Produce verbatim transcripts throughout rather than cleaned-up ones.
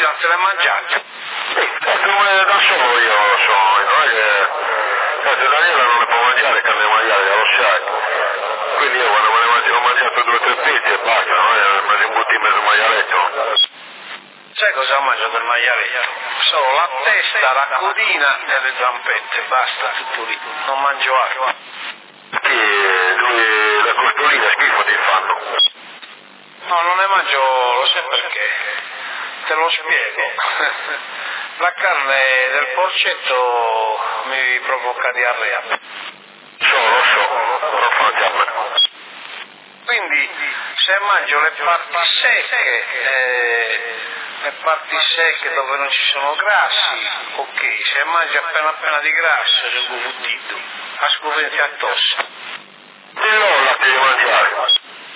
non te l'hai mangiato? Sì, come da solo io lo so, non è che... Cioè, Daniela non le può mangiare carne di maiale, lo sai. Quindi io quando me ne mangio, ho mangiato due o tre pezzi e basta, no? Me ne butti in mezzo al maialetto. Sai cosa mangio del maialetto? Solo la testa, la codina e le zampette, basta, tutto lì. Non mangio altro. Che lui, la costolina, schifo ti fanno. No, non ne mangio, lo sai perché? Te lo spiego. La carne del porcetto mi provoca diarrea. So, lo so, lo fa anche a me. Quindi se mangio le parti secche, eh, le parti secche dove non ci sono grassi, ok, se mangio appena appena di grasso, è sguttito, a scuventi a tosse. E non la devi mangiare.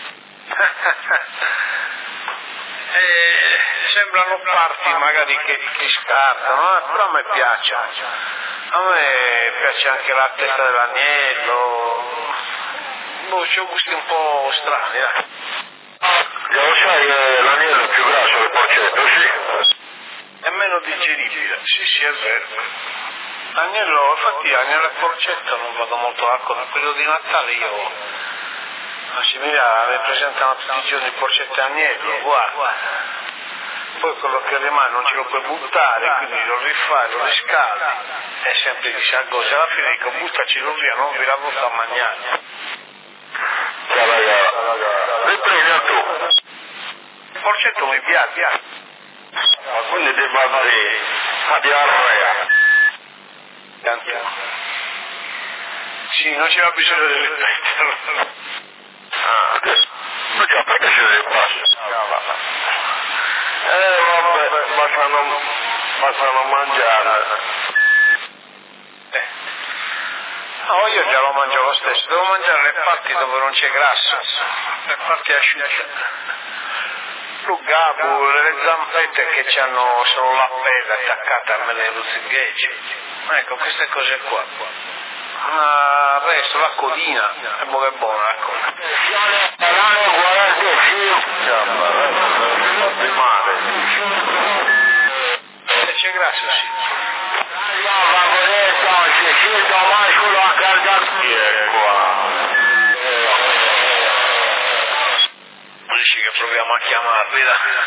eh, sembrano parti magari che, che scartano, eh, però a me piace. A me piace anche la testa dell'agnello. Boh, c'ho gusti un po' strani, dai. Lo sai che l'agnello è più grasso del porcetto, sì? È meno digeribile, sì sì è vero. L'agnello, infatti l'agnello e porcetto non vado molto d'accordo, nel periodo di Natale io, Massimiliano, mi presentano tutti i giorni porcetto e agnello, guarda. Poi quello che rimane non ce lo puoi buttare, quindi lo rifai, lo riscaldi, è sempre di saggosi, alla fine dico buttacelo via, non vi la porto a mangiare. Ciao raga, riprendi tu. Il porcetto mi piace. Ma quindi ti fa a diarrea. Tanto. Sì, non c'era bisogno di ripeterlo. Ah, ma già perché se ne passa? Eh vabbè, bastano, bastano mangiare. Eh. No, io già lo mangio lo stesso, devo mangiare le parti dove non c'è grasso, le parti asciutte. Il gabo, le zampette che hanno solo la pelle attaccata a me le luzzigheggi. Ecco, queste cose qua. Ma il resto, la codina, è buona, è buona la codina. Se c'è grasso, sì. Dici che proviamo a chiamarli,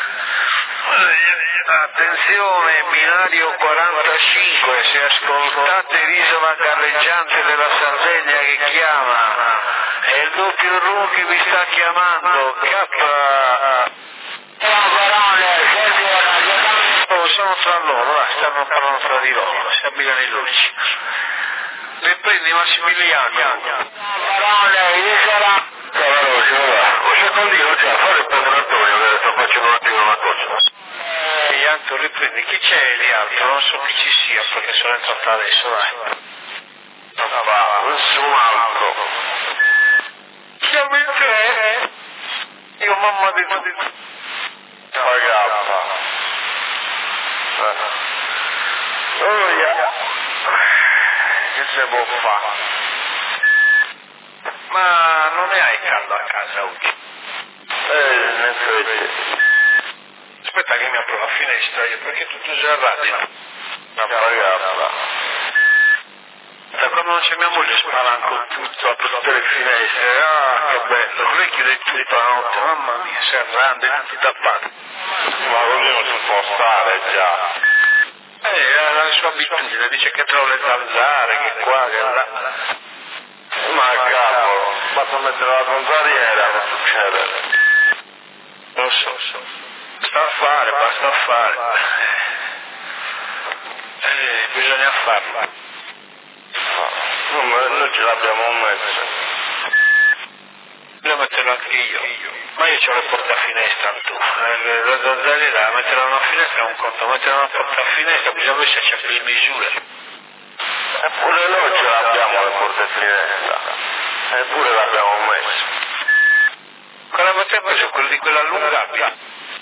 attenzione, binario quarantacinque, se ascoltate l'isola galleggiante della Sardegna che chiama, è il doppio ru che vi sta chiamando, K... Oh, sono tra loro, dai, stanno parlando tra di loro, si abbinano i luci. Riprendi Massimiliano. Parole, isola. Un secondino già, fare il padre Antonio che sto facendo un attimo una cosa. E Anto, riprendi, chi c'è lì altro? Non so chi ci sia perché sono entrato adesso, dai. Non va, nessun altro. Chiami te? Io mamma di tu. Ragazza. Oh yeah. Che si può fare? Ma non ne hai caldo a casa oggi? Eh, in effetti. Aspetta che mi apro la finestra io, perché tutto già radio. Una ragazza. Da quando non c'è mia moglie spalanco tutto, apro tutte le finestre, ah che bello, lei chiude tutta la notte, mamma mia, serrande, tutti tappati. Ma così non si può stare già. Eh, ha la sua abitudine, dice che trovo le zanzare, che qua, che là. Ma cavolo, basta mettere la zanzariera, che succede? Lo so, so. Sta a fare, basta a fare. Eh, bisogna farlo. No, ma noi ce l'abbiamo messo. Devo metterlo anche io. Ma io ho le porte a finestra, tu. La zanzariera, metterla a una finestra è un conto, metterla a una porta a finestra bisogna vedere se c'è più misure. Eppure noi ce l'abbiamo le porte a finestra. Eppure l'abbiamo messo. Quella avete preso? Quello di quella allungabile?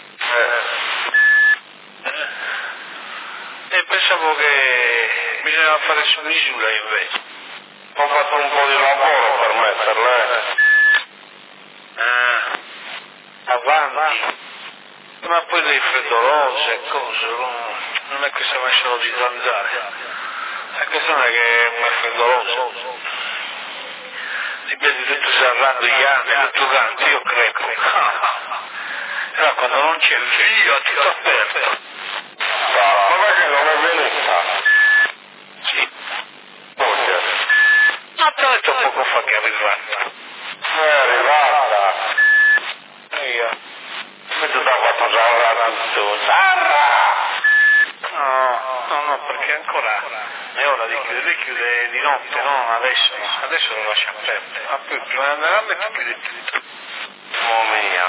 Eh. Eh. E pensavo che bisognava fare su misura invece. Ho fatto un po' di lavoro per metterle. Ah, avanti. Ma poi le freddolose e cose, non, non è che si è messo di zanzare, è che non è che è freddoloso. Ti vedi tutto serrato gli anni, tutto tanto, io crepo. Allora quando non c'è il figlio, tutto aperto. Ma perché non è venuta? Sì. Moglie. Ma ti ho detto poco fa che è arrivata. È arrivata. Io. Mi tu t'ha fatto sarra tutto. Sarra! No, no, no, perché ancora è ora di chiudere, lei chiude di notte, no? Adesso, adesso lo lascia aperto. Ma poi prima di andare a letto chiude tutto. Mamma mia.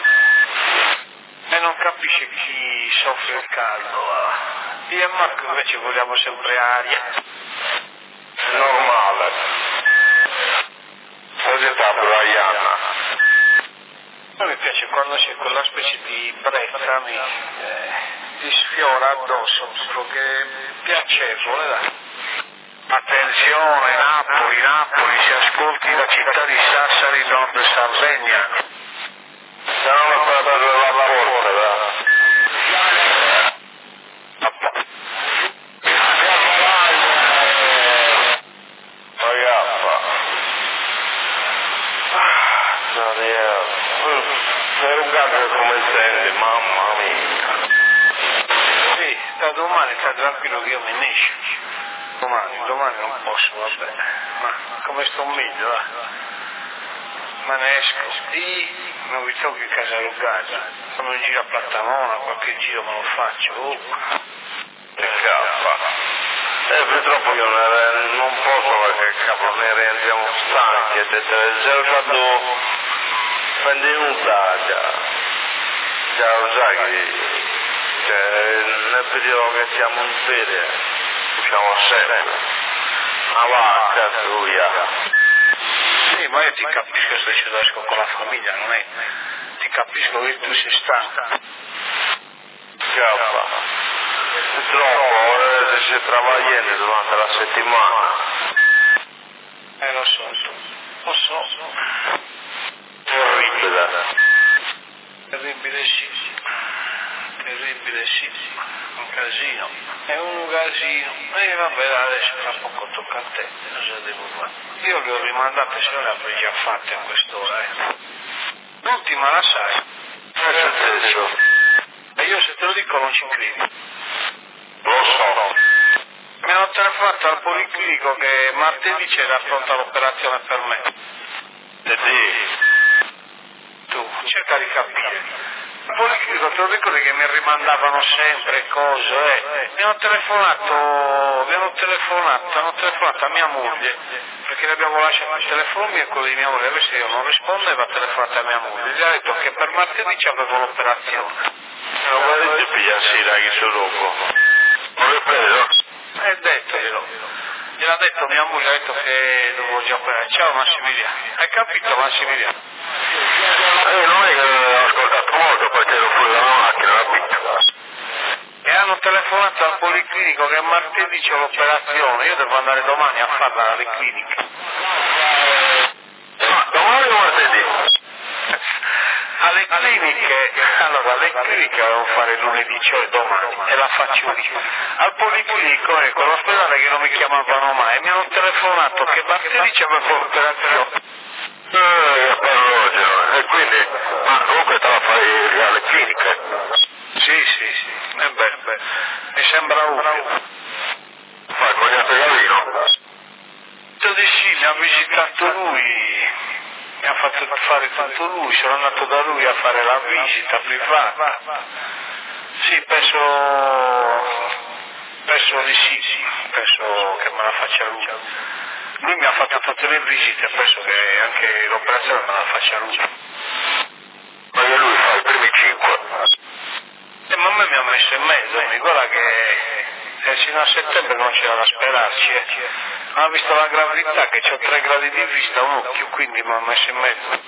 E non capisce chi soffre il caldo. Io e Marco invece vogliamo sempre aria. È normale. Società braiana. A me piace quando c'è quella specie di brezza, mi, eh, ti sfiora addosso, proprio che è piacevole, dai. Attenzione, Napoli, Napoli, si ascolti la città di Sassari, nord Sardegna. Stiamo aperto la porta, dai. Sei un gatto come senti, mamma mia. Sì, da domani sta tranquillo che io me ne esco. Domani, domani non posso, vabbè. Ma come sto meglio, va? Ma ne esco. Sì, non vi tocco in casa Lugazza. Sono in giro a Plattamona, qualche giro me lo faccio. Oh. Che cappa. Eh, purtroppo io non, non posso perché capo ne rientriamo stanchi e te te quando prendi un già, già lo sai che cioè, nel periodo che siamo in fede usciamo sempre. Ma va, cazzo, via. Sì, ma io ti capisco se ci esco con la famiglia, non è? Ti capisco che tu sei stanco. Cappa. Purtroppo eh, se si travagliando durante la settimana. Eh, lo so, lo so. Terribile. Terribile sì. Terribile sì. Un casino. È un casino. E vabbè, adesso tra poco tocca a te. Cosa devo fare? Io le ho rimandate, se non le avrei già fatte a quest'ora, eh. L'ultima la sai. Che è successo? E io se te lo dico non ci credi. Lo so. Mi hanno telefonato al policlinico che martedì c'era pronta l'operazione per me. E sì. Tu, cerca di capire. Il policlinico, te lo ricordi che mi rimandavano sempre cose, eh? Mi hanno telefonato, mi hanno telefonato, hanno telefonato a mia moglie, perché le abbiamo lasciato il telefono mio e quello di mia moglie, invece io non rispondo e va telefonato a mia moglie. Gli ha detto che per martedì ci avevo l'operazione. Non vuoi di pigliarsi raghi su dopo? Non l'hai preso? È detto glielo. Gliel'ha detto mia moglie, ha detto che dovevo già operare. Ciao Massimiliano. Hai capito Massimiliano? Eh, non è che ho ascoltato molto perché ero fuori dalla macchina, la piccola. E hanno telefonato al policlinico che martedì c'è l'operazione. Io devo andare domani a farla alle cliniche. Ma domani o martedì? Alle cliniche, allora alle cliniche la devo fare lunedì, cioè domani, e la faccio lì. Al policlinico, ecco, all'ospedale che non mi chiamavano mai, mi hanno telefonato che martedì c'avevo l'operazione. Eh, parologio. E quindi, ma comunque te la fai alle cliniche? Sì, sì, sì, è bello, bello. Mi sembra utile. Fai il cognato Gallino? Detto di sì, mi ha visitato lui, mi ha fatto fare tutto lui, sono andato da lui a fare la visita privata. Sì, penso, penso di sì, sì, penso che me la faccia lui. Lui mi ha fatto tutte le visite, penso che anche l'operazione me la faccia lui. Ma che lui fa i primi cinque? E ma a me mi ha messo in mezzo, mi guarda che eh, fino a settembre non c'era da sperarci. Eh. Ha visto la gravità che ho tre gradi di vista a un occhio, quindi mi ha messo in mezzo.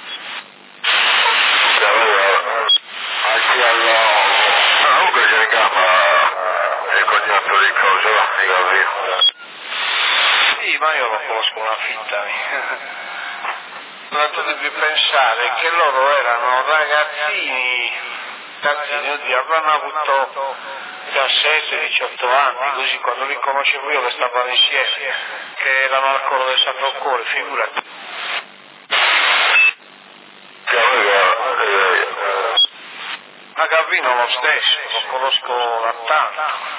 Anche alla... No, comunque c'è in gamba il cognato di cosa là, di Gallino. Sì, ma io lo conosco una fitta. Ma tu devi pensare che loro erano ragazzini ragazzini avranno avuto diciassette diciotto anni, così quando li conoscevo io che stavano insieme, che erano al coro del Sacro Cuore, figurati. A Gavino lo stesso, lo conosco da tanto.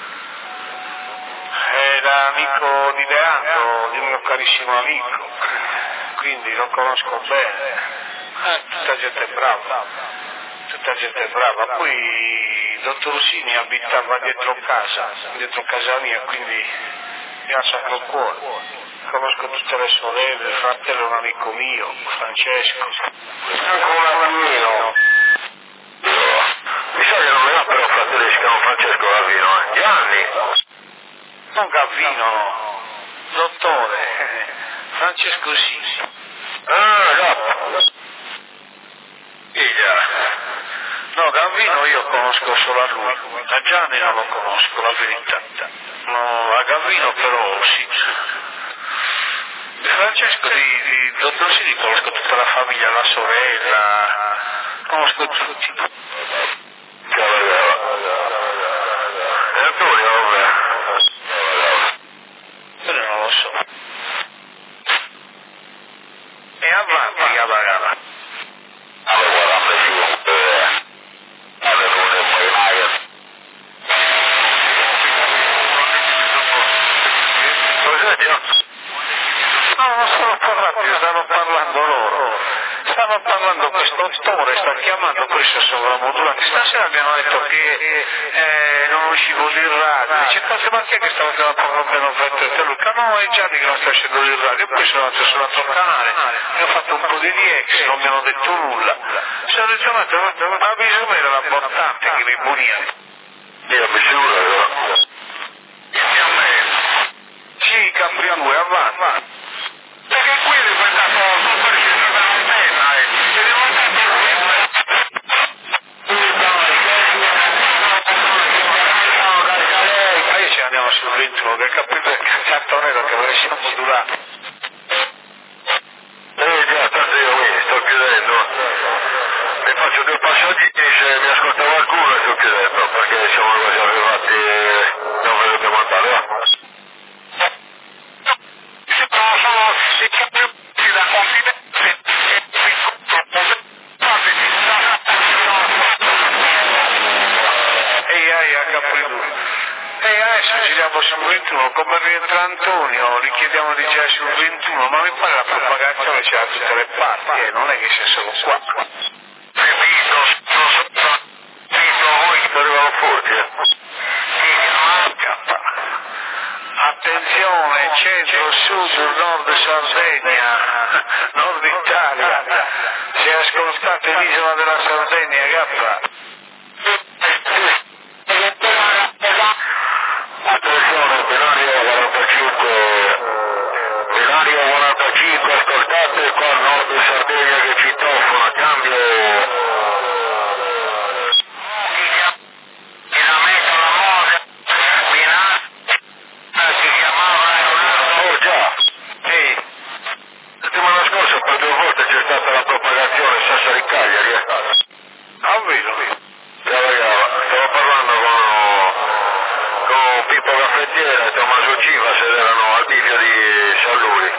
Era amico di Leandro, di un mio carissimo amico, quindi lo conosco bene. Eh, tutta gente brava, tutta gente brava. Poi il dottor Ursini abitava dietro casa, dietro casa mia, quindi mi ha Sacro Cuore. Conosco tutte le sorelle, il fratello è un amico mio, Francesco. Ancora bambino. Mi sa che non ne ha però fratelli, si chiama Francesco Gavino, eh. Gianni. Non Gavino, no. Dottore, Francesco Sisi. Ah, no. Figlia. No, Gavino io conosco solo a lui, a Gianni non lo conosco, la verità. No, a Gavino però sì. Di Francesco di, di dottor Sisi conosco tutta la famiglia, la sorella, conosco tutti. E Antonio, vabbè. Io non lo so. E avanti, Gavagava. Allora, guarda, giù, eh, avevo un maio. Cos'è, Dio? No, non stanno parlando, stanno parlando loro. Stanno parlando, questo attore sta chiamando questo sovramodulatore. Stasera abbiamo detto che eh, non uscivo di radio. Dice, ma chi è che stava chiamando per rompere l'offerta del Luca? No, è Gianni che non sta uscendo di radio. E poi sono andato sull'altro canale, mi ho fatto un po' di ex, non mi hanno detto nulla. Sono ritornato, ma bisogna era l'importante che mi buoniamo. Io mi giuro, Sì, Capriano, avanti. perché qui è diventato tutto il centro della penna, eh. È Ma io ci andiamo sul ritmo, che capito il cazzato nero che volessimo modulare. Eh già, tanto io qui sto chiudendo. Mi faccio due passaggi, se mi ascolta qualcuno sto chiudendo, perché siamo quasi arrivati dove dobbiamo andare, va? Ehi, ehi, a Capriano. E adesso giriamo sul ventuno, come rientra Antonio, richiediamo di girare sul ventuno, ma mi pare la propagazione c'è da tutte le parti, eh, non è che sia solo qua. Capito, voi che arrivano forti, eh. Attenzione, centro, sud, nord Sardegna, nord Italia, se ascoltate l'isola della Sardegna, gappa. Attenzione, binario quarantacinque, binario quarantacinque, ascoltate qua nord Sardegna che citofona, cambio. Oh già, Ehi, settimana scorsa per due volte c'è stata la propagazione Sassari-Cagliari, eh. ah, vedo. Brava, brava. Stavo parlando con, con Pippo Caffettiera e Tommaso Civas ed erano al bivio di San Lui.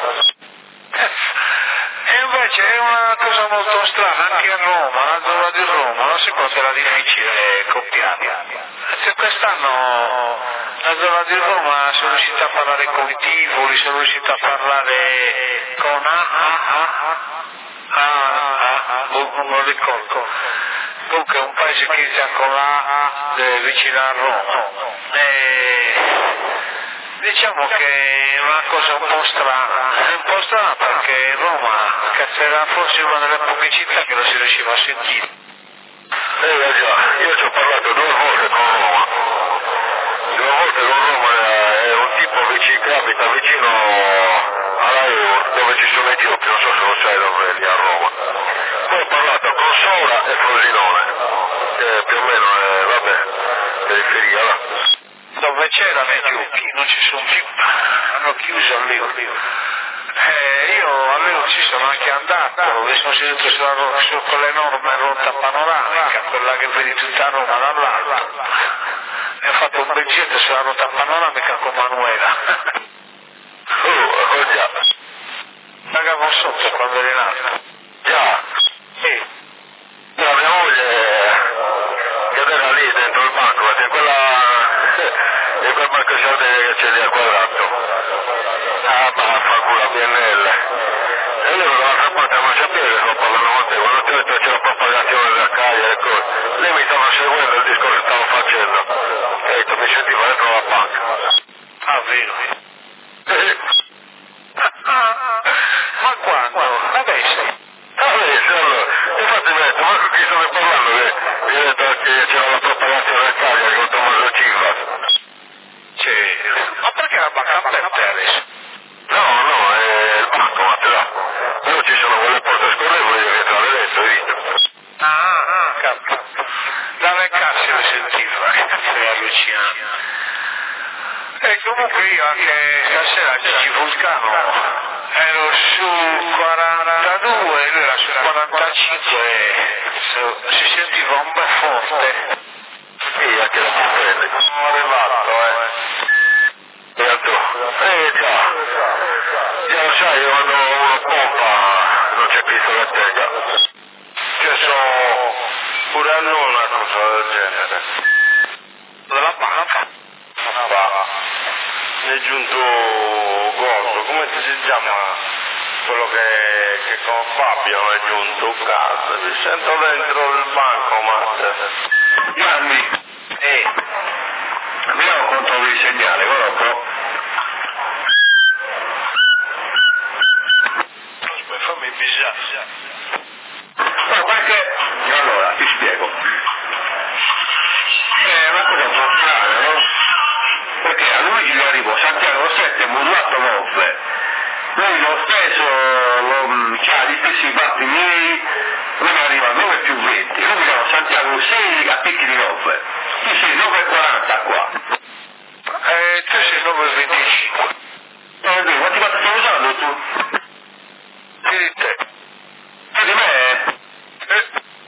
E invece è una cosa molto strana, anche a Roma, la zona di Roma, non si può era difficile copiare. Se quest'anno la zona di Roma sono riuscito a parlare con i Tivoli, sono riuscito a parlare con A, A, A, A, A, A, non me lo ricordo. Comunque è un paese che inizia con la A vicino a Roma. E diciamo che è una cosa un po' strana, è un po' strana perché Roma cazzo, era forse una delle poche città che non si riusciva a sentire. Eh già, io ci ho parlato due volte con Roma. Due volte con Roma è un tipo vicino, che abita vicino alla Euro, dove ci sono i Etiopi, non so se lo sai dove è lì a Roma. Poi ho parlato con Sora e Frosinone, che più o meno è, vabbè, periferia là. Dove c'erano i Etiopi non ci sono più, hanno chiuso lì. Eh, io a Leo ci sono anche andato, mi sono seduto sulla, su quell'enorme rotta panoramica, quella che vedi tutta Roma dall'alto. E ho fatto un bel giro sulla rotta panoramica con Manuela. Oh, oh già. Pagavo sotto quando eri nato. Già. Sì. No, mia moglie che era lì dentro il banco, perché quella è quel banco giardino che c'è lì al quadrato. Ah, ma fa culo a B N L. E io dall'altra parte non sapevo che sto parlando con te, quando ti ho detto che c'era propagazione della caia, ecco, lei mi stava seguendo il discorso che stavo facendo. E detto, mi sentiva dentro la banca. Ah, vero. Eh, Ah, ma quando? Adesso? adesso, allora, infatti mi ha detto, ma con chi stai parlando? Che mi ha detto che c'era la propagazione della caia con Tommaso Civa. Sì. Ma perché la banca aperta adesso? No, no, è il banco, ma te là. Però ci sono quelle porte scorrevoli che entrare dentro, hai visto? Ah, ah, capo. Dalle casse lo sentivo, è allucinante. E comunque io anche stasera a Gigi Vulcano ero su quarantadue, lui era su quarantacinque, se- si sentiva un bel forte. Sì, anche la prende. Sono arrivato, eh. E altro. Eh già. Già lo sai, quando uno pompa non c'è Cristo che tenga. Cioè so pure a lui una cosa del genere. Della banca? Va. Mi è giunto Gondo, come si chiama quello che, che con Fabio mi è giunto cazzo, mi sento dentro il banco, ma Gianni. Eh. abbiamo controllo di segnale, guarda un po'. Aspetta, fammi bisogno. No, perché, allora, ti spiego. È una cosa un po' strana, no? Perché a lui gli arrivo Santiago sette, modulato nove. Lui lo stesso, lo, cioè gli stessi fatti miei, lui mi arriva nove più venti. Lui mi chiama Santiago sei a picchi di nove. Tu sei nove e quaranta qua. Eh, tu sei nove e venticinque. Eh, ma ti quanto stai usando tu? Che di te? E di me? Eh,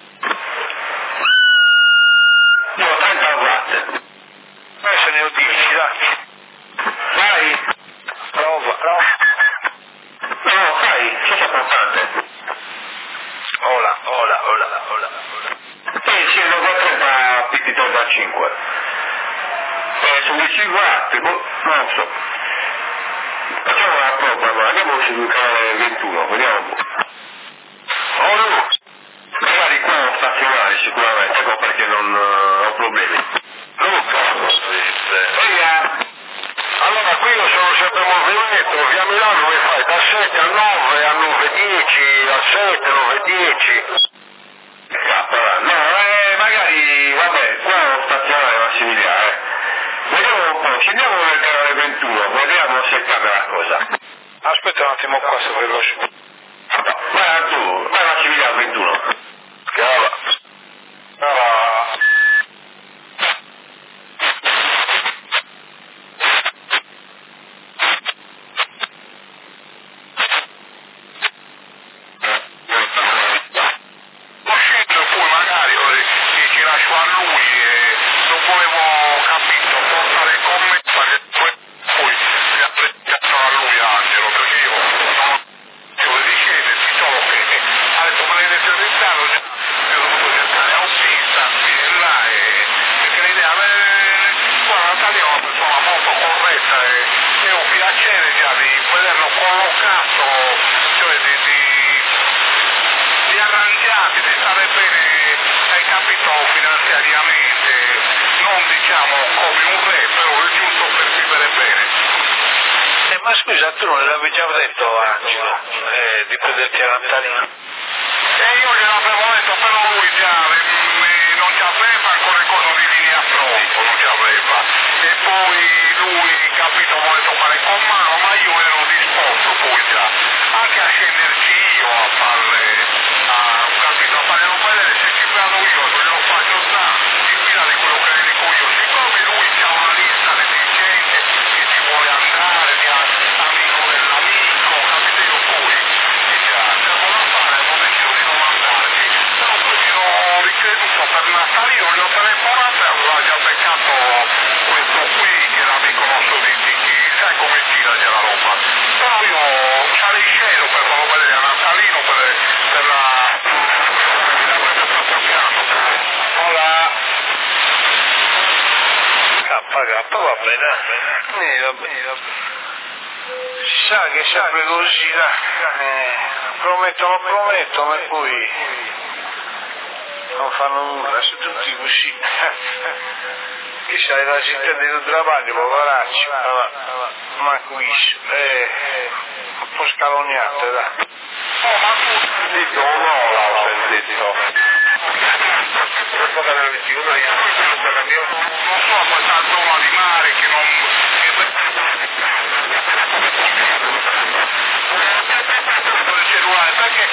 Io ho trenta watt. adesso ne ho dieci, dai. Vai? Prova, prova. No, sai, che sia importante. Ola, ola, ola, ola. Sì, sì, non va trenta picchi trentacinque. Eh, sono dieci watt, boh, non so. Facciamo una prova, allora, andiamo sul canale ventuno, vediamo un po'. Oh no! Magari qua non stazionare sicuramente, ecco perché non uh, ho problemi. Luca! Eia! Allora qui io sono sempre in movimento, via Milano mi fai da sette a nove, a nove e dieci, a sette, nove e dieci. Cappa, no, eh, magari, vabbè, qua non stazionare Massimiliano, eh. Vediamo un po', scendiamo nel canale ventuno, vediamo se cambia la cosa. Aspetta un attimo qua se veloce. No, vai tu, vai Massimiliano ventuno. Cava. Ah. Uscendo poi magari eh, ci lascio a lui e non volevo, capito, portare con me perché poi, poi mi ha presentato a lui Angelo perché io non io di chiederti solo che ha detto me l'hai detto all'interno io ho dovuto cercare autista qui e là e perché l'idea guarda Natalia è una persona molto corretta e è un piacere già di vederlo collocato, cioè di, di di arrangiati, di stare bene, hai capito, finanziariamente, non diciamo come un re, però il giusto per vivere bene. Eh, ma scusa, tu non l'avevi già detto a Angelo eh, di prenderti a Natalina? E io gliel'avevo detto, però lui già eh, non ci aveva ancora il coso di linea pronto, non ci aveva. E poi lui, capito, vuole toccare con mano, ma io ero disposto poi già, anche a scenderci io a farle, a, capito, a farglielo vedere, se ci vado io, se lo faccio già, in fila di quello che le dico io, siccome lui c'ha una lista di gente che ci vuole andare, di a- amico dell'amico, capito, io pagato, va bene, eh, va bene. Si sa che è sempre così, eh, promettono, promettono, per cui non fanno nulla, sono tutti così. Chissà, la città del travaglio, poveraccio, ma qui è un po' scalognato, dai. Oh, ma tu sentito o no l'ho sentito? Cosa nel ventiuno io non so, questa zona di mare che non... il cellulare, perché...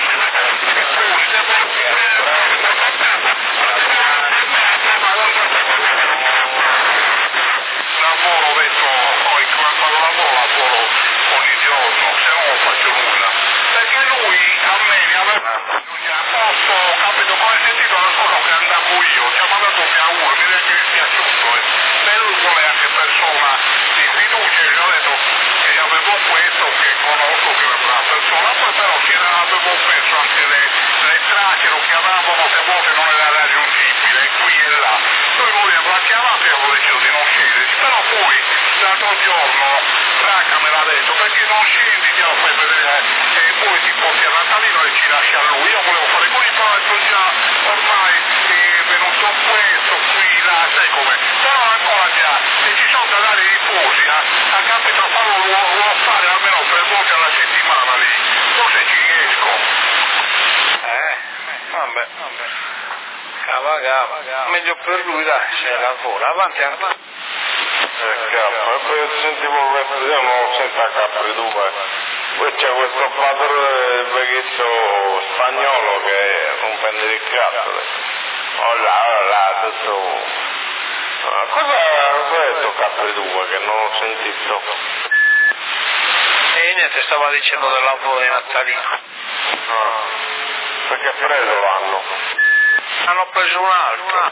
lavoro, detto, poi quando lavoro lavoro ogni giorno, se no non faccio nulla. Perché lui a me mi aveva posto, capito, come hai sentito la cosa che andavo io, ci ha mandato un mio auguro, mi è dispiaciuto, eh. Per lui come anche persona di fiducia, gli ho detto che avevo questo, che conosco che era una persona, poi però che avevo perso anche le, le tracce, lo chiamavo molte volte, non era raggiungibile, qui e là. Poi lui mi ha chiamato e avevo deciso di non scenderci, però poi l'altro giorno Racca me l'ha detto, perché non scendi, ti fai vedere, e poi ti porti a Natalino e ci lasci a lui. Io volevo fare così, però ho detto già, ormai è venuto questo, qui, là, sai com'è. Però ancora già, se ci sono da dare i posi, eh, a capito farlo lo, lo fare almeno tre volte alla settimana lì, forse ci riesco. Eh, vabbè, vabbè. Cava, cava, meglio per lui, dai, se lavora, avanti anche. Eh, capo, e poi sentivo questo, io non sento a Capri due, poi c'è questo padre vecchietto spagnolo che non prende il cazzo, oh là, oh là, adesso, ah, cosa cosa è questo Capri due che non ho sentito? E niente, stava dicendo del lavoro di Natalino. Ah, perché preso l'hanno? Hanno preso un altro.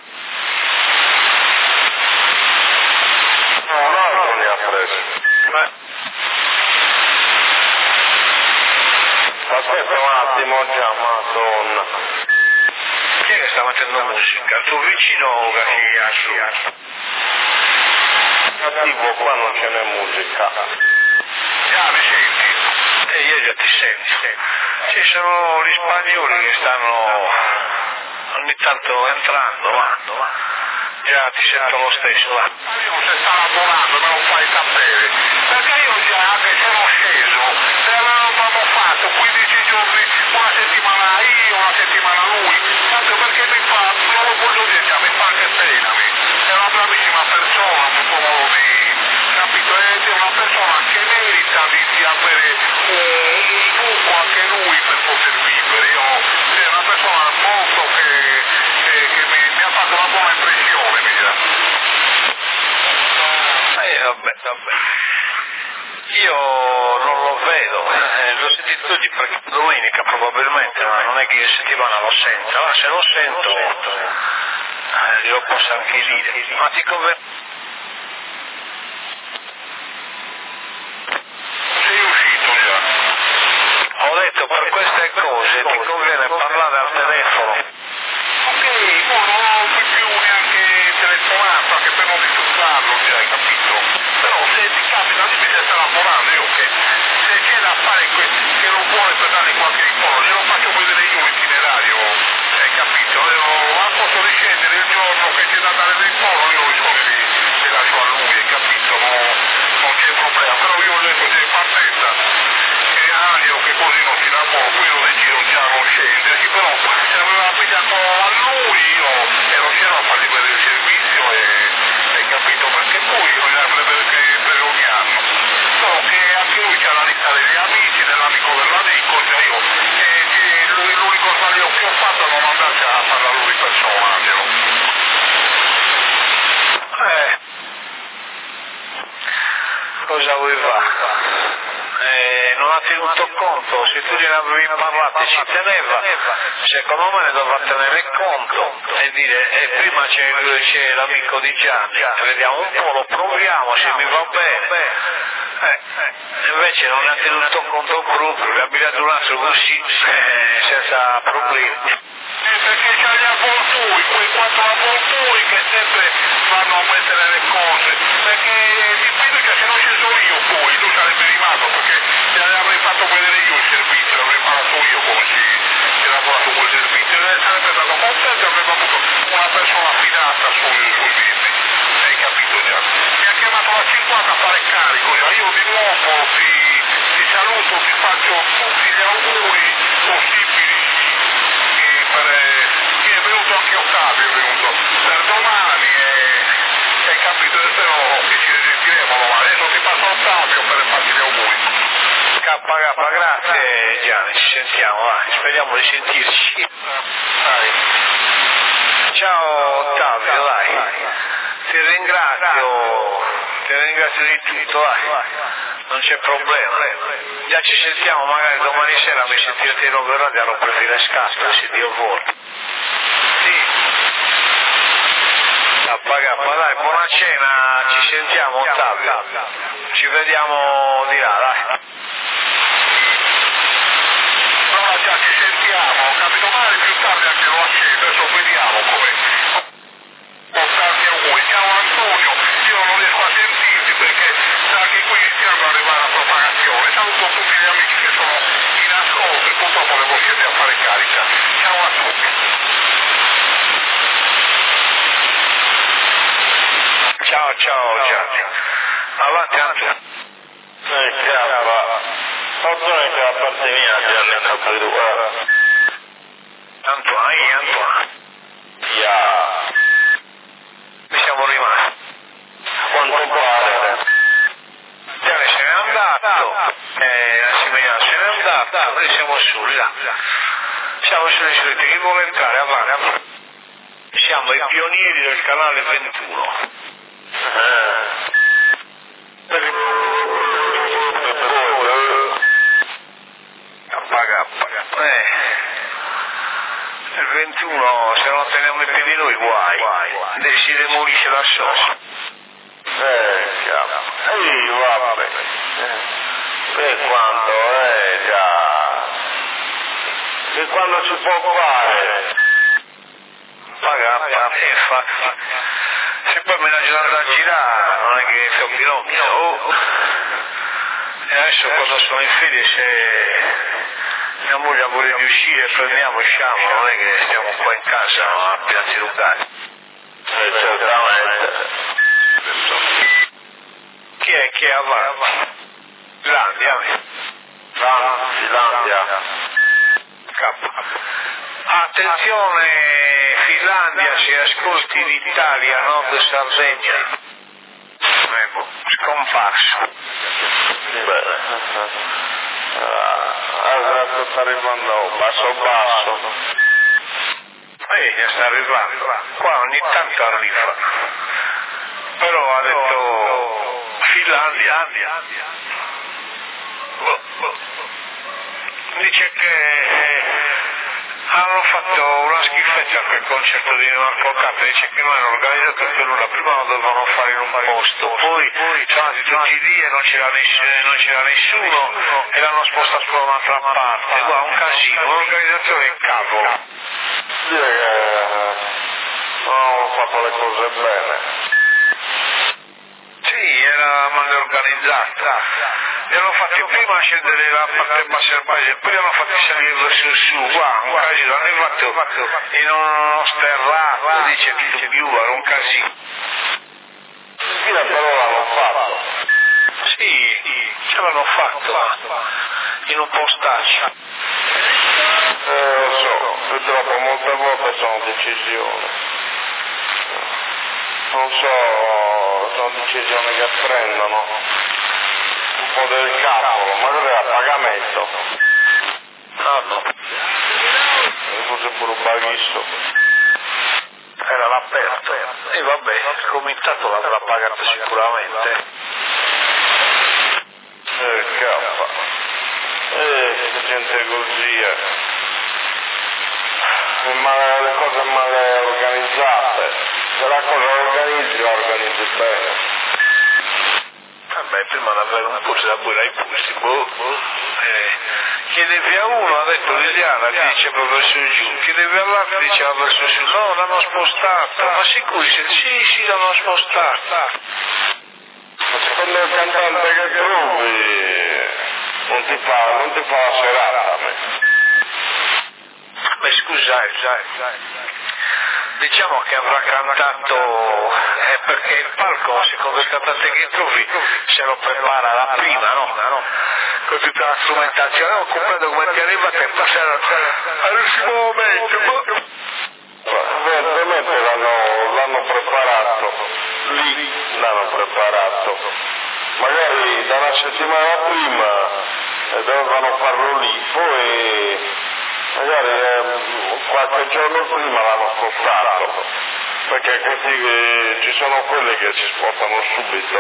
No, un altro ne ha preso. Beh. Aspetta un attimo già, madonna. Chi è che sta mettendo musica? Il tuo vicino o Gagliaccio? Cattivo, qua non ce n'è musica. Già mi senti? E io già ti sento. Ci sono gli spagnoli che stanno ogni tanto entrando, vanno, va. Già ti sento lo stesso, va. Io se sta lavorando me lo fai sapere, perché io già che sono sceso, se avevamo fatto quindici giorni, una settimana io, una settimana lui, tanto perché mi fa, non lo voglio dire, già, mi fa anche pena, mi. È una bravissima persona, un po' di, capito, è una persona che merita di, di avere un, un buco anche lui per poter vivere, io, è una persona molto che, che, che mi, mi ha fatto una buona impressione. Eh, vabbè, vabbè. Io non lo vedo, eh, l'ho sentito oggi perché domenica probabilmente, ma non è che io settimana lo sento, ma se lo sento eh, glielo posso anche dire. Ma ti conviene? Sei uscito già? Ho detto per queste cose ti conviene parlare al telefono. Ok, io non ho più neanche telefonato, anche per non disturbarlo, già hai capito? Però se ti capita di me sta lavorando, io che se c'è da fare que- che lo vuole per dargli qualche ricordo, glielo faccio vedere io l'itinerario, hai capito? Io a posto di scendere il giorno che c'è da dare il ricordo, io i soldi li lascio a lui, hai capito? No, non c'è problema, però io ho detto c'è partenza, e Angelo che così non si lavora, qui lo decido già a non scenderci, però se aveva affidato a lui io ero sceno a fargli vedere il servizio e hai capito, perché poi io gli avrebbe preso ogni anno, solo che anche lui c'ha la lista degli amici, dell'amico dell'amico, cioè io, e, e lui, l'unico sbaglio che ho fatto è non andarci a farla lui di persona, Angelo. Eh, cosa vuoi fare? Eh, non ha tenuto conto, se tu gliene avevi parlato e ci teneva, secondo me ne dovrà tenere conto e dire eh, prima c'è, c'è l'amico di Gianni, vediamo un po', lo proviamo, se mi va bene. Eh, invece non ne ha tenuto conto proprio, li abbiamo durato così, eh, senza problemi. Eh, perché c'ha gli avvoltoi, quei quattro avvoltoi che sempre vanno a mettere le cose, cinquanta sui, sui visi, hai capito già? Mi ha chiamato la cinquanta a fare carico, già. Io di nuovo ti, ti saluto, ti faccio tutti gli auguri possibili, e per, chi è venuto anche Ottavio, è venuto per domani e hai capito, spero che ci risentiremo domani. Adesso ti passo Ottavio per farti gli auguri. K K, grazie Gianni, ci sentiamo, va. Speriamo di sentirci. Dai. Ciao Ottavio, dai. Ti ringrazio, ti ringrazio di tutto, dai. Non c'è problema. Già ci sentiamo, magari domani sera mi sentirete in radio a rompere le scatole, se Dio vuole. Sì. K K, dai, buona cena, ci sentiamo Ottavio. Ci vediamo di là, dai. No, già ci sentiamo, capito male, più tardi anche lo accendo, adesso vediamo come portarti auguri. Ciao Antonio, io non riesco a sentirti perché sa che qui stiamo arrivando alla propagazione. Saluto tutti gli amici che sono in ascolto e purtroppo devo scendere a fare carica. Ciao a tutti. Ciao, ciao Gianni. Avanti Antonio. Eh, chiaro. Fortuna che la parte mia Gianni è capito qua. Antoine, Antoine. Yeah. Mi siamo rimasti. Quanto pare. Gianni se n'è andato. Eh, Massimiliano se n'è andato. Noi siamo soli là. Siamo soli soli. Chi vuole entrare? Avanti, avanti. Siamo i pionieri del canale ventuno. Eh. Eh, il ventuno, se non teniamo i piedi noi, guai, si demolisce da solo. Eh, chiaro. Ehi, vabbè. Per quando, eh, già. Per quando si può fare. Paga, e infatti. Se poi me la giornata a girare, non è che sto bisogno. Oh. E adesso quando sono in fede, se mia moglie vuole di uscire, prendiamo, usciamo, non è che stiamo qua in casa a Piazzi Lucani. Eh, certamente. Chi è che è avanti? Finlandia. Finlandia. K. Attenzione, Finlandia, se ascolti l'Italia, Nord Sardegna. Ecco, scomparso. Bene. Adesso sta arrivando basso basso. Eh, sta arrivando. Qua ogni tanto arriva. Però ha detto Finlandia. Dice che hanno fatto una schifezza a quel concerto di Marco Cappa, dice che non hanno organizzato per nulla, prima lo dovevano fare in un posto, poi sono andati tutti lì e non c'era, ness- non c'era nessuno e l'hanno spostato da un'altra parte. Guarda, un casino, un'organizzazione del cavolo. Dire che non hanno fatto le cose bene. Sì, era male organizzata. Li hanno fatti prima scendere la parte bassa del paese, poi li hanno fatti salire verso su, qua, un casino, l'hanno fatto in uno sterrato, dice tutto più, era un casino. Fino però l'hanno fatto. Sì, ce l'hanno fatto, in un postaccio. Eh, lo so, purtroppo molte volte sono decisioni. Non so, sono decisioni che prendono. Un po' del cavolo, magari a pagamento. No, no. Forse pure un baghisto. Era l'aperto. E vabbè, il comitato l'avrà pagato sicuramente. Eh, cazzo. Eh, che gente così, eh. Ma le cose male organizzate. Se la cosa organizzi, la organizzi bene. Vabbè, prima di avere un pulso da buona ai pulsi, boh, boh. Eh, chiedevi a uno, ha detto Liliana, ti dice verso giù, chiedevi all'altro, diceva verso su, no, l'hanno spostato, ma sicuri, sì, sì, l'hanno spostato. Ma secondo il cantante che trovi, non ti fa, non ti fa la serata a me. Ma scusate, sai, Diciamo che avrà cantato, eh, perché il palco, secondo il cantante che trovi, se lo prepara la prima, no? Con tutta la strumentazione, non comprendo come ti arriva a te passare all'ultimo momento. Evidentemente l'hanno, l'hanno preparato, lì l'hanno preparato. Magari da una settimana prima eh, dovevano farlo lì, poi magari eh, qualche giorno prima l'hanno spostato, perché così eh, ci sono quelli che si spostano subito.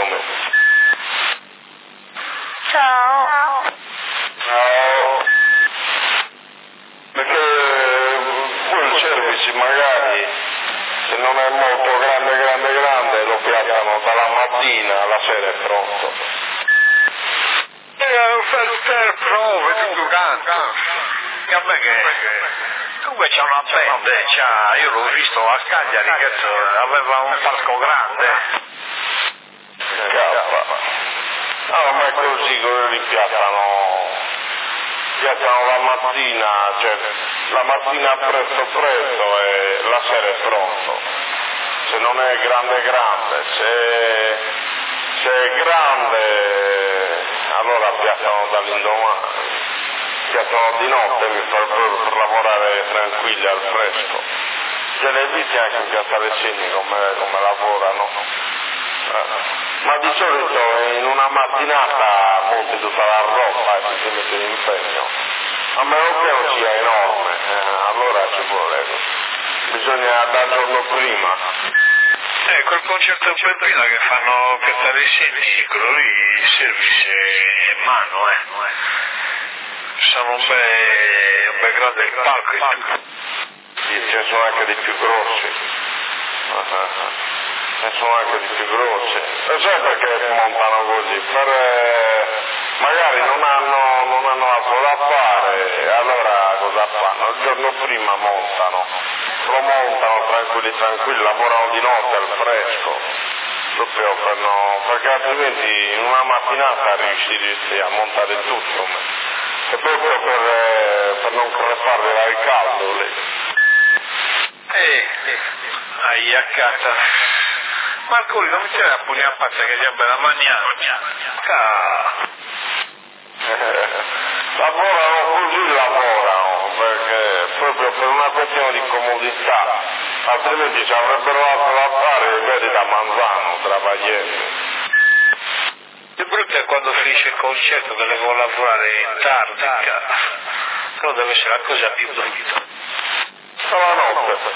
Ciao. Ciao. Perché poi il service magari, se non è molto grande, grande, grande, lo piazzano dalla mattina alla sera è pronto. E feste prove, tutto canto. E a me che... Comunque c'è una band, c'ha, io l'ho visto a Cagliari, che aveva un palco grande. Scappa. Ah, ma è così che li piazzano, piazzano la mattina, cioè la mattina presto presto e la sera è pronto. Se non è grande grande, se, se è grande allora piazzano dall'indomani, piazzano di notte per, per, per lavorare tranquilli al fresco. Ce le viste anche in Piazza Resini come, come lavorano. Eh. Ma di solito in una mattinata monti tutta la roba e ti si mette in impegno. A meno che non sia enorme, eh, allora ci vuole. Bisogna dal giorno prima. Eh, quel concerto in Peppina che fanno Piazza Resini, quello lì, il service è in mano, eh. Sono un bel, un bel grande il palco e tutto. Sì, ce ne sono anche di più grossi. Uh-huh. Ne sono anche di più grosse. E sai perché montano così? Per, eh, magari non hanno, non hanno altro da fare, e allora cosa fanno? Il giorno prima montano, lo montano tranquilli tranquilli, lavorano di notte al fresco, proprio per no, perché altrimenti in una mattinata riusciresti a montare tutto, e proprio per, eh, per non crepare dal caldo lì. Eh, hai a casa. Marco, non mi tiene a pugni a pazza che sia bella mangiare. Eh, lavorano così, lavorano, perché proprio per una questione di comodità, altrimenti ci avrebbero altro da fare e vedi da manzano, travagliendo. Il brutto è quando finisce il concerto che devo lavorare in tardi, però deve essere la cosa più brutta. Tutta la notte.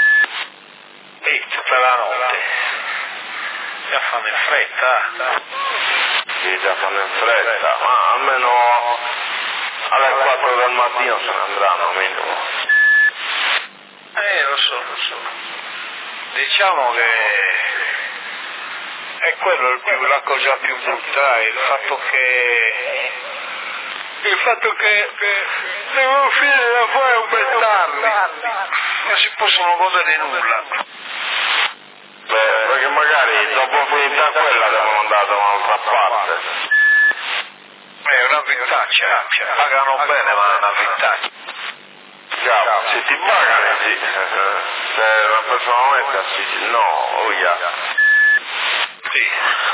E tutta la notte. Già fanno in fretta. Sì, già fanno in fretta, ma almeno alle quattro del mattino se ne andranno minimo. Eh, lo so, lo so. Diciamo che è quello il più, la cosa più brutta, il fatto che il fatto che devo finire da fuori un bel tardi, non si possono godere nulla. Beh, perché magari dopo finita quella devono andare da un'altra parte. È una vittaccia, pagano bene ma è una vittaccia. Già, se ti pagano sì, se una persona onesta sì, no, oh yeah. Sì.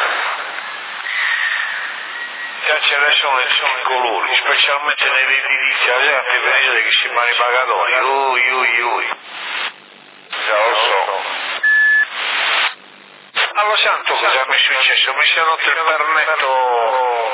Già ce ne sono i colori, specialmente nell'edilizia, gente vede che si fanno i pagatori, ui ui ui. Già lo so. Allo santo cosa mi è successo? Mi si è rotto il pernetto,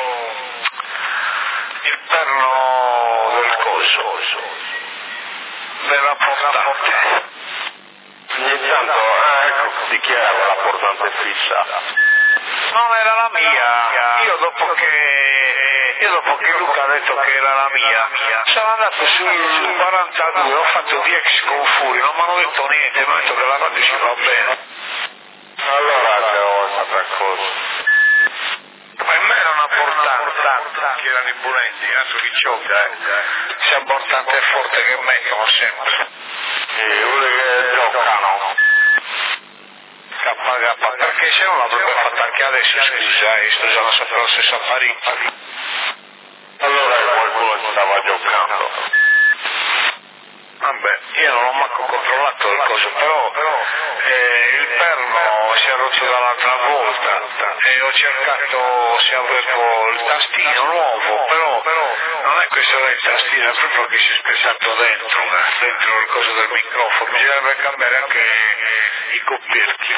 il perno del coso, della portante. Ogni tanto, ah, ecco, di chi era la portante fissa? Non era la mia, io dopo che, io dopo che Luca ha detto che era la mia, sono andato sul quarantadue, ho fatto di ex con Fury, non mi hanno detto niente, mi hanno detto che la radio ci va bene. Allora c'è un'altra cosa. Per me era una portante, che erano i buretti, adesso chi gioca, eh. Sia portante e forte che mettono sempre. Sì, quelli che giocano. K K, perché se no l'avrebbe fatta anche adesso, scusa, eh, sto usando sempre lo stesso apparecchio. Allora qualcuno ci stava giocando. Vabbè. io non ho manco controllato le cose, però, però eh, il perno si è rotto dall'altra volta e ho cercato se avevo il tastino nuovo, però, però non è questione del tastino, è proprio che si è spezzato dentro, eh, dentro il coso del microfono, bisognerebbe cambiare anche i coppierchi.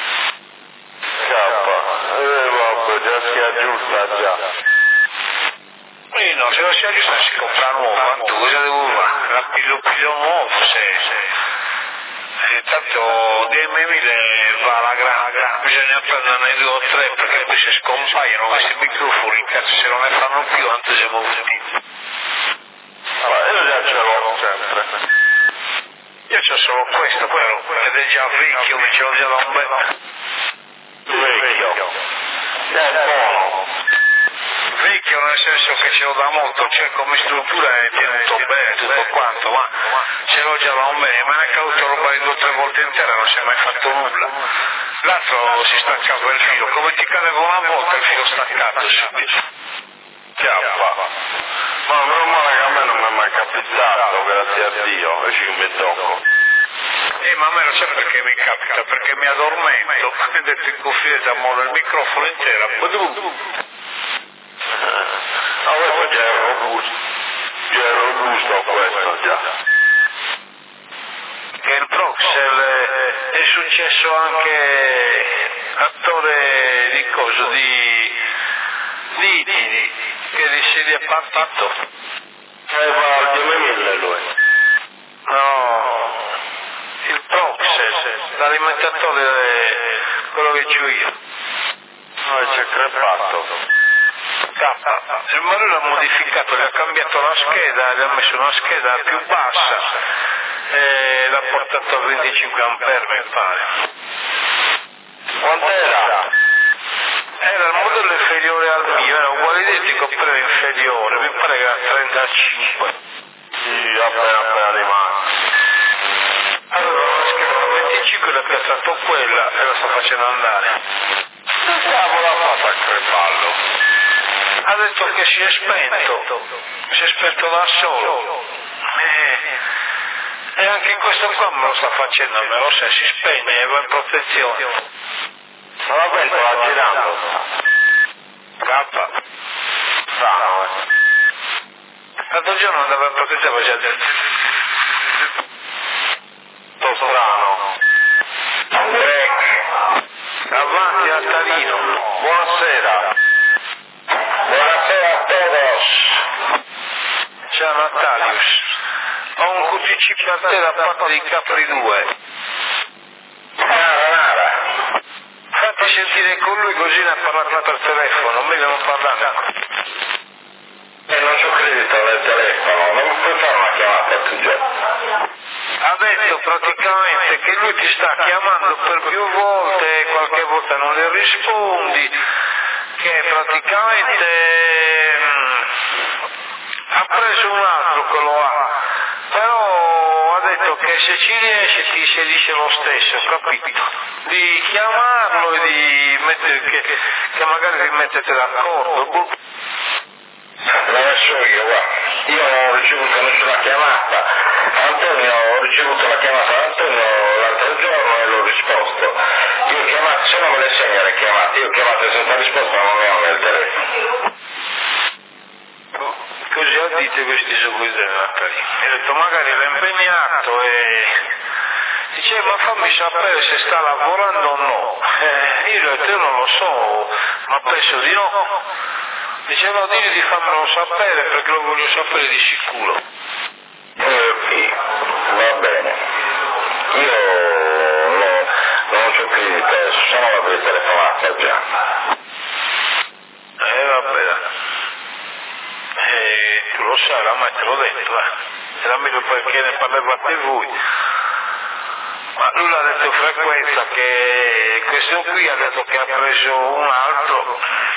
Cappa, eh vabbè, già si aggiusta già. Sì, no, se non si aggiusta si compra nuovo, tanto cosa devo fare? La piglio, piglio nuovo, se... se... Eh, tanto D M mille va alla grana, bisogna prenderne due o tre perché poi se scompaiono questi microfoni, cazzo se non ne fanno più, tanto siamo venuti. Allora, io già ce l'ho sempre. Io c'ho solo questo però, ed è già vecchio, mi ce l'ho già da un bel... Vecchio. È buono. Vecchio nel senso che ce l'ho da molto, cioè come struttura è tenuto bene tutto quanto, ma ce l'ho già da un bene, ma ne è caduto roba di due o tre volte intera, non si è mai fatto nulla. L'altro si staccava il filo, come ti cadeva una volta il filo staccato subito. Chiappa. Ma meno male che a me non mi è mai capitato, grazie a Dio, e ci mi tocco. Eh, ma a me non so perché mi capita, perché mi addormento, ho detto in cuffietta, muovo il microfono intero, Ah, questo già è robusto, già è robusto questo già. Che il Proxel è successo anche attore di coso, di di Itidi, che di si è partito. E va al D M mille lui. No, il Proxel, l'alimentatore, quello che c'ho io. No, c'è crepato. K, ma lui l'ha modificato, gli ha cambiato la scheda, gli ha messo una scheda più bassa e l'ha portato a venticinque ampere mi pare. Quant'era? Era il modello inferiore al mio, era uguale identico però inferiore, mi pare che era trentacinque. Sì, appena appena rimasto. Allora la scheda da venticinque l'ha piazzato quella e la sta facendo andare. Che cavolo ha fatto a crepallo? Ha detto che si è spento, si è spento da solo. E, e anche questo qua me lo sta facendo, me lo sa, si spegne e va in protezione. Ma la pentola girando. K. Strano, eh. L'altro giorno andava in protezione e faceva detto. Sto strano. Ecco. Avanti Natalino. Buonasera. Buonasera a todos. Ciao Natalius. Ho un Q T C per te da parte di Capri due. Nara, nara. Fatti sentire con lui così ne ha parlato per telefono, meglio non parlare. E non c'ho credito nel telefono, non mi puoi fare una chiamata tu già. Ha detto praticamente che lui ti sta chiamando per più volte e qualche volta non le rispondi, che praticamente mh, ha preso un altro che lo ha, però ha detto che se ci riesce ti inserisce lo stesso, capito? Di chiamarlo e di mettere, che, che magari vi mettete d'accordo. L'ho messo io, guarda. Io non ho ricevuto nessuna chiamata. Antonio, ho ricevuto la chiamata da Antonio l'altro giorno e l'ho risposto. Io ho chiamato, se non me le segna le chiamate, io ho chiamato senza risposta, non ne ho nel telefono. Così ha detto questi seguiti Natali. E ho detto magari l'ha impegnato e dice ma fammi sapere se sta lavorando o no. Eh, io ho detto io non lo so, ma penso di no. Diceva digli di farmelo sapere perché lo voglio sapere di sicuro. Eh, sì, va bene. Io no, non c'ho credito adesso, se no l'avrei telefonata già. Eh vabbè. Eh, tu lo sai, oramai te l'ho detto, eh. Era meglio perché ne parlavate voi. Ma lui l'ha detto frequenza che questo qui ha detto che ha preso un altro.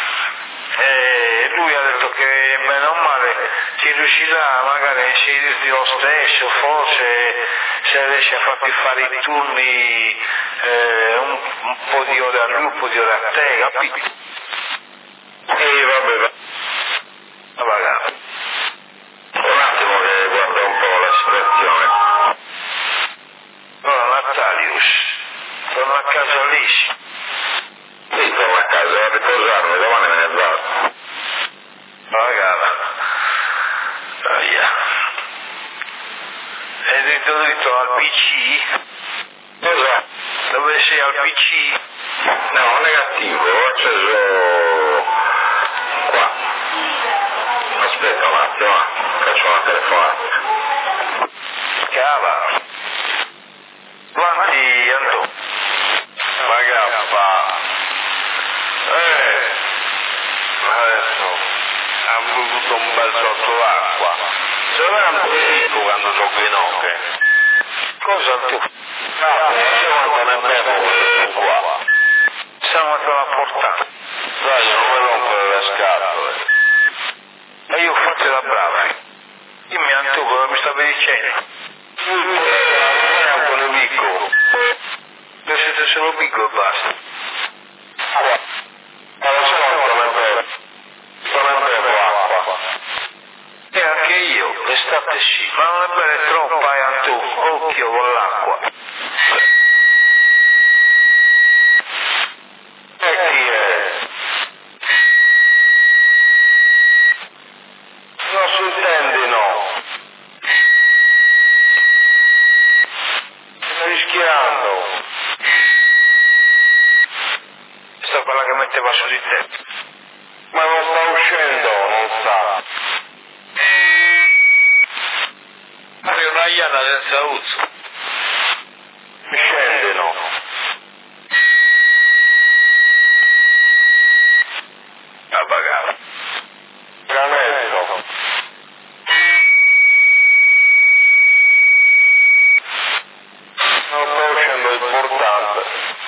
E lui ha detto che bene o male ci riuscirà magari a inserirti lo stesso, forse se riesce a farti fare i turni eh, un, un po' di ore a lui, un po' di ore a te, capito? E vabbè, va. Magari. Un attimo che guardo un po' la situazione. torno a casa lisci. Sì, torno a casa, devo riposarmi, domani me ne vado. La gara. Via. Sei dritto dritto al P C? Cosa? Dove sei al P C? No, negativo, ho acceso qua. Aspetta un attimo, faccio una telefonata. Cava. Quanti andò? Ragazza, eh, adesso hanno bevuto un bel sotto l'acqua. Se non era un po' ricco quando gioco in hockey. Cosa tu? No, non so quanto ne bevo qua. Siamo te la portata. Dai, non mi rompere le scatole. E io faccio la brava. Dimmi Antu cosa mi stavi dicendo. Non è un po' nemico. Che siete solo piccolo e basta. Ma lo so quanto ne bevo. Non ne bevo acqua. E anche io, l'estate sì, ma non è bene troppa, eh Antu. Occhio con l'acqua. E chi è? Non si intende, no. Sto rischiando. Questa è quella che metteva su di te. Ma non sta uscendo, non sta. È una iana senza uzzo. Scende, no. A pagare. Granetto. Non sta uscendo importante.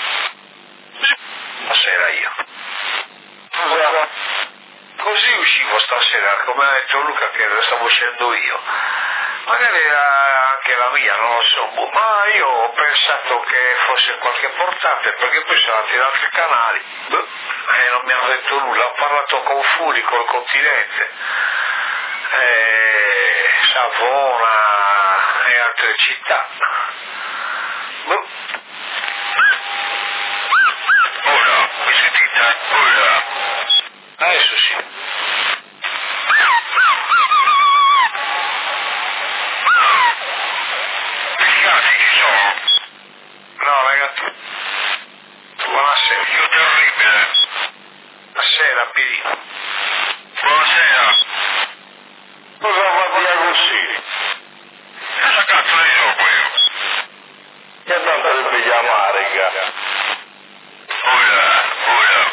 Stasera io. Scusa. Così uscivo stasera, come ha detto Luca che lo stavo uscendo io. Magari era anche la mia, non lo so, ma io ho pensato che fosse qualche importante perché poi sono andati da altri canali e non mi hanno detto nulla. Ho parlato con Furi, col continente, e Savona e altre città. Boh. Ora, mi sentite? Ora. Adesso sì. Pescati chi sono? No ragazzi, buonasera. Io terribile. Buonasera Pirino. Buonasera. Cosa va via così? Cosa cazzo ne so quello? Che tanto deve chiamare, raga. Ora, ora.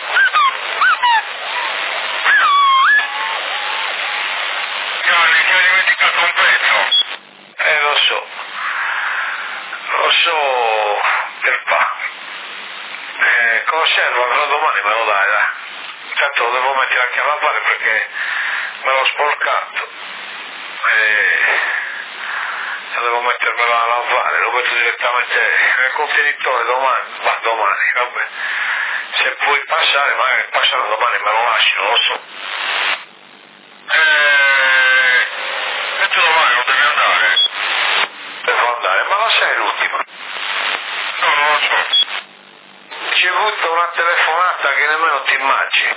Gianni, ti hai dimenticato un pezzo? Eh lo so, lo so del pa. Eh, conserva, però domani me lo dai, dai. Intanto lo devo mettere anche a lavare perché me l'ho sporcato. E devo mettermelo a lavare, lo metto direttamente nel contenitore domani, ma domani, vabbè. Se puoi passare, magari passano domani me lo lasci, non lo so. Eh... E tu domani non devi andare? Devo andare, ma lo sai l'ultima? No, non lo so. Ho ricevuto una telefonata che nemmeno ti immagini.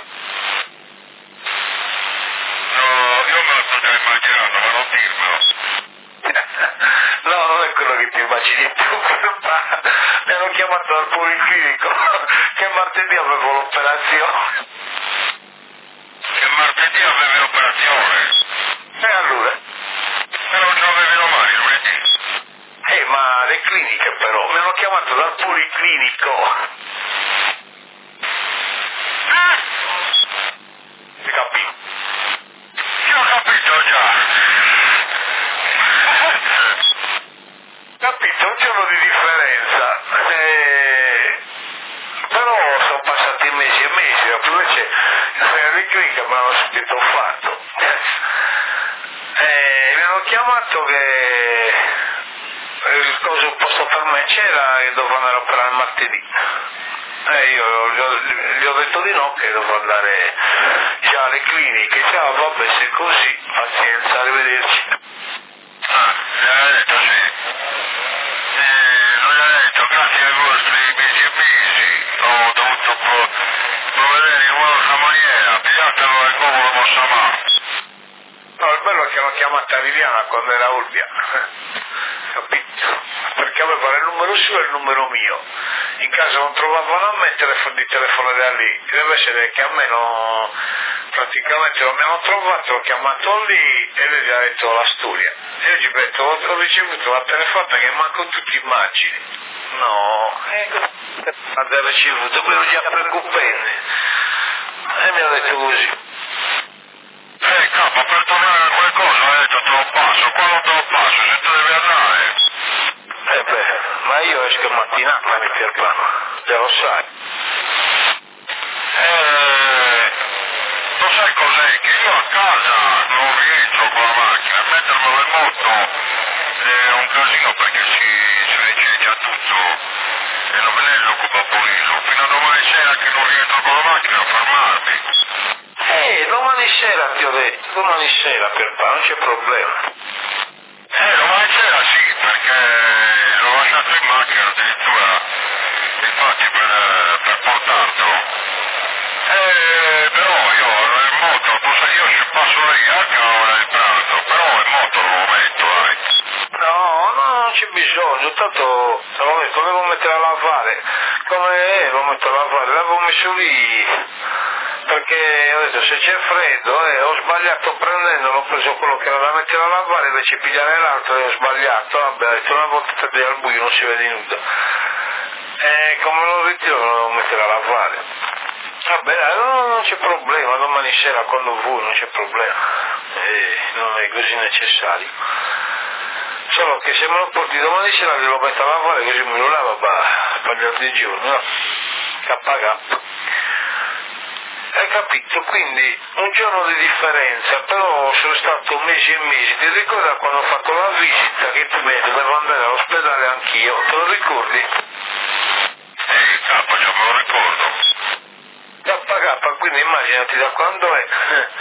No, io me lo sto già immaginando, ma non dirmelo. No, non è quello che ti immagini tu, ma mi hanno chiamato dal policlinico che martedì avevo l'operazione. Che martedì avevi l'operazione? E allora? E non ce l'avevi domani, lunedì? Eh, ma le cliniche però, mi hanno chiamato dal policlinico. Eh? Hai capito? Io ho capito già. Capito? Un giorno di differenza. Eh, però sono passati mesi e mesi, invece le cliniche mi hanno scritto fatto. Eh, mi hanno chiamato che il coso un posto per me c'era e dovevo andare a operare martedì. E io gli ho, gli ho detto di no, che devo andare già alle cliniche. Ciao, vabbè, se è così, pazienza, arrivederci. Ah, gliel'ha detto sì. Eh, non gli ha detto grazie ai vostri mesi e mesi. chiamatelo al comodo Mossamà. No, il bello è che l'ho chiamata Viviana quando era Olbia, capito? Perché aveva il numero suo e il numero mio. In caso non trovavano a me, telefono di telefono da lì. Invece che a me no, praticamente non mi hanno trovato, l'ho chiamato lì e lei gli ha detto la storia. E io gli ho detto, ho ricevuto una telefonata che manco tutte immagini. No, e ha ricevuto, poi non gli ha preoccupati. E mi ha detto così. Eh capo, per tornare a qualcosa ha detto te lo passo, quando te lo passo, se te devi andare. Eh beh, ma io esco mattinata mi Pierpano, già lo sai. Eh, lo sai cos'è? Che io a casa non rientro con la macchina, mettermelo in moto è un casino perché si, si licenza tutto e non me ne occupa pulirlo. Fino a domani sera che non rientro con la macchina a fermarmi. Eh, domani sera ti ho detto, domani sera Pierpano, non c'è problema. Eh, domani sera sì, perché l'ho lasciato in macchina addirittura, infatti per, per portarlo. Eh, però io in moto, cosa io ci passo lì anche a ora di pranzo, però in moto non lo metto, dai. No, no, non c'è bisogno, tanto l'ho detto, devo mettere a lavare, come è, lo metto a lavare, l'avevo messo lì, perché ho detto se c'è freddo, eh, ho sbagliato prendendo, l'ho preso quello che era da mettere a lavare, invece pigliare l'altro e ho sbagliato, vabbè, ho detto una volta al buio non si vede nulla, e come lo ritiro lo devo mettere a lavare. Vabbè, no, non c'è problema, domani sera quando vuoi non c'è problema, eh, non è così necessario. Solo che se me lo porti domani sera lo metto a lavare così me lo lavo per gli altri giorni, no? K K. Hai capito? Quindi un giorno di differenza, però sono stato mesi e mesi. Ti ricordi quando ho fatto la visita che tu mi dovevo andare all'ospedale anch'io? Te lo ricordi? Ehi, capo, già me lo ricordo. K K, quindi immaginati da quando è.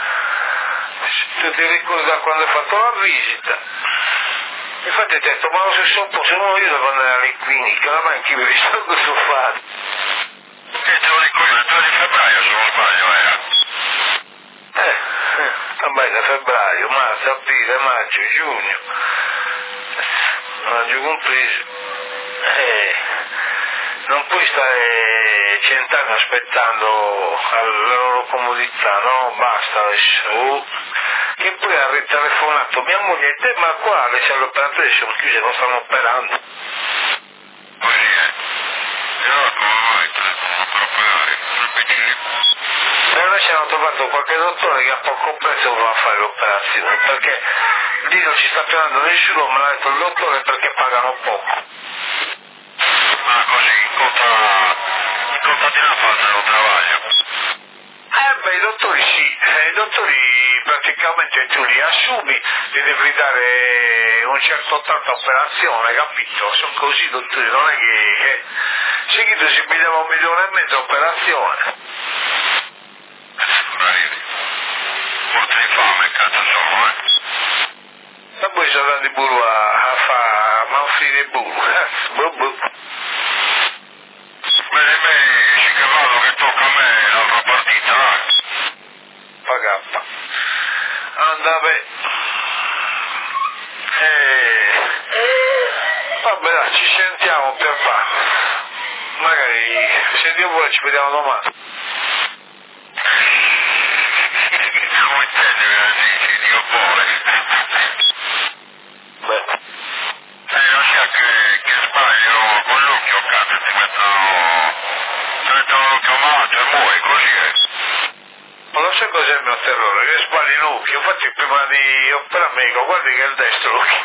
Tu ti ricordi da quando hai fatto la visita? Infatti ti ho detto, ma lo stesso po', se no io devo andare alle cliniche, ma anche io mi so cosa fare. E te lo ricordo, il tre di febbraio se non sbaglio era. Eh, eh, vabbè, da febbraio, marzo, aprile, maggio, giugno. Maggio compreso. Eh, non puoi stare cent'anni aspettando la loro comodità, no? Basta adesso. Oh. Che poi ha ritelefonato mia moglie, te ma qua le sale operatrici sono chiuse, non stanno operando. Così è. E allora come mai te per operare? E noi ci hanno trovato qualche dottore che a poco prezzo voleva fare l'operazione, perché lì non ci sta prendendo nessuno, me l'ha detto il dottore perché pagano poco. Ah, così, conta, conta di una falta non travaglio. Eh beh, i dottori sì, eh, i dottori praticamente tu li assumi, ti devi dare un certo tanto operazione, capito? Sono così i dottori, non è che... Eh, seguito si pigliava un milione e mezzo operazione. Ridi. Morte di fame, cazzo sono, eh. E poi sono andati pure a, a fare, a manfrire il burro, boh boh. Bene, bene, esci che vado che tocca a me l'altra partita, eh. Pagappa. Andava. Eh, vabbè, dai, ci sentiamo per fa. Magari se Dio vuole ci vediamo domani. Come intendi, me dici, Dio vuole. Beh. E non sia che, che sbaglio con l'occhio, cazzo, ti mettono, ti mettono l'occhio malato e muori, così è. Ma lo sai cos'è il mio terrore? Che sbagli l'occhio, infatti prima di operarmi dico, guardi che è il destro l'occhio.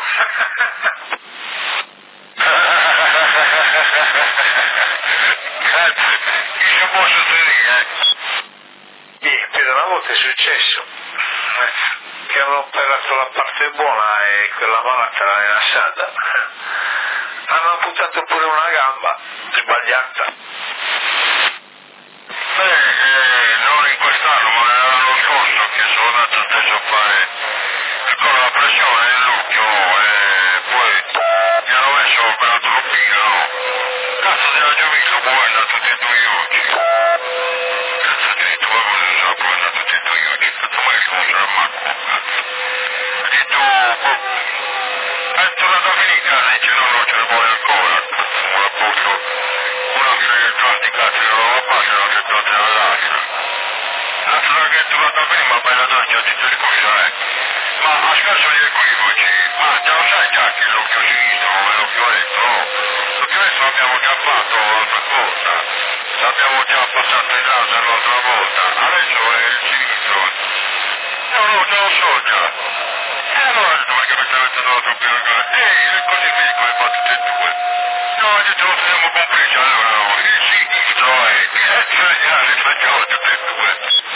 Cazzo, chi si può sostenere? Sì, per una volta è successo eh, che hanno operato la parte buona e quella malata l'ha rilasciata. Hanno amputato pure una gamba, sbagliata. Beh, eh, non in quest'anno, ma l'anno scorso che sono andato stesso a fare ancora la pressione nell'occhio e poi mi hanno messo operato l'oppino, no? Cazzo di ragionamento, poi è andato tutti e due gli occhi. Cazzo di tu, ma cosa so, poi è andato tutti e due te la lascia. L'altro che è trovata prima, bella doccia di te cominciare. Ma a scasso di equivoci, ma già lo sai già che l'occhio sinistro non è l'occhio destro, no? L'occhio destro l'abbiamo già fatto l'altra volta, l'abbiamo già passato il laser l'altra volta, adesso è il sinistro. No, no, già lo so già. E allora ho detto perché mi stai mettendo la troppa ancora? Ehi, è così vedi come fa tutte e due. No, ho detto lo teniamo complice, allora no, il sinistro è, che facciamo tutte e due.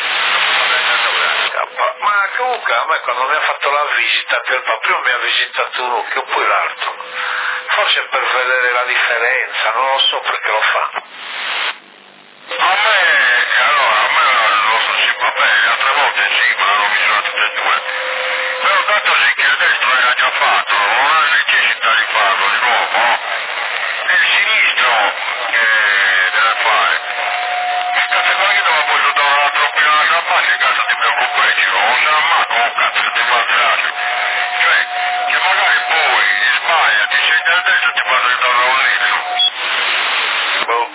Ma comunque a me quando mi ha fatto la visita, prima mi ha visitato un occhio, poi l'altro. Forse per vedere la differenza, non lo so perché lo fa. A me, allora, a me non lo so, sì, vabbè, le altre volte sì, ma l'hanno misurato tutte e due. Però tanto sì che il destro era già fatto, non ha necessità di farlo di nuovo, no? E il sinistro che deve fare. Cazzo, come che devo poi da una troppina alla campagna, cazzo ti preoccupi, non sarà mai come cazzo che ti guarderai. Cioè, che magari poi sbaglia, ti segna il destro e ti guarda da un libro. Boh.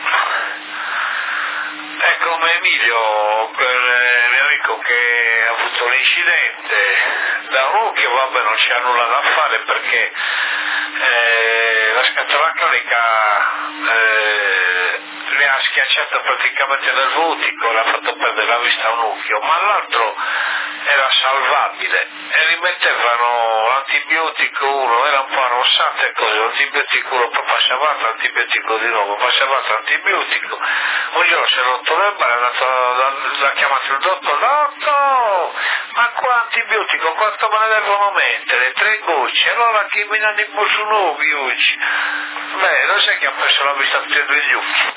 È come Emilio, quel mio amico che ha avuto l'incidente, da un occhio vabbè non c'è nulla da fare perché eh, la scatola carica eh, le ha schiacciato praticamente nel votico, le ha fatto perdere la vista a un occhio, ma l'altro era salvabile e gli mettevano l'antibiotico uno, era un po' arrossato e cose, l'antibiotico uno, poi passava altro antibiotico di nuovo, passava altro antibiotico, un giorno si è rotto le balle, è andato, l'ha chiamato il dottore, dottor, ma qua antibiotico quanto me ne devono mettere? Tre gocce, allora chi mi danno i posunovi oggi? Beh, lo sai che ha perso la vista a tutti e due gli occhi?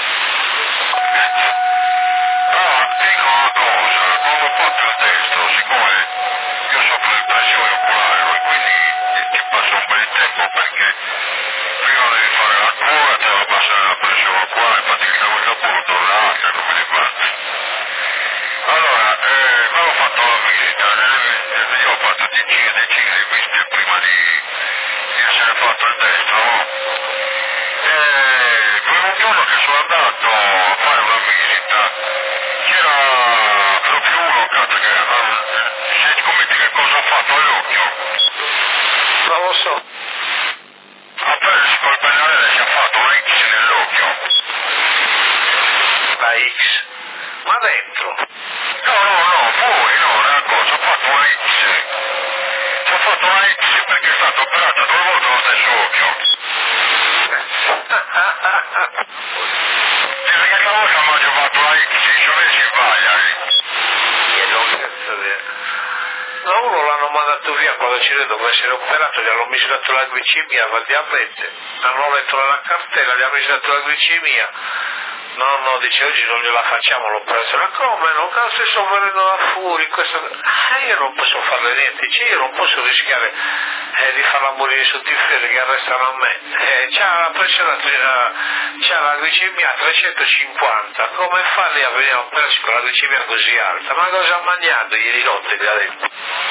No, dico una cosa, quando ho fatto il destro, siccome io soffro di pressione oculare, quindi ti passa un bel tempo perché prima devi fare la cura, te la passare la pressione oculare, infatti mi devo capire tornare, come le fate. Allora, eh, quando ho fatto la visita, eh, io ho fatto decine e decine di visite prima di, di essere fatto il destro, no? E per un giorno che sono andato a fare una visita, c'era proprio uno, cazzo, che eh, se scommetti che cosa ha fatto all'occhio? Non lo so. Ha preso col pennarello e si è fatto una X nell'occhio. La X? Ma dentro? No, no, no, fuori, no, una cosa, ha fatto una X. Si è fatto una X perché è stato operato due volte lo stesso occhio. Dice che la volta mi ha fatto la X, se ne si sbaglia. Che non cazzo di... No, uno l'hanno mandato via quando ci doveva essere operato, gli hanno misurato la glicemia, aveva diabete, hanno letto nella cartella, gli hanno misurato la glicemia. No, no, dice oggi non gliela facciamo l'operazione. Come? Non cazzo sto venendo da fuori questo... Ah, io non posso farle niente, dice io non posso rischiare eh, di farla morire sotto i ferri che arrestano a me. Eh, c'ha la pressione, c'ha la glicemia a trecentocinquanta, come fa lì a venire a operarsi con la glicemia così alta? Ma cosa ha mangiato ieri notte lì dentro?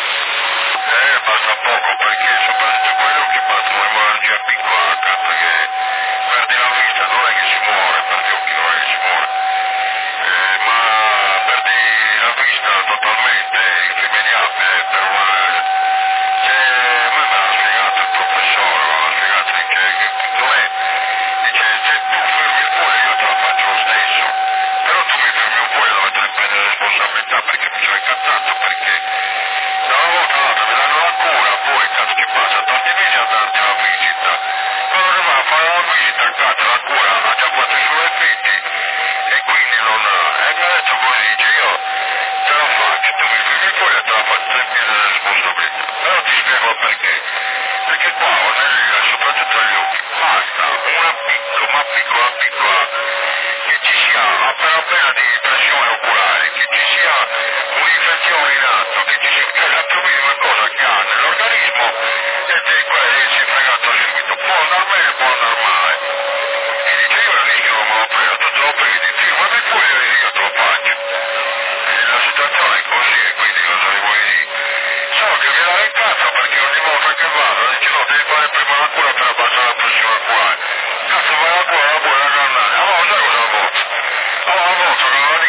Eh, basta poco perché soprattutto quello che basta un'emorragia piccola, cazzo che perdi la vista, non è che si muore, perdi occhi, non è che si muore, eh, ma perdi la vista totalmente irrimediabile per una... Cioè, a me me l'ha spiegato il professore, me l'ha spiegato che, che non è, dice, se tu fermi il cuore io te la faccio lo stesso, però tu mi fermi un cuore dove te ne prendi le responsabilità perché mi sono incazzato, perché da una volta all'altra mi danno la cura, poi cazzo ci passa tanti mesi a darti la visita, quando ne va a fare la visita, cazzo la cura ha già fatto i suoi effetti e quindi non ha, e mi ha detto così, dice io te la faccio, tu mi fermi fuori e te la faccio tre piedi le responsabilità, però ti spiego perché, perché qua nel, soprattutto agli occhi, basta una piccola, ma piccola piccola, che ci sia appena appena di pressione oculare, che ci sia un'infezione in atto, che ci sia che la più minima cosa che ha nell'organismo e di quelli si è fregato subito, può andare bene, può andare male. E dice io il rischio non me lo prendo, tu te lo prendi, sì, ma mi puoi dire io te lo faccio. E la situazione è così e quindi cosa vi vuoi dire? So che mi dà in cazzo perché ogni volta che vado dice no, devi fare prima la cura per abbassare la pressione oculare. Cazzo, vai la cura, la cura, la grandare. Allora, sai cosa la volta? Allora, la volta che non la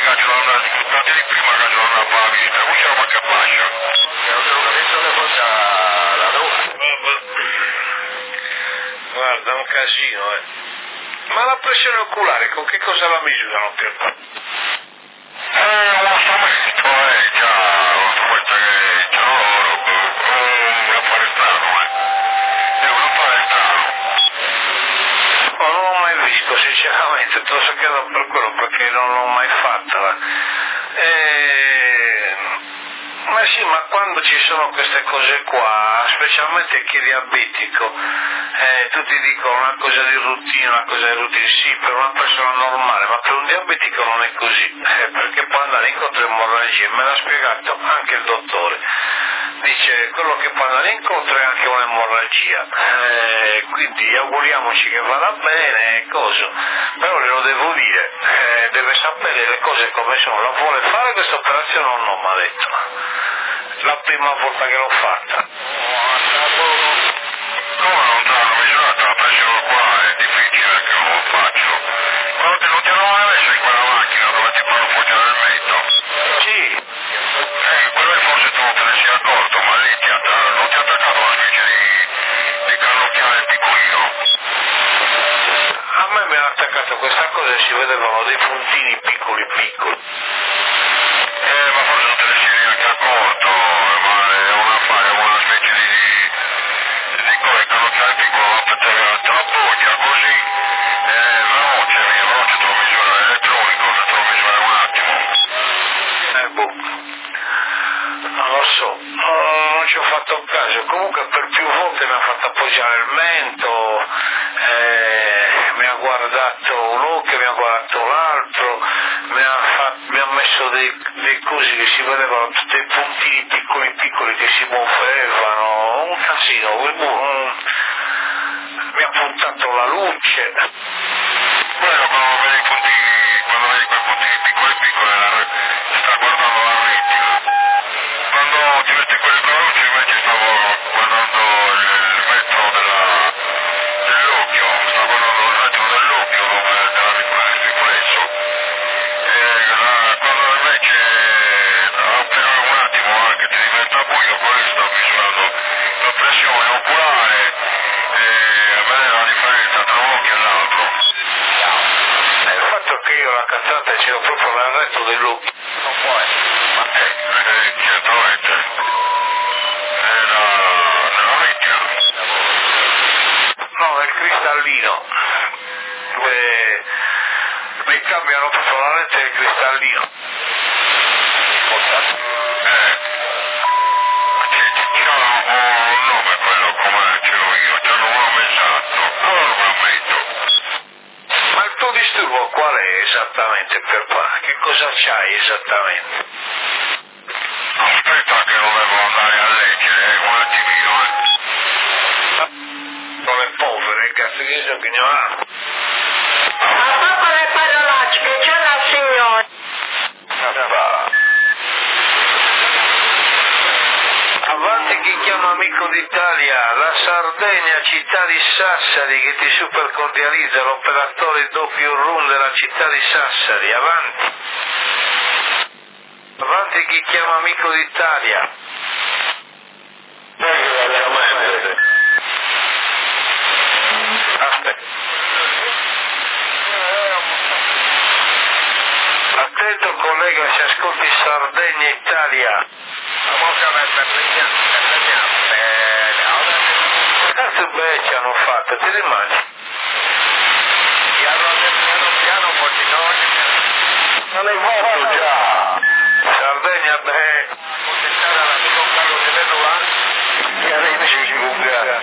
stati di prima che non aveva la vista, qui siamo a Capaccia. È un drogadetto che porta la droga. Guarda, un casino, eh. Ma la pressione oculare, con che cosa la misurano, Pierpa? Eh, uno strumento, eh, già, uno strumento che c'è loro, un affare strano, eh. È un affare strano. Oh, non l'ho mai visto, sinceramente, te lo so chiedo per quello, perché non l'ho mai fatta. Eh... Ma sì, ma quando ci sono queste cose qua, specialmente chi è diabetico, eh, tutti dicono una cosa di routine, una cosa di routine, sì, per una persona normale, ma per un diabetico non è così, eh, perché può andare incontro a emorragie, me l'ha spiegato anche il dottore. Dice, quello che può andare incontro è anche un'emorragia, eh, quindi auguriamoci che vada bene, cosa. Però glielo devo dire, eh, deve sapere le cose come sono, la vuole fare questa operazione o no, mi ha detto. La prima volta che l'ho fatta. Come non te l'hanno misurata la pressione qua, è difficile che non lo faccio. Però te non ti hanno mai messo in quella macchina dove ti fanno appoggiare il mento? Sì. Eh, quello forse tu non te ne sei accorto, ma lì ti ha, non ti ha attaccato una specie di, di cannocchiale piccolino. A me mi ha attaccato questa cosa e si vedevano dei puntini piccoli piccoli. Eh, ma forse non te ne sei neanche accorto, ma è un affare, una specie di, di come cannocchiale piccolo, te, te lo appoggia così, eh, veloce, veloce, te lo misura, è elettronico, se te lo misura un attimo. Eh, boh. Non lo so, non ci ho fatto caso. Comunque per più volte mi ha fatto appoggiare il mento, eh, mi ha guardato un occhio, mi ha guardato l'altro, mi ha, fatto, mi ha messo dei, dei cosi che si vedevano, dei puntini piccoli piccoli che si muovevano, un casino, un, mi ha puntato la luce. Quello quando vedi i puntini, quando vedi quei puntini piccoli piccoli, la, sta guardando la retina. Quando ti metti quelli con la luce invece stavo guardando il, il metro della, dell'occhio, stavo guardando il metro dell'occhio dove della riflesso. E la, quando invece appena un attimo anche ti diventa buio, poi sto misurando la pressione oculare e a vedere la differenza tra un occhio e l'altro. E il fatto che io la cazzata c'ero proprio nel retto dell'occhio. Non può essere. Ma eh, eh, certamente. È la, nella retina. No, nel cristallino. Eh, mi cambiano proprio la lente del cristallino. Eh. C'ha un nome quello come ce l'ho io, c'ha un nome esatto. Allora me lo metto. Ma il tuo disturbo qual è esattamente, Pierpa? Che cosa c'hai esattamente? Aspetta che lo devo andare a leggere, un attimino, eh. Non è povero, cazzo che sono ignorante. Ma dopo le parolacce che c'è la signora. Avanti chi chiama amico d'Italia, la Sardegna, città di Sassari, che ti supercordializza, l'operatore doppio room della città di Sassari, avanti. Avanti chi chiama amico d'Italia. Aspetta. Attento collega, se ascolti Sardegna Italia. Cazzo beh ci hanno fatto, ti rimani? Non hai fatto già. Sardegna beh. Mi avevi messo in Bulgaria.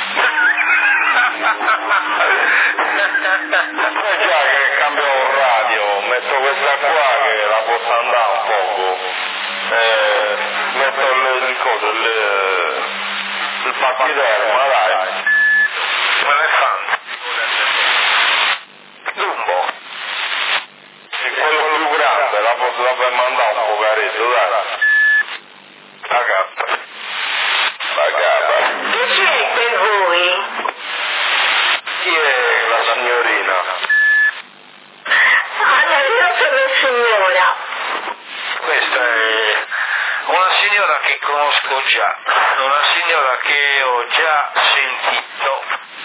Eh già che cambio un radio, metto questa qua che la posso andare un poco. Eh, metto il, il coso, il, il pappitermo, ma dai. Me ne fanno. Dumbo. E quello più grande, la posso saper mandare un po' caretto, dai. La cappa. La capa. Chi siete voi? Chi è la signorina? Allora io sono signora. signora che conosco già, una signora che ho già sentito.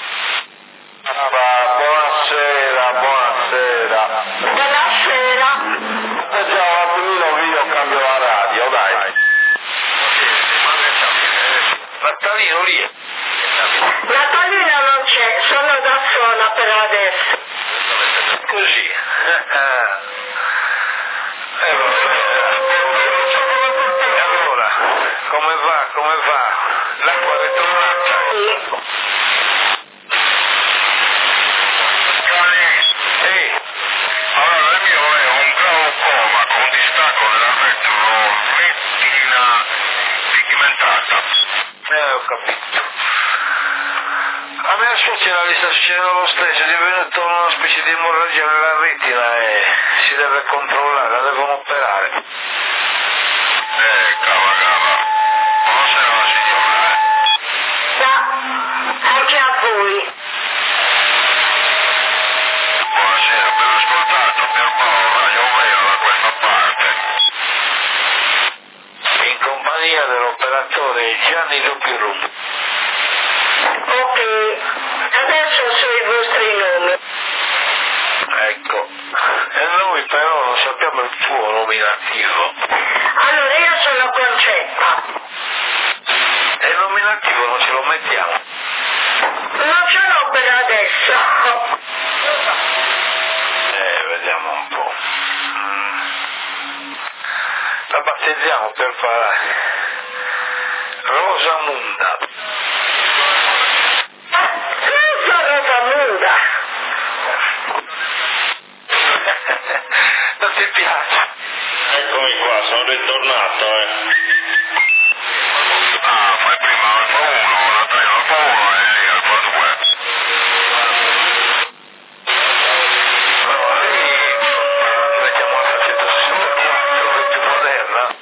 Ah, buonasera, buonasera. Buonasera. Facciamo un attimino che io cambio la radio, dai. Natalino lì. Natalina non c'è, sono da sola per adesso. Così. E allora, come va, come va? L'acqua è tornata? Sì. Ehi, Allora, il mio è un glaucoma con distacco della retina pigmentata. eh, ho capito. A me suocera gli sta succedendo lo stesso, è venuto una specie di emorragia nella retina e si deve controllare, la devono operare. Eh, cava, cava. Buonasera signora, eh. Da, anche a voi. Buonasera, ben ascoltato, Pierpaolo, Radio Omega da questa parte. In compagnia dell'operatore Gianni Lupirum. Ok, adesso so i vostri nomi. Ecco, e noi però non sappiamo il suo nominativo. Allora io sono Concetta. E il nominativo non ce lo mettiamo. Non ce l'ho per adesso. Eh, vediamo un po'. Mm. La battezziamo per fare Rosamunda. Cosa Rosamunda? Non ti piace? Eccomi qua, sono ritornato, eh. Ah, fai prima Alfa uno, Natalia Alfa uno e lì Alfa due. No, lei vediamo la centosessantaquattro, è più moderna.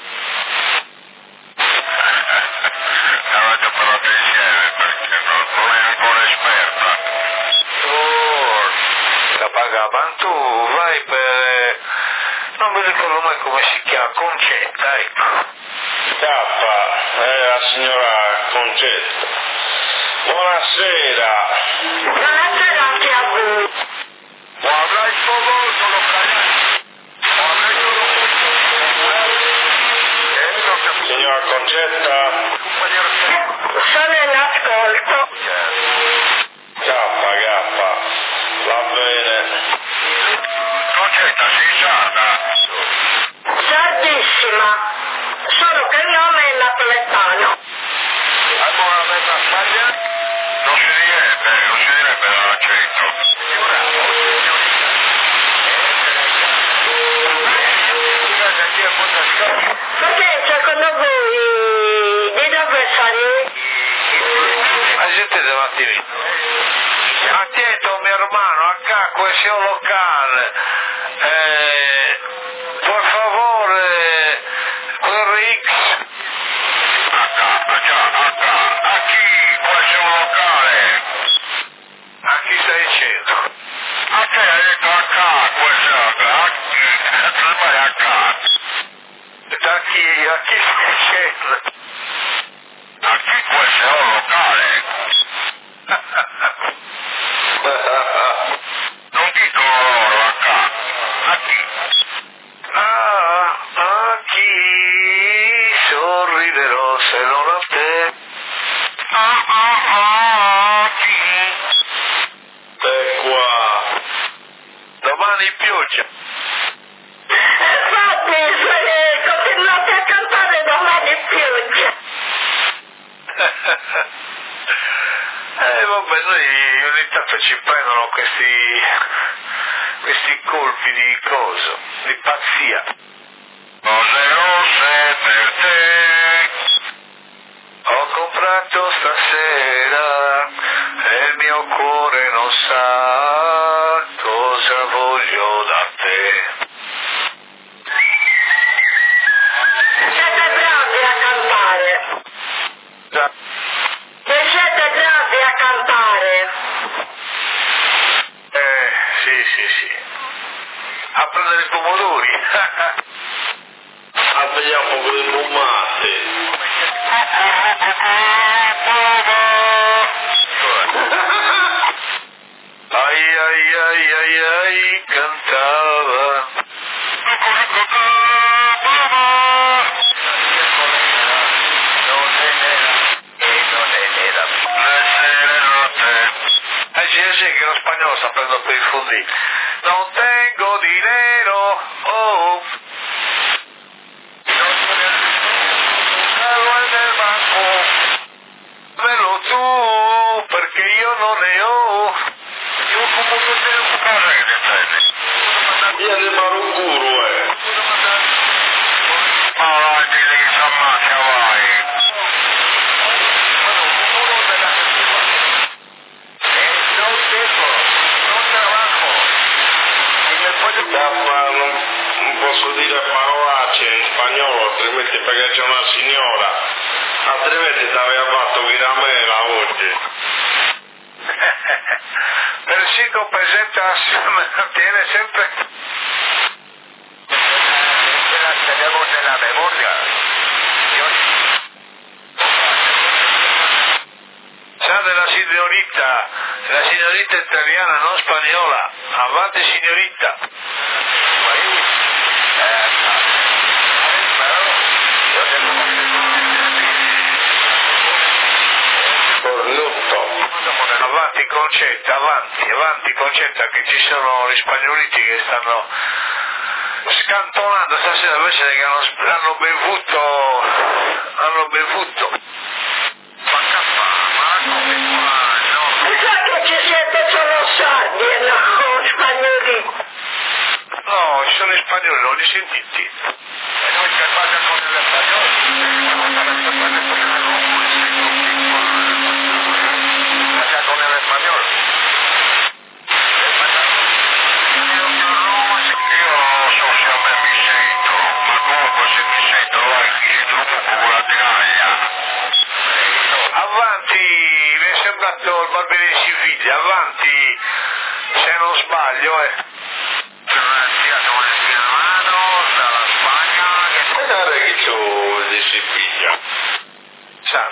Avete parlato insieme perché non, non è ancora esperta. Oh, la pagava. Tu vai per... non mi ricordo mai come si chiama, Concetta, ecco. K, è la signora Concetta. Buonasera. Buonasera anche a voi. Guarda il suo volto, lo cagliate. Guarda il suo volto. Signora Concetta. Sono in ascolto. K, K. Va bene. Concetta, sei sarda? Sardissima. Solo che il nome è napoletano. Allora, venga a sbagliare. Non si direbbe, non si direbbe dall'accento. Perché secondo voi di dove sarei? Sentite un attimino. Attento mio hermano, acá cohesión local. Eh, por favor, eh, Q R X. Acá, acá, acá, aquí, cohesión locale. A chi stai dicendo? A te hai detto acá, cohesión locale. Tu vai acá. Da chi, a chi stai dicendo? Aquí cohesión locale. Non dicono loro acá. Aquí. Ah, a chi sorriderò se non a te? Ah, ah, ah, aquí. E qua. Domani pioggia. Infatti, se continuate a cantare domani pioggia. Eh vabbè, noi ogni tanto ci prendono questi questi colpi di coso, di pazzia. Rose rosse per te. Ho comprato stasera e il mio cuore non sa cosa voglio da te. Siete bravi a cantare. Già. E siete bravi a cantare. Eh, sì, sì, sì. A prendere i pomodori. soldi, non tengo dinero, oh. Nel banco, velo tu, perché io non ne ho. Io comunque tengo un cosa che ti stai. Via di Marunguru, eh. Ma vai, ti devi ammazza, vai. Cappa, non, non posso dire parolacce in spagnolo, altrimenti perché c'è una signora, altrimenti ti aveva fatto viramela oggi. Per cinque presenta me la tiene sempre. Tenemos en la memoria. Sa della signorita, la signorita italiana, non spagnola. Avanti signorita. Cornutto. Avanti Concetta, avanti, avanti Concetta, che ci sono gli spagnoliti che stanno scantonando stasera invece che hanno, hanno bevuto, hanno bevuto. Mi sa che ci siete solo sardi e no spagnoli. No, ci sono gli spagnoli, non li sentiti. E noi che cosa con gli spagnoli? Con el español. Io socialmente mi sento, ma comunque se mi sento anche troppo con la tigaglia. Avanti, mi è sembrato il Barbiere di Siviglia, avanti, se non sbaglio, eh. Dalla Spagna. Guardate che c'ho di Siviglia. Sa.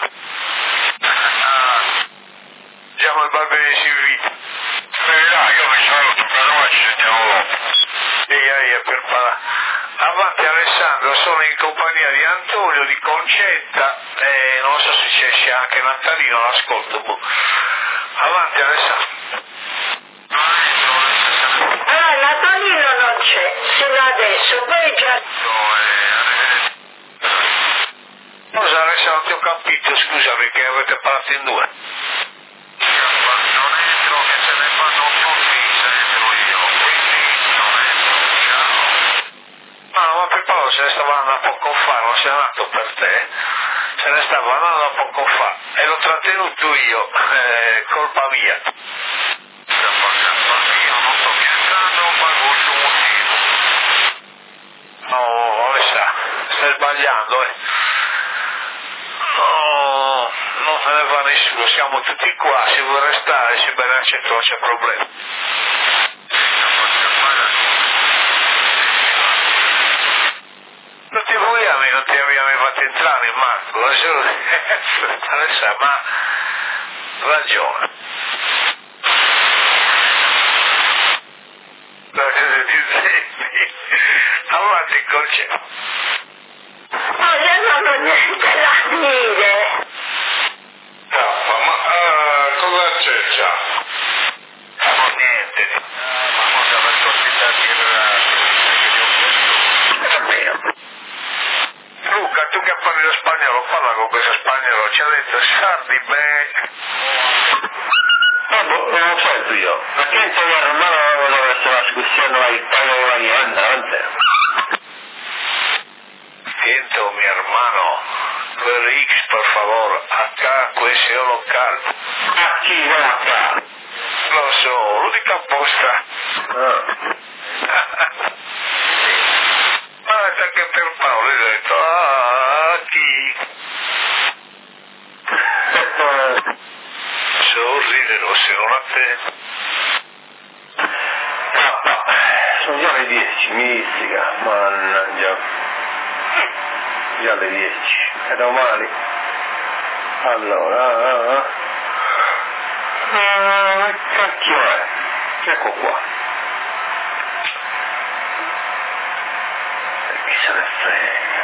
Siamo al Barbiere di Siviglia. Spera, io mi sono toccato ma ci sentiamo dopo. Eia, eia, per parlare. Avanti Alessandro, sono in compagnia di Antonio, di Concetta e non so se c'è anche Natalino, l'ascolto. Boh. Avanti Alessandro. Ah, Natalino non c'è, sino adesso, poi già... Cosa Alessandro, non ti ho capito, scusami che avete parlato in due. No, ma per Paolo se ne stava andando poco fa, non si è andato per te, se ne stava andando poco fa e l'ho trattenuto io, eh, colpa mia. No, Alessà, stai sbagliando, eh. No, non se ne va nessuno, siamo tutti qua, se vuoi restare, se ben accetto non c'è problema. Non ti vogliamo, non ti abbiamo fatto entrare in manco, adesso, ma ragiona. Cosa ti senti? Avanti il concetto. No, io non ho niente da dire. Cappa, ma uh, cosa c'è già? Non niente. Vamos a ver cositas che Luca, tu che parli lo spagnolo, parla con questo spagnolo, ci ha detto sardi beh. No, non lo so io. Perché in mi hermano dove estaba escuchando la Italia de Varianda antes? Siento, mi hermano, per X, por favor, acá, questo local. Aquí, no acá. Lo so, l'unica apposta. Ah. Guarda che per Paolo gli ho detto, ah, chi? Sorridero, se non a te. Sono già le dieci, mistica, mannaggia. Già le dieci. E domani? Allora, ah, ah. Ah, cacchio è? Ecco qua. Chi se ne frega?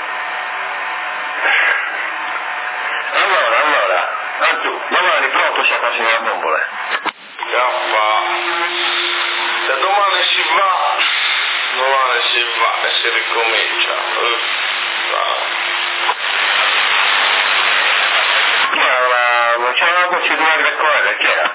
Allora, allora, Antu, domani pronto c'è la prossima bombole? Cappa. Domani si va, domani si va e si ricomincia. Ma c'era una procedura elettorale, che era?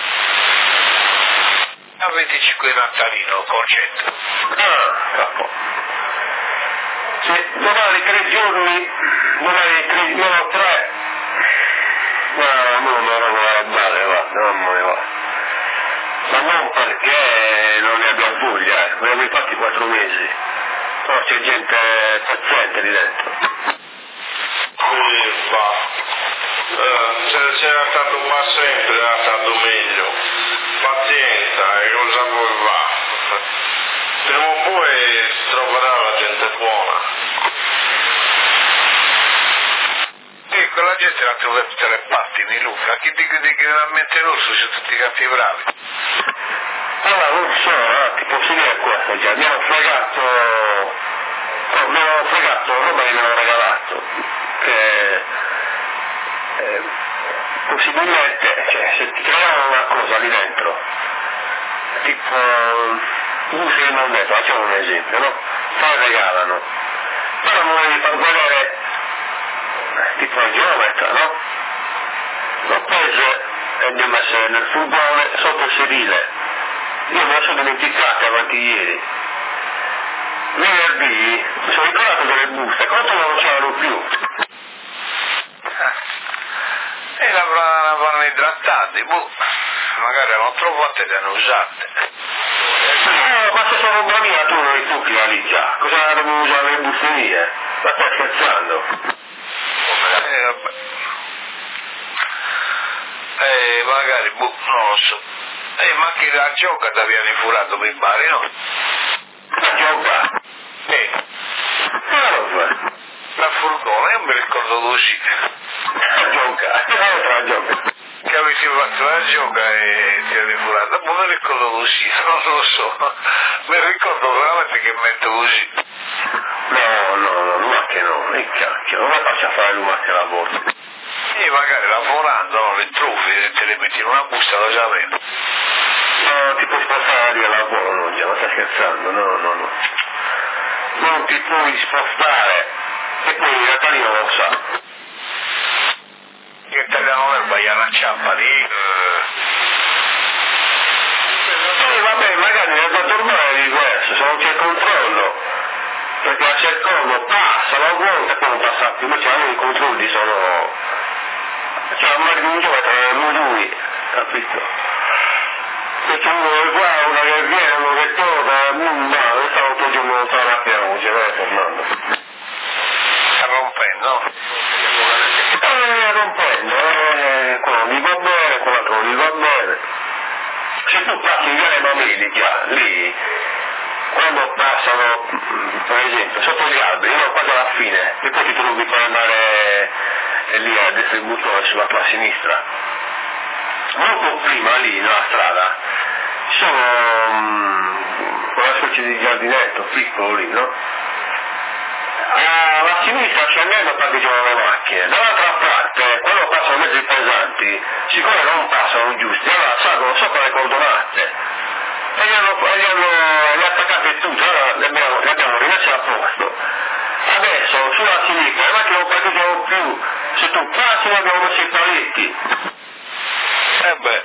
A venticinque Natalino, concetto. Ah, capo. Sì, domani tre giorni, domani tre, no, tre. No, no, no, non va male, va, non me ne va. Ma non perché non ne abbiamo voglia, eh, ne abbiamo fatti quattro mesi. Però c'è gente paziente lì dentro. Sì, va. Eh, se c'era stato qua sempre, era stato meglio. Pazienza, e cosa vuoi fare? Prima o poi si troverà la gente buona. E quella gente la trova da tutte le parti, mi Luca. Chi dice che realmente rosso sono tutti gatti bravi? Allora, non so, eh, ti posso dire questo, già, mi hanno fregato, no, mi hanno fregato roba che mi hanno regalato, che eh, possibilmente, cioè, se ti trovano una cosa lì dentro, tipo, un sei non detto, facciamo un esempio, no? Te la regalano, però non devi far vedere, tipo il geometra, no? L'ho preso e li ho messo nel furgone sotto il sedile. Io me la sono dimenticata avanti ieri. Venerdì mi sono ricordato delle buste, quanto non c'erano più? E l'avranno idrattate, boh, magari erano trovate e le hanno usate. Eh, ma se sono roba mia tu non hai tu che lì già, cosa devo usare le buste mie? Ma stai scherzando? Eh, vabbè. Eh, magari, boh, non lo so. Eh, ma chi la gioca da viene furato per pare, no? La gioca? Eh. Ma lo fa? La furgone, io mi ricordo così. La gioca? La gioca? Che avessi fatto la gioca e ti eri furato, ma mi ricordo così, non lo so. Mi ricordo veramente che metto così. No, no, no, lumacche no, che cacchio, non la faccia fare lumacche alla borsa. E magari lavorando, no, le trovi e te le metti in una busta, lo sapevo. No, ti puoi spostare lì al lavoro, no, già, ma stai scherzando, no, no, no. Non ti puoi spostare, e poi il Natalino lo sa. Che italiano è vai alla ciappa lì? Eh. Sì, vabbè, magari nel dottor Mare è diverso, se non c'è controllo, perché a secondo passa la volta e poi non passa più, invece i controlli sono... cioè a magari un giorno non lui, capito? Perché uno che qua, uno che viene, uno che torna, non va, non sta otto giorni non sta una piange, vai tornando. Sta rompendo, no? Eh, rompendo, eh, quello non gli va bene, quell'altro non gli va bene. Se tu passi in viale Mameli, già, lì, quando passano, per esempio, sotto gli alberi, no, quasi alla fine, e poi ti trovi per andare lì al distributore sulla tua sinistra, molto prima lì nella strada ci sono um, una specie di giardinetto piccolo lì, no? Alla sinistra scendendo parcheggiano le macchine, dall'altra parte quando passano mezzi pesanti siccome non passano giusti, allora salgono sopra le cordonate e li hanno, li hanno li attaccate tutte, allora le abbiamo, le abbiamo rimesse a posto. Adesso sulla sinistra le macchine non parcheggiano più, se tu passi ne abbiamo messo i paletti. Eh beh.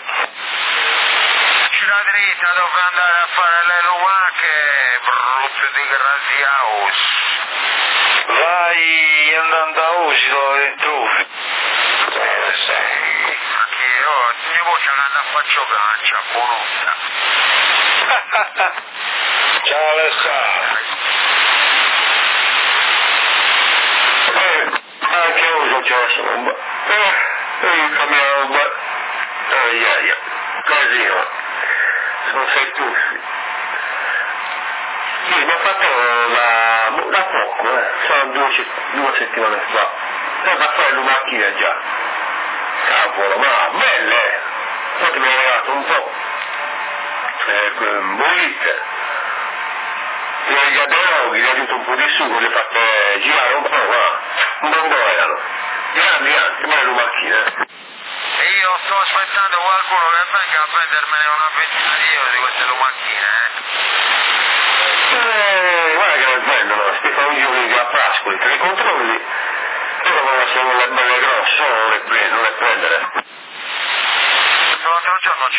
Sulla dritta dove andare a fare le lumache, brutto di Graziaus. Vai andando a Usi dove trovi. Eh, sì. Anche io, mia voce andando a faccio gancia, buonutta. Ciao Alessandro. Eh, anche io c'è sono. Eh, io cambiavo, ai ai, casino. Sono sei puffi. Sì, mi ha fatto da, da poco, eh, sono due, due settimane fa. E va a fare le macchine già. Cavolo, ma belle! Infatti mi ha regalato un po'. Eh, bollite. Gli ho rigato, gli ho aggiunto un po' di sugo, li ho fatte girare un po', ma un bambino erano. Grandi anche, ma le macchine. E io sto aspettando qualcuno che venga a vendermene una ventina di euro di queste lumachine, eh.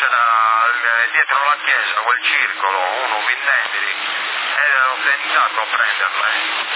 c'era dietro la chiesa quel circolo, uno ventennili, ed ho tentato a prenderla.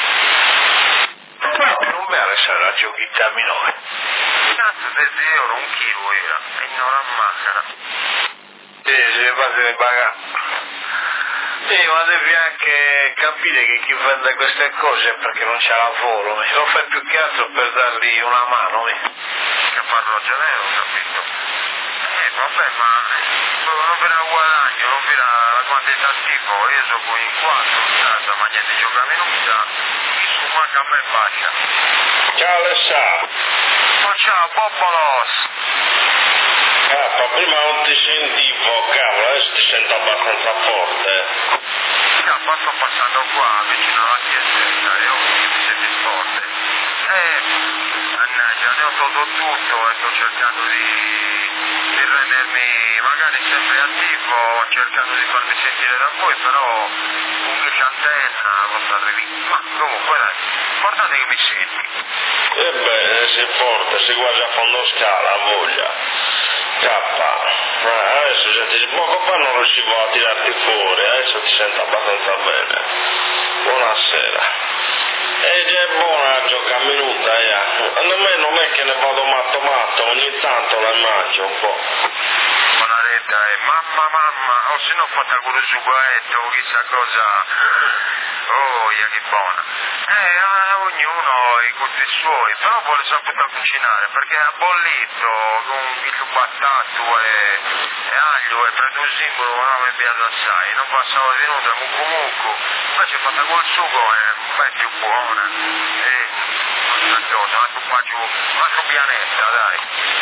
Eh. Non mi arrestare a giochità minore. Cazzo, dieci euro un chilo era, e non a macchina. Sì, si fate le pagare. Sì, ma devi anche capire che chi vende queste cose è perché non c'ha lavoro, lo fai più che altro per dargli una mano. Che farlo genero, capito? Eh, vabbè, ma non per il guadagno, non per la quantità tipo, io sono in quattro in casa, ma niente, gioca minuta, mi su manca a me basta. Ciao Alessà. Ma ciao, Popolos. Ah, prima non ti sentivo, cavolo, adesso ti sento abbastanza forte. Yeah, ma sto passando qua, vicino alla chiesetta, e ho visto che mi senti forte. Eh, mannaggia, ne ho tolto tutto e sto cercando di, di rendermi magari sempre attivo, cercando di farmi sentire da voi, però un che antenna, vostra rivista. Ma comunque dai, guardate che mi senti. Ebbene, sei forte, sei quasi a fondo scala, a voglia. Cappa, ah, adesso senti, poco fa non riuscivo a tirarti fuori, adesso ti sento abbastanza bene. Buonasera. E già è buona la gioca minuta, eh. A me non è che ne vado matto matto, ogni tanto la mangio un po'. Buonaretta, eh, mamma mamma, o se no fatta con lo sugoetto, chissà cosa. Oh, yeah, che buona. Eh, a ognuno i gusti suoi, però vuole saputo cucinare, perché ha bollito con il battato e, e aglio e preto un simbolo non mi piace assai, non passavo di nuda, mucco mucco, invece fatta col sugo è un po' più buona. E un'altra cosa, un altro, faccio, un altro pianeta, dai.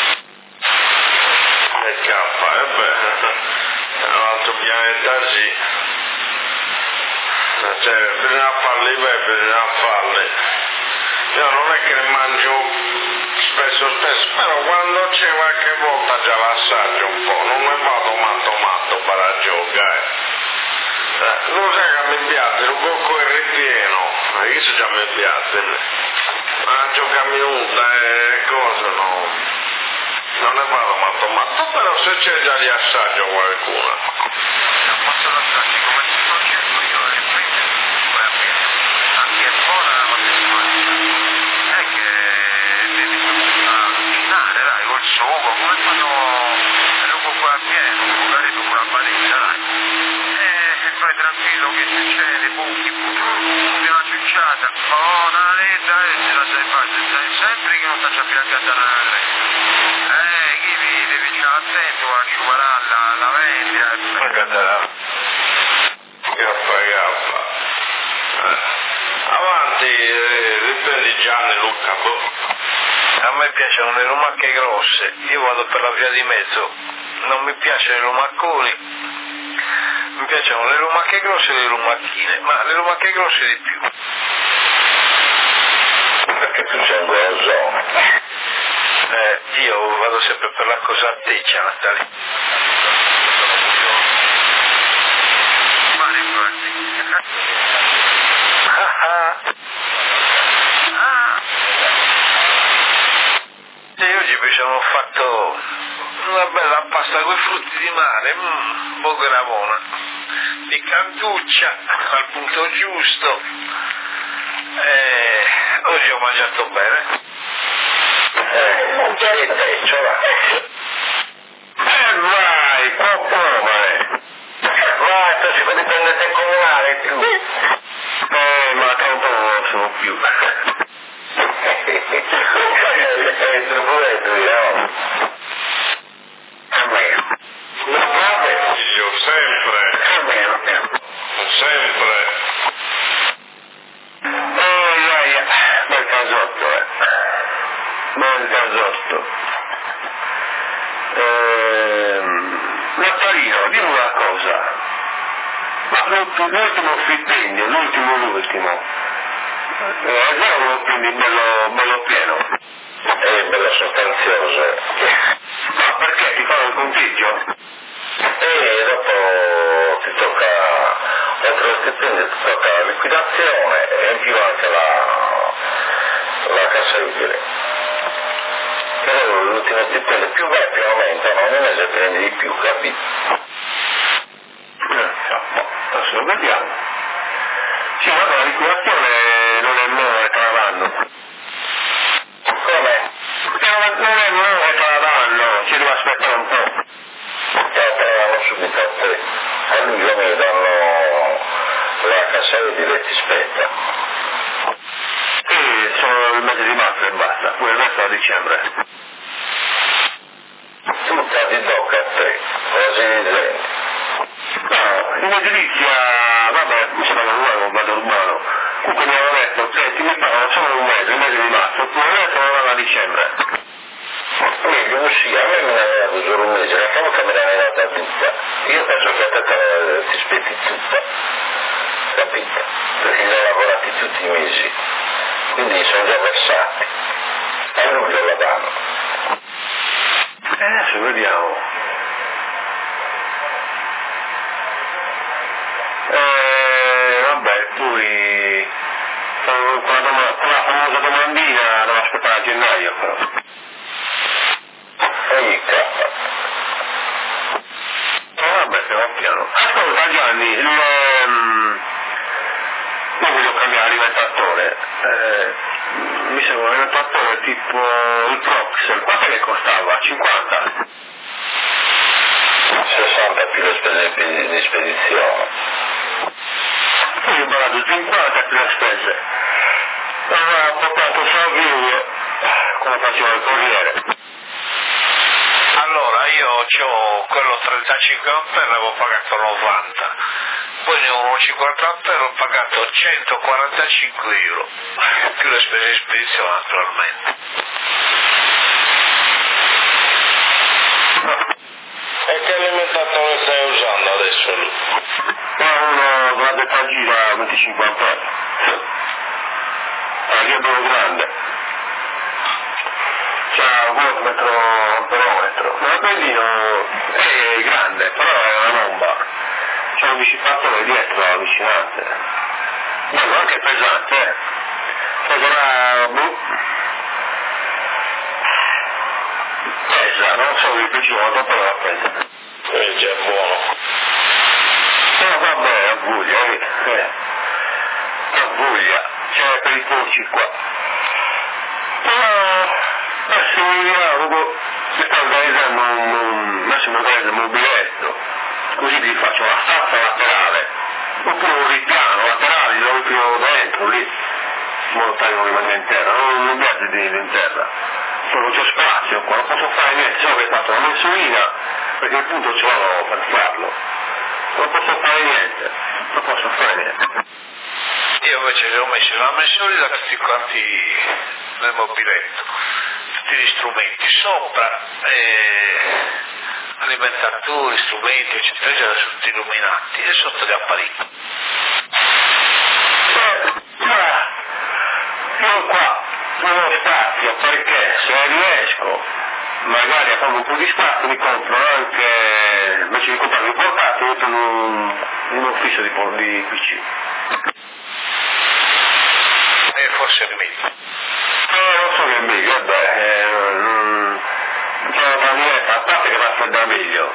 E cappa, e beh, un altro pianeta sì. Cioè, bisogna farli bene, bisogna farli. Io non è che ne mangio spesso spesso, però quando c'è qualche volta già l'assaggio un po', non ne vado matto matto per la gioca, eh. eh non sai che mi piace, il bocco è ripieno, ma io già mi piace, ma gioca minuta e cose no, non ne vado matto matto, però se c'è già di assaggio qualcuno. Non posso lasciarci come se non c'è io, e quindi anche è buona la matematica. È che devi cucinare, dai, col sugo, come fanno il lupo qua pieno, magari dopo una padella, dai. E fai tranquillo che succede, buchi, buchi, una ciucciata, buona letta e se la sai fare, sai sempre che non ti più a catanare. Eh, chi devi stare attento a sciuparalla, la vendita, e Catarà. Gaffa, gaffa. Eh. Avanti, eh, riprendi Gianni, Luca, boh. A me piacciono le lumache grosse, io vado per la via di mezzo, non mi piacciono i lumacconi, mi piacciono le lumache grosse e le lumachine, ma le lumache grosse di più. Perché tu sei un golosone. Eh, io vado sempre per la cosa a teccia, Natale. male guardi. Ah, Ah, e oggi mi sono fatto una bella pasta con i frutti di mare, mmm, un po' gravona, di cantuccia al punto giusto, e oggi ho mangiato bene. Eh, non c'è techo, va. Eh vai, poco, vai. Vai, tu ci puoi prendere te comunale, tu. Eh, ma tanto non lo so più. Eh, tu pure tu, no? Almeno. Non va io sempre. Almeno. Sempre. Oh, vai, bel casotto, eh. Bel casotto. Ehm, Nattalino, dimmi una cosa. Ma l'ultimo stipendio, l'ultimo l'ultimo, eh, è vero lo prendi bello, bello pieno? È bello sostanzioso. Ma perché ti fanno il contiggio? E dopo ti tocca, oltre lo stipendio ti tocca la liquidazione e in più anche la, la cassa utile. Però l'ultimo stipendio, più vai più aumentano, ogni mese prendi di più, capito? Eh, no, adesso lo vediamo. Sì, ma la liquidazione non è nuova tra l'anno. Come? Non è nuova tra l'anno, ci devo aspettare un po'. Eh, te l'hanno subito a te. A luglio mi danno la cassa di diretti spetta. Sì, sono il mese di marzo e basta, poi il resto a dicembre. Tutta ti tocca a te, così di No, in edilizia, vabbè, mi sembra che non è un vado urbano. Comunque mi hanno detto, senti, mi pagano solo un mese, il mese di marzo, poi il resto non a dicembre. meglio sì, a me me l'hanno dato solo un mese, la volta me l'hanno data tutta. Io penso che a te te la ti spetti tutta, capito? Perché li ho lavorati tutti i mesi, quindi sono già versati. A luglio la danno. Eh, adesso vediamo. Eh, vabbè, poi con, con, la, doma, con la famosa domandina devo aspettare a gennaio però. Ogni cappa. Eh, vabbè, piano piano. Ascolta Gianni, il, um, io voglio cambiare alimentatore. Eh, mi sembra un alimentatore tipo il Proxel. Quanto che costava? cinquanta? sessanta più le spese di spedizione. Io ho pagato cinquanta più le spese. Aveva portato Salvini come faceva il Corriere. Allora io ho quello trentacinque ampere, avevo pagato novanta, poi ne ho uno cinquanta ampere, ho pagato centoquarantacinque euro, più le spese di spedizione naturalmente. E che alimentatore stai usando adesso lì? È uno grande pagina venticinque ampere. È un libro grande. C'ha un voltmetro amperometro. Ma il bellino è grande, però è una bomba. C'è un dissipattore dietro allucinante. Ma anche pesante, eh. Peserà, boh. Pesa, non so di preciso quanto però pesa. Quello già è buono. No, vabbè, Abbuglia, eh. eh. Abbuglia, c'è per i porci qua. Però, adesso vediamo, mi sta organizzando un, un, adesso mi organizzo un mobiletto, così vi faccio una stanza laterale, oppure un ripiano laterale, lo ripio dentro, lì, in modo tale che non rimanga in terra, non, non viaggio di, in terra. Non c'è spazio qua, non posso fare niente, solo che ho fatto una mensolina, perché il punto ce l'ho per farlo. Non posso fare niente, non posso fare niente. Io invece li ho messi una mensolina tutti quanti nel mobiletto, tutti gli strumenti, sopra eh, alimentatori, strumenti, eccetera, eccetera, tutti illuminati e sotto gli apparecchi. Eh, ma io qua non ho spazio perché se riesco magari a fare un po' di spazio mi compro anche, invece di comprare un portatile, metto un, un ufficio di, di P C. E forse è meglio. Eh, non so che è meglio, vabbè, eh, non c'è una niente, a parte che va a andare meglio.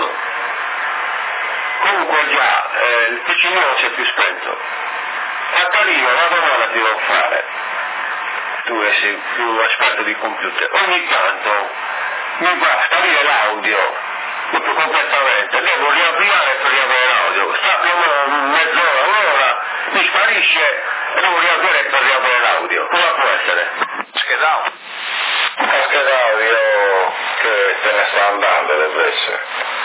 Comunque già, eh, il P C non si è più spento. A Torino una domanda ti devo fare. Tu sei più esperto di computer. Ogni tanto mi fa sparire l'audio, proprio completamente. Devo riavviare per riavere l'audio. Sta più o meno mezz'ora, un'ora, mi sparisce e devo riavviare per riavere l'audio. Cosa può essere? Schedao. Anche l'audio che te ne sta andando deve essere.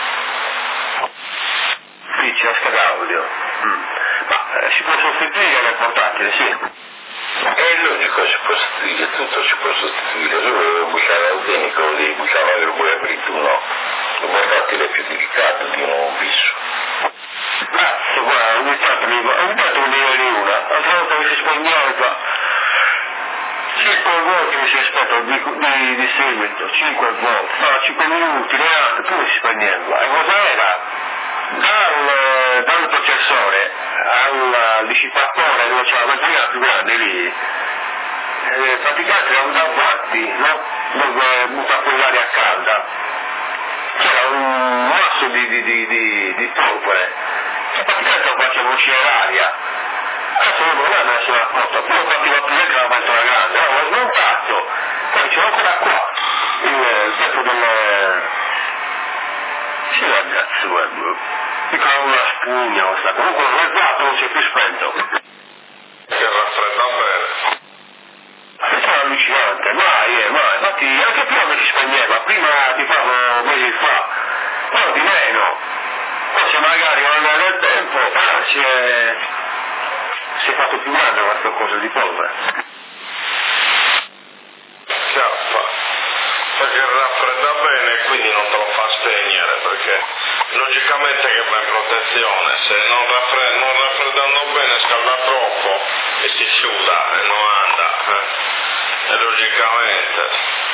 Sì, c'è scheda audio. Mm. Ma eh, si può sostituire nel portatile, sì. È logico, si può sostituire, tutto si può sostituire, solo il bucciare autentico, devi bucciare il web, tu no. Il portatile è più delicato di un fisso. Grazie, guarda, ogni tanto mi va, ogni tanto mi viene una, l'altra volta mi si spegneva qua. cinque volte mi si aspetta di, di, di seguito, cinque volte, no, cinque minuti, neanche, poi si spegneva. E cosa era? Dal, dal processore al dissipatore dove c'era la batteria più grande lì, eh, praticamente erano da vatti, no? dove butta fuori l'aria calda, c'era un masso di, di, di, di, di polvere, che praticamente lo faceva uscire l'aria. Adesso non è messo la porta, poi partiva più che la ventola grande, allora l'ho smontato, poi c'è ancora qua il tetto delle... Sì, ragazzi, guarda, piccola una spugna, questa, comunque non è dato, non si è più spento. Che raffredda bene. Questo è allucinante, mai, eh, mai, infatti anche prima che si spegneva, prima ti parlo mesi fa, poi di meno, forse magari con l'andare del tempo ah, si, è, si è fatto più grande questa cosa di polvere. Chiappa, perché raffredda bene e quindi non te lo fa spegnere, perché logicamente che va in protezione, se non, raffredda, non raffreddando bene scalda troppo e si chiuda e non anda, eh. E logicamente.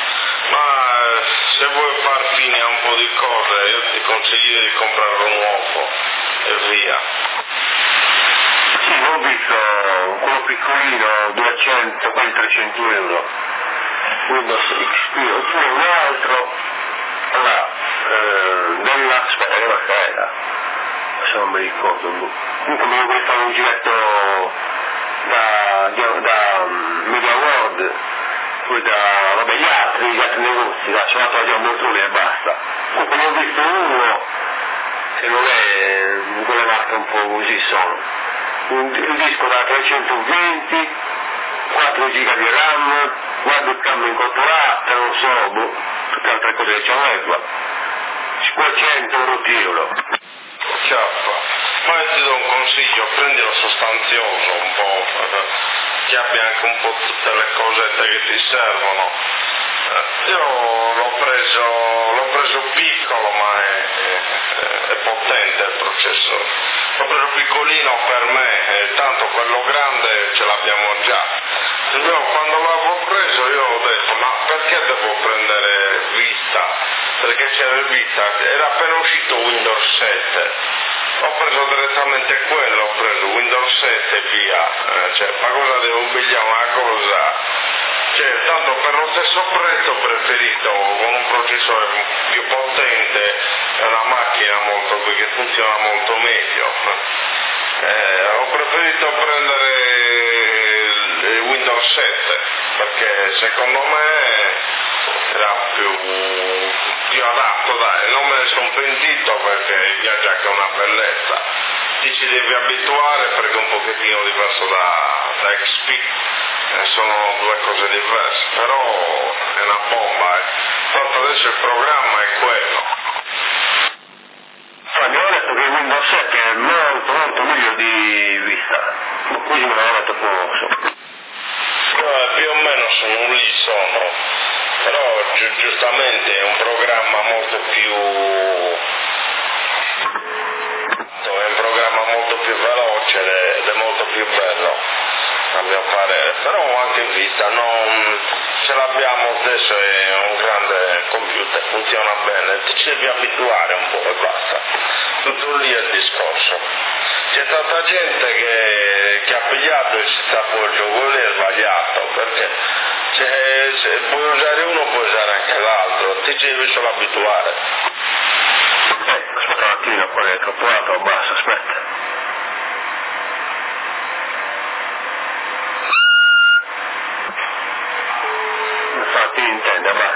Ma eh, se vuoi far fine a un po' di cose io ti consiglio di comprarlo nuovo e via. Sì, l'ho visto, quello piccolino, duecento, poi trecento euro, Windows X P, oppure un altro, allora, eh, della, aspetta che marca era, se non mi ricordo, comunque mi ho preso un giretto da, da um, Media World, poi da, vabbè, gli altri, gli altri negozi, là, sono andato a Gian Bottone e basta. Comunque ne ho visto uno, che non è, quelle marche un po' così sono, un, un disco da trecentoventi, quattro giga di RAM, webcam incorporata, non so, boh, tutte altre cose che c'è qua, cinquecento euro tiro. Chiappa. Ma io ti do un consiglio, prendilo sostanzioso un po', che abbia anche un po' tutte le cosette che ti servono. Eh, io l'ho preso, l'ho preso piccolo, ma è, è, è potente il processore. L'ho preso piccolino per me, eh, tanto quello grande ce l'abbiamo già. Io quando l'avevo preso io ho detto, ma perché devo prendere Vista? Perché c'era il Vista, era appena uscito Windows sette. Ho preso direttamente quello, ho preso Windows sette e via, eh, cioè, ma cosa devo pigliare una cosa? Cioè, tanto per lo stesso prezzo ho preferito con un processore più potente e una macchina molto, che funziona molto meglio. Eh, ho preferito prendere il Windows sette perché secondo me era più, più adatto, dai, non me ne sono pentito perché viaggia che è una bellezza, ti ci devi abituare perché è un pochettino diverso da, da X P, eh, sono due cose diverse, però è una bomba, eh. Tanto adesso il programma è quello. Mi hanno detto che il Windows sette è molto molto meglio di Vista, così me l'hanno detto poco. Eh, più o meno sono lì sono, però gi- giustamente è un programma molto più è un programma molto più veloce ed è molto più bello a mio parere, però anche in Vista non ce l'abbiamo adesso, è un grande computer, funziona bene, ti ci devi abituare un po' e basta, tutto lì è il discorso. C'è tanta gente che, che ha pigliato e si sta fuori il gioco, lì è sbagliato, perché se, se puoi usare uno puoi usare anche l'altro, ti ci devi solo abituare. Eh, aspetta un attimo, poi è troppo alto, basta, aspetta. Infatti intende, ma...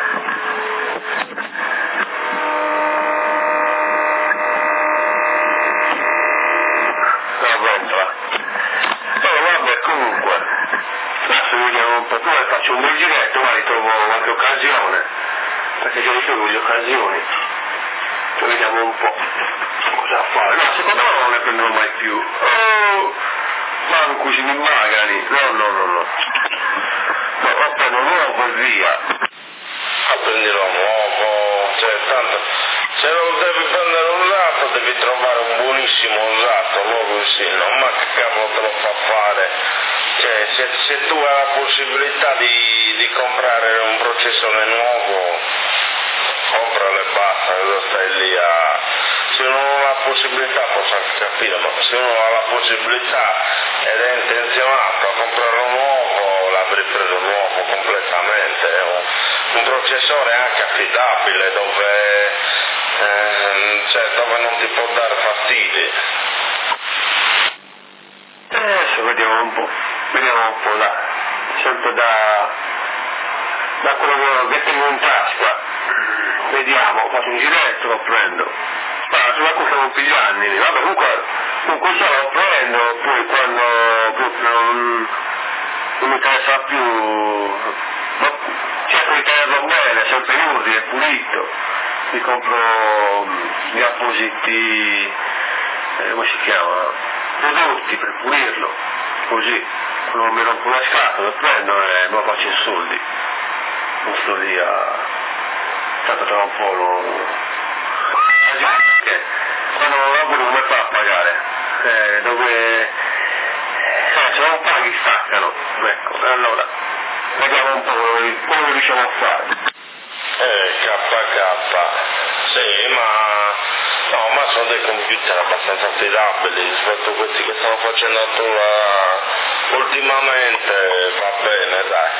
La ventola. Eh, vabbè, comunque, adesso vediamo un po', poi faccio un bel giretto, ma ritrovo qualche occasione, perché già ritrovo le occasioni. Poi vediamo un po' cosa fare. No, secondo me non ne prenderò mai più. Oh, manco si mi magari. No, no, no, no. No, o prendo nuovo e via. A prendere nuovo, cioè tanto se non devi prendere usato devi trovare un buonissimo usato, loro insieme, ma che cavolo te lo fa fare? Cioè se, se tu hai la possibilità di, di comprare un processore nuovo, compralo e basta, cosa stai lì a... Se uno non ha la possibilità posso anche capire, ma se uno ha la possibilità ed è intenzionato a comprare un nuovo, l'avrei preso nuovo completamente, è un, un processore anche affidabile dove, eh, cioè, dove non ti può dare fastidi. Adesso vediamo un po', vediamo un po', là, sempre da, da quello che tengo in tasca, vediamo, faccio un giretto, lo prendo, ma sulla cosa non pigliarmi, vabbè comunque, comunque se lo prendo, poi quando proprio non, non mi interessa più, ma cerco di tenerlo bene, sempre in ordine, pulito, mi compro gli appositi, eh, come si chiama? Prodotti per pulirlo, così quando mi rompo la scatola lo prendo e me lo faccio in soldi, non sto lì a tanto tra un po' lo quando lo lavoro come fa a pagare, eh, dove eh, se non paghi staccano, ecco, allora vediamo un po' come riusciamo a fare. Eh, K K, sì, ma no, ma sono dei computer abbastanza affidabili rispetto a questi che stanno facendo ancora ultimamente, va bene, dai.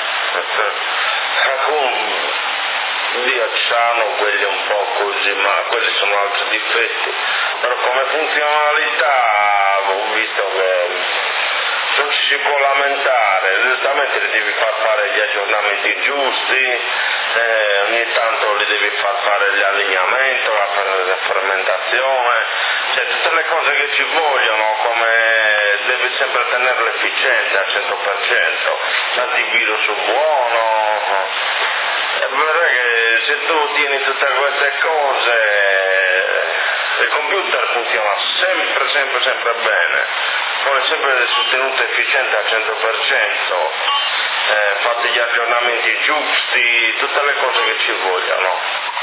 Alcuni Dio c'hanno quelli un po' così, ma quelli sono altri difetti. Però come funzionalità ho visto che non ci si può lamentare, giustamente li devi far fare gli aggiornamenti giusti, eh, ogni tanto li devi far fare gli allineamenti, la fermentazione, cioè tutte le cose che ci vogliono, come devi sempre tenere l'efficienza al cento per cento, l'antivirus buono, è vero che se tu tieni tutte queste cose il computer funziona sempre, sempre, sempre bene, poi sempre sostenuto efficiente al cento per cento, eh, fatti gli aggiornamenti giusti, tutte le cose che ci vogliono.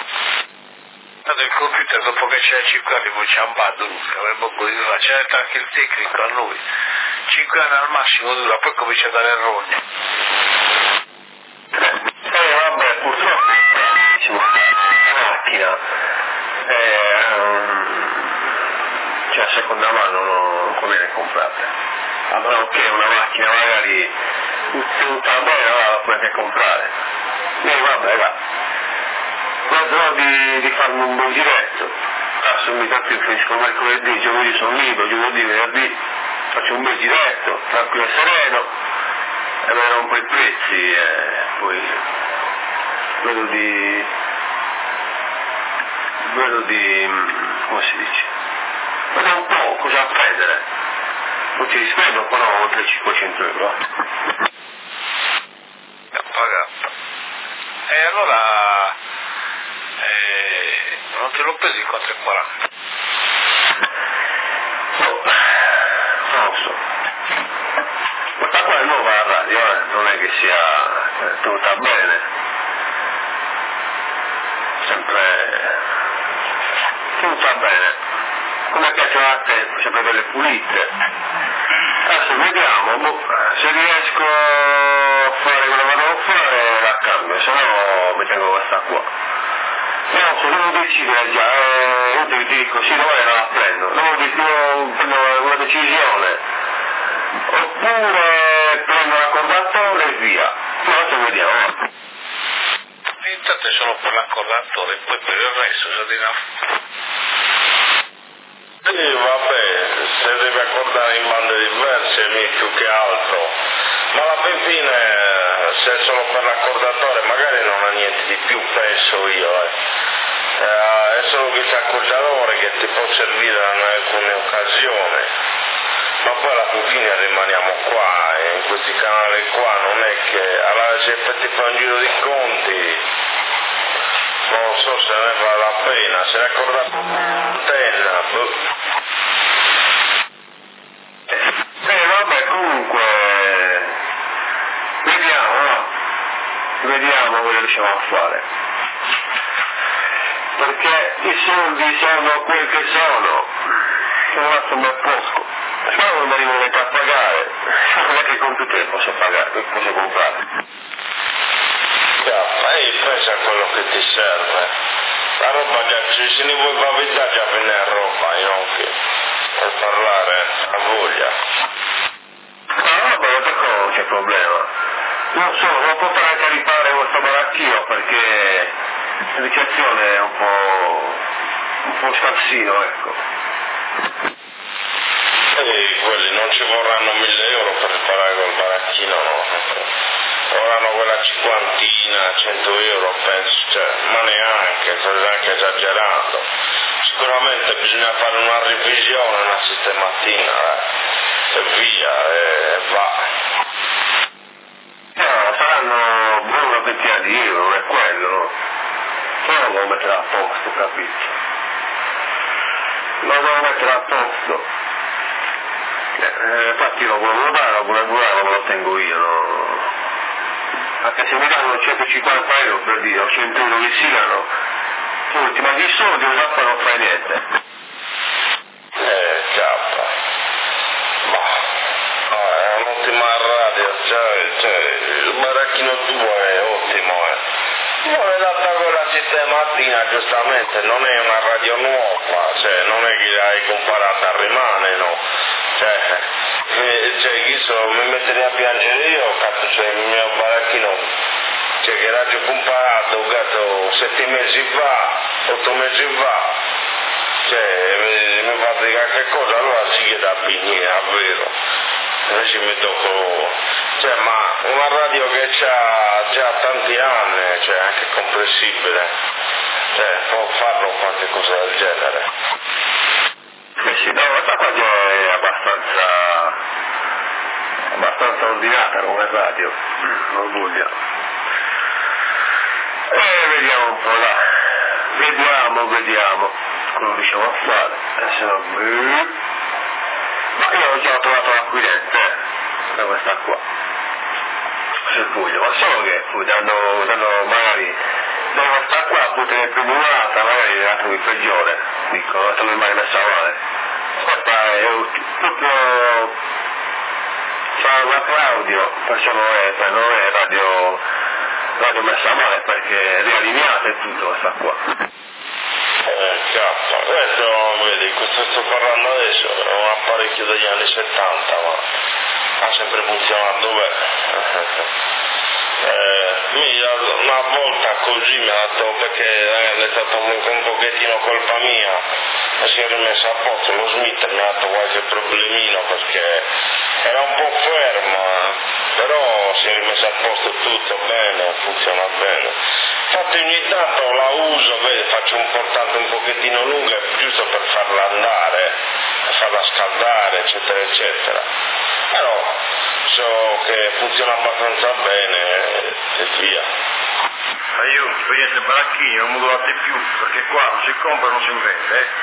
Il computer dopo che c'è cinque anni poi c'è un bando, c'è anche il tecnico a noi, cinque anni al massimo dura, poi comincia a dare errori. Eh vabbè, purtroppo la macchina eh, cioè a seconda mano non conviene comprarla, a meno che una macchina magari tenuta bene la puoi anche comprare, e vabbè va, guardo di, di farmi un buon giretto, adesso mi sa più finisco mercoledì, giovedì sono libero, giovedì, venerdì faccio un bel giretto, tranquillo e sereno, e vedrò un po' i prezzi e poi vedo di vedo di come si dice vedo un po' cosa prendere, poi ci rispendo un po' no, oltre cinquecento euro. E allora eh, non te l'ho preso in quattro e quaranta? No, non lo so, questa qua è nuova la radio, eh? Non è che sia eh, tenuta bene, sempre tenuta bene, come piacciono a te, sempre belle pulite. Adesso vediamo, boh, se riesco a fare quello che devo fare la cambio, se no mi tengo questa qua. No, se non decidere già, è inutile che dico sì, domani non la prendo, non devo prendere una decisione, oppure prendo l'accordatore e via, ma adesso vediamo. Intanto sono per l'accordatore, poi per il resto già di no. Sì, vabbè, se devi accordare in bande diverse più che altro, ma alla fin fine se è solo per l'accordatore magari non ha niente di più, penso io, eh. Eh, è solo questo accordatore che ti può servire in alcune occasioni, ma poi alla fin fine rimaniamo qua, e in questi canali qua non è che alla se ti fa un giro di conti, non so se ne vale la pena, se ne accorda l'antenna, boh. Eh vabbè, comunque vediamo, no? Vediamo cosa riusciamo a fare, perché i soldi sono quel che sono, sono fatto un bel poco, se non mi arrivo a pagare, non è che il computer posso pagare, posso comprare. E pensa a quello che ti serve, la roba già ci se ne vuoi validare già viene a roba, io che per parlare a voglia. No vabbè, perché non c'è problema, Non so, non potrò anche rifare questo baracchino perché l'edificazione è un po'... un po' scarsino, ecco. E quelli non ci vorranno mille euro per riparare quel baracchino, no? Vorranno quella cinquantina, cento euro, penso, cioè, ma neanche, sto anche esagerando. Sicuramente bisogna fare una revisione, una sistematina, eh, e via, e va. No, saranno una ventina di euro, non è quello, no? Non lo devo mettere a posto, capito? Lo devo mettere a posto. Eh, infatti lo volevo dare, lo volevo dare, ma lo tengo io, no? Anche se mi danno centocinquanta euro per dire, o cento euro che siano, tu ti mangi i soldi e dopo non fai niente. Eh, cappa. Ma, no, è un'ottima radio, cioè, cioè, il baracchino tuo è ottimo, eh. Non è data quella sistematina, giustamente, non è una radio nuova, cioè, non è che l'hai comparata, rimane, no? Cioè, eh, cioè io so, mi metterei a piangere io, cazzo, cioè il mio baracchino, cioè che era già comparato, gatto, sette mesi fa, otto mesi fa, cioè mi, mi fa dire che cosa, allora sì che da pignere, davvero, invece mi tocco, cioè ma una radio che ha già tanti anni, cioè anche comprensibile, cioè può farlo qualche cosa del genere. Eh sì, no, questa qua è abbastanza, abbastanza ordinata come radio, non voglia. E vediamo un po' là, vediamo, vediamo, quello riusciamo a fare, adesso non... Ma io ho già trovato l'acquirente, eh, da questa qua, se voglio, ma solo che poi danno, danno magari, da questa qua, appunto nel primo un'altra, magari la trovi peggiore, dico, la trovi mai messa male. Questa è proprio fa la Claudio, perciò non è, non è radio, radio messa male perché è riallineata e tutto questa qua. Eh, cazzo, questo, vedi, questo sto parlando adesso, è un apparecchio degli anni settanta, ma ha sempre funzionato bene. Eh, una volta così mi ha dato, perché è stato un pochettino colpa mia, si è rimessa a posto, lo Smith mi ha dato qualche problemino perché era un po' fermo, però si è rimessa a posto tutto bene, funziona bene. Infatti ogni tanto la uso, vedi, faccio un portante un pochettino lungo giusto per farla andare, per farla scaldare, eccetera, eccetera. Però so che funziona abbastanza bene e via. Ma io esperienza baracchini non mi durate più, perché qua non si compra e non si invende, eh?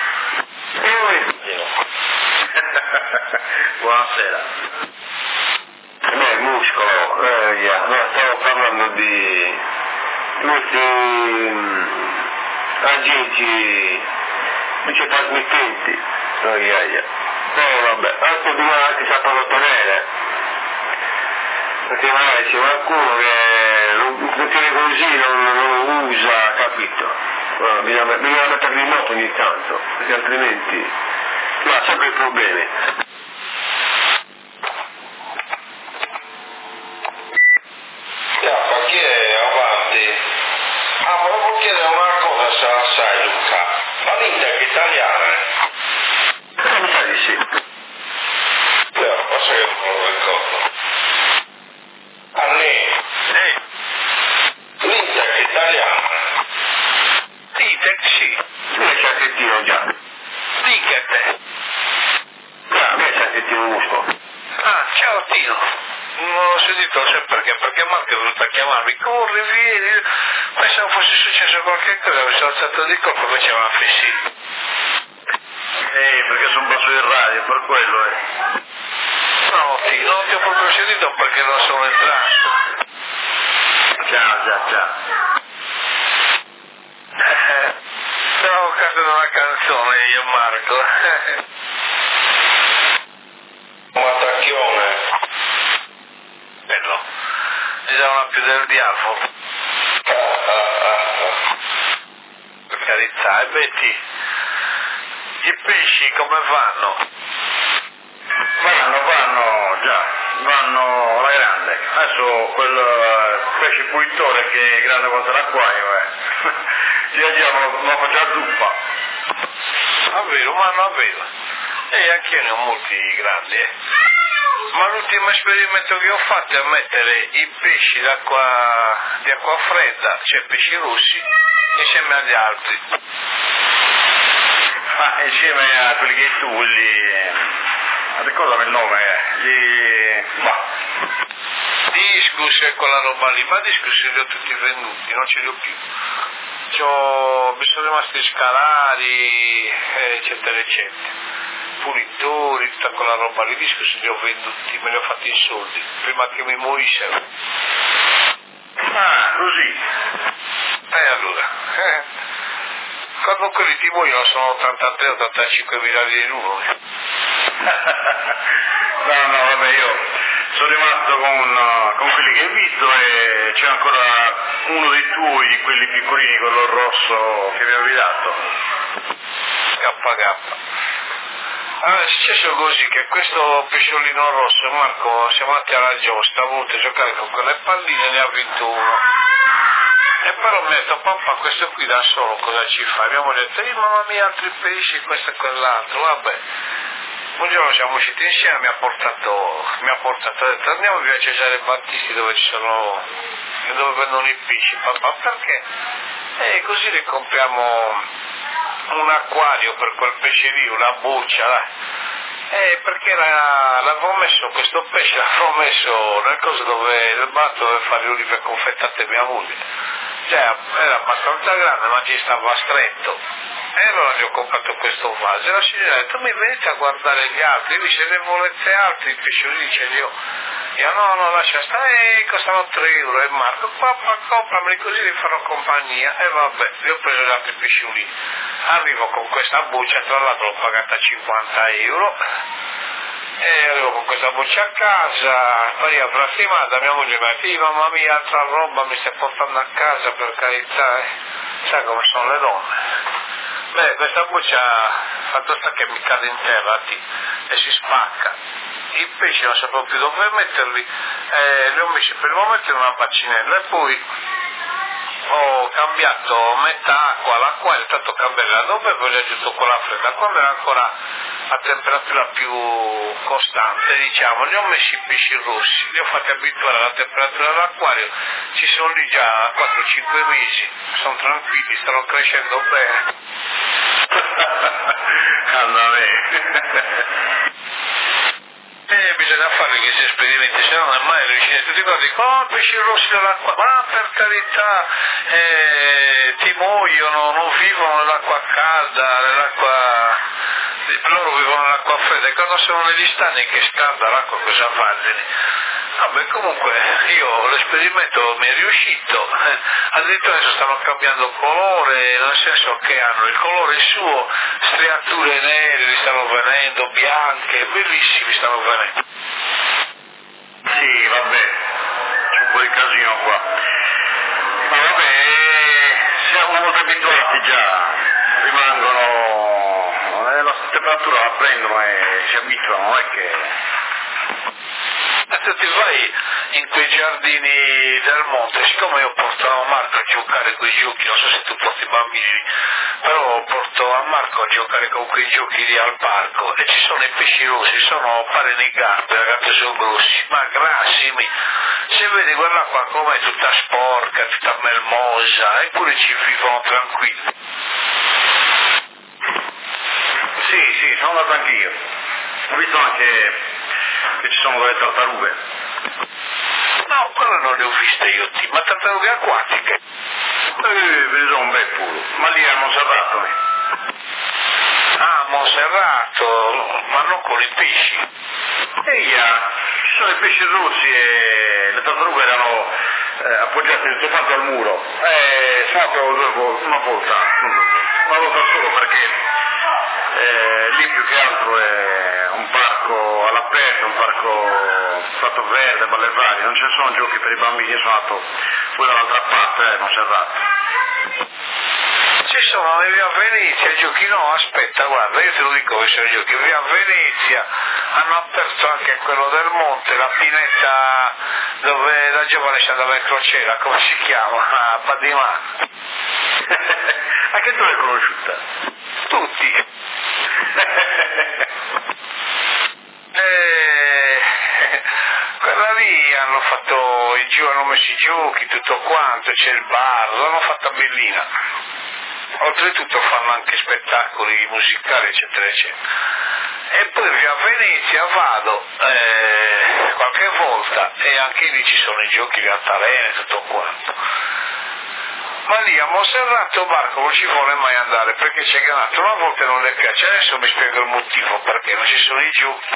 Buonasera. No, il muscolo, eh, yeah. No, stavo parlando di questi um, agenti vicetrasmittenti. Oh, yeah, yeah. Eh, vabbè, anche bisogna anche saperlo ottenere. Perché magari c'è qualcuno che lo tiene così, non, non lo usa, capito? Allora, bisogna, bisogna metterli in moto ogni tanto, perché altrimenti si ha sempre problemi. Yeah, chi è avanti? Ah, volevo chiedere una cosa se la sai, Luca. Ma l'Inter è italiana? Eh, mi sa di sì. Yeah, forse che non lo ricordo. Anni? Sì, L'Inter è italiana? dite sì, Io c'è anche Tino già. dite. Ah, a me c'è anche Tino muscolo. Ah, ciao Tino. Non ho sentito sempre perché, perché Marco è venuto a chiamarmi, corri, vieni. Pensavo fosse successo qualche cosa, mi sono alzato di colpo e faceva una fessina. Eh, perché sono basso in radio, per quello, eh. No, Tino, non ti ho proprio sentito perché non sono entrato. Ciao, ciao, ciao. Eh, stavo cantando una canzone io e Marco. Un attacchione. Bello, mi dà una più del diavolo. Ah, ah, ah. Per carità, e Betty, i pesci come vanno? Vanno, vanno, già. vanno alla grande. Adesso quel uh, pesce pulitore che è grande quanto l'acquario, eh. Ci andiamo, lo facciamo zuppa. Ah, vero, ma no, vero. E anche io ne ho molti grandi, eh. Ma l'ultimo esperimento che ho fatto è mettere i pesci d'acqua, di acqua fredda, cioè pesci rossi, insieme agli altri. Ah, insieme a quelli che tu, quelli... ricordami il nome, eh. Gli... bah. Discus e quella roba lì, ma discus li ho tutti venduti, non ce li ho più. C'ho... mi sono rimasti scalari, eccetera, eccetera. Pulitori, tutta quella roba lì, discus li ho venduti, me li ho fatti in soldi, prima che mi morissero. Ah, così. E allora, eh, quando quelli ti muoiono sono ottantatré ottantacinque mila lire l'uno. No, no, vabbè, io sono rimasto con, con quelli che hai visto e c'è ancora uno dei tuoi, di quelli piccolini, quello rosso che mi avevi dato. K K. Allora è successo così che questo pesciolino rosso, Marco, siamo andati alla giostra, ha voluto giocare con quelle palline e ne ha vinto uno. E però mi ha detto, papà, questo qui da solo cosa ci fa? Abbiamo detto, eh, mamma mia, altri pesci, questo e quell'altro, vabbè. Un giorno siamo usciti insieme, mi ha portato, mi ha portato, ha detto, andiamo via Cesare Battisti dove ci sono, dove vendono i pesci, papà, perché? E così le compriamo un acquario per quel pesce lì, una buccia, là. Eh, perché la, l'avevo messo, questo pesce l'avevo messo nel coso dove, nel batto dove fare le olive confettate mia moglie. Cioè, era abbastanza grande, ma ci stava stretto. E allora gli ho comprato questo vaso e la signora ha detto, mi venite a guardare gli altri, io se ne volete altri, i pesciolini ce li ho. Io no, no, lascia stare, eh, costano tre euro, e Marco, papà, comprameli così li farò compagnia, e vabbè, io ho preso gli altri pesciolini. Arrivo con questa buccia, tra l'altro l'ho pagata cinquanta euro, e arrivo con questa buccia a casa, poi a frastimata, mia moglie mi ha detto, mamma mia, altra roba mi stai portando a casa, per carità, eh. Sai come sono le donne. Beh, questa buccia fatto sta che mi cade in terra ti, e si spacca. I pesci non sapevo più dove metterli, eh, li ho messi per il momento in una bacinella e poi ho cambiato metà acqua all'acquario, tanto cambiare dopo e poi gli ho aggiunto quella fredda. Quando era ancora a temperatura più costante, diciamo, li ho messi i pesci rossi, li ho fatti abituare alla temperatura dell'acquario, ci sono lì già quattro cinque mesi, sono tranquilli, stanno crescendo bene. Eh, bisogna fare questi esperimenti, se no non è mai riuscito. Tu ti guardi, oh, pesci rossi dell'acqua, ma per carità, eh, ti muoiono, non vivono nell'acqua calda, nell'acqua, loro vivono nell'acqua fredda, e quando sono negli stagni che scalda l'acqua cosa fanno? Vabbè, comunque io l'esperimento mi è riuscito, eh, addirittura adesso stanno cambiando colore, nel senso che hanno il colore suo, striature nere li stanno venendo, bianche, bellissimi stanno venendo. Sì, vabbè, c'è un po' di casino qua. Ma vabbè, siamo molto abituati già, rimangono, eh, la temperatura la prendono e si abituano, non è che... Se ti vai in quei giardini del monte, siccome io porto a Marco a giocare quei giochi, non so se tu porti i bambini, però porto a Marco a giocare con quei giochi lì al parco e ci sono i pesci rossi, sono pare nei gatti, ragazzi, sono grossi, ma grassimi. Se vedi quell'acqua com'è tutta sporca, tutta melmosa, eppure ci vivono tranquilli. Sì, sì, sono andato anch'io. Ho visto anche che ci sono delle tartarughe. No, quello non le ho viste io, ti, ma tartarughe acquatiche. Eh, ve ne sono un bel puro, ma lì a Monserrato. Eh. Ah, Monserrato, ma non con i pesci. Eia, ci sono i pesci rossi e le tartarughe erano eh, appoggiate soltanto al muro. Eh, sono andato due volte, una volta, una volta solo perché eh, lì più che altro è un parco all'aperto, un parco fatto verde, balle varie, non ci sono giochi per i bambini, io sono andato poi dall'altra parte, eh, Monserrato. ci sono le via Venezia, giochi, no, aspetta, guarda, io te lo dico che sono giochi, via Venezia, hanno aperto anche quello del Monte, la pineta dove da giovane si andava in crociera, come si chiama? Ah, Badimà. Anche tu l'hai conosciuta? Tutti. eh, quella lì hanno fatto i giochi, hanno messo i giochi, tutto quanto, c'è il bar, l'hanno fatta bellina. Oltretutto fanno anche spettacoli musicali, eccetera, eccetera. E poi via Venezia vado eh, qualche volta e anche lì ci sono i giochi di altalene e tutto quanto. Ma lì a Monserrato Barco non ci vuole mai andare perché c'è Ganato, una volta non le piace, adesso mi spiego il motivo perché non ci sono i giochi.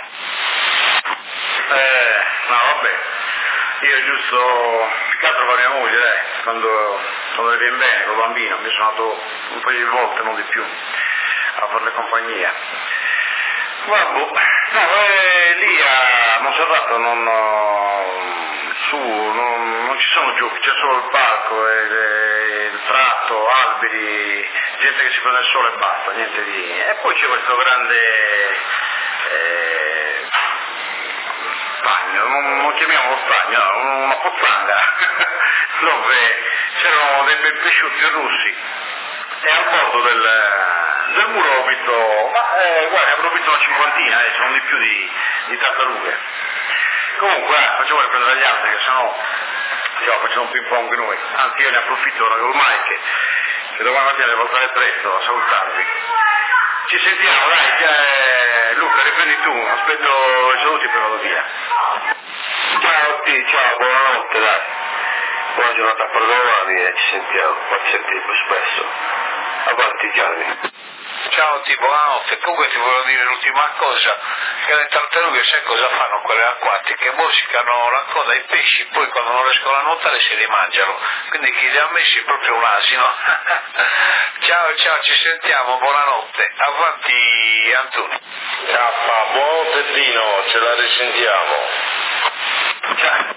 Eh, no vabbè, io giusto, più che altro con mia moglie, dai, quando, quando le viene bene col bambino, mi sono andato un paio di volte, non di più, a farle compagnia. Vabbè, no, eh, lì a Monserrato non, su, non, non ci sono giochi, c'è solo il parco, e, e, il tratto, alberi, gente che si prende il sole e basta, niente di... E poi c'è questo grande eh, stagno, non, non chiamiamolo stagno, no, una pozzanga, dove c'erano dei bei pesciuti russi e al bordo del, del muro ho visto, ma eh, guarda, avrò visto una cinquantina, eh, non di più di, di tartarughe. Comunque, eh, facciamo riprendere gli altri, che sennò stiamo facendo un ping pong noi. Anzi, io ne approfitto ora ormai che, che domani mattina devo alzare presto a salutarvi. Ci sentiamo, dai, eh, Luca, riprendi tu, aspetto i saluti e poi vado via. Ciao a tutti, ciao, buonanotte, dai. Buona giornata per domani e ci sentiamo, facci sentire più spesso. Avanti Gianni. Ciao Ti, buonanotte. Comunque ti volevo dire l'ultima cosa, che le tartarughe sai cosa fanno quelle acquatiche? Morsicano la coda ai pesci, poi quando non riescono a nuotare se li mangiano, quindi chi li ha messi è proprio un asino. Ciao ciao, ci sentiamo, buonanotte, avanti Antonio. Ciao, buonanotte Tino, ce la risentiamo. Ciao.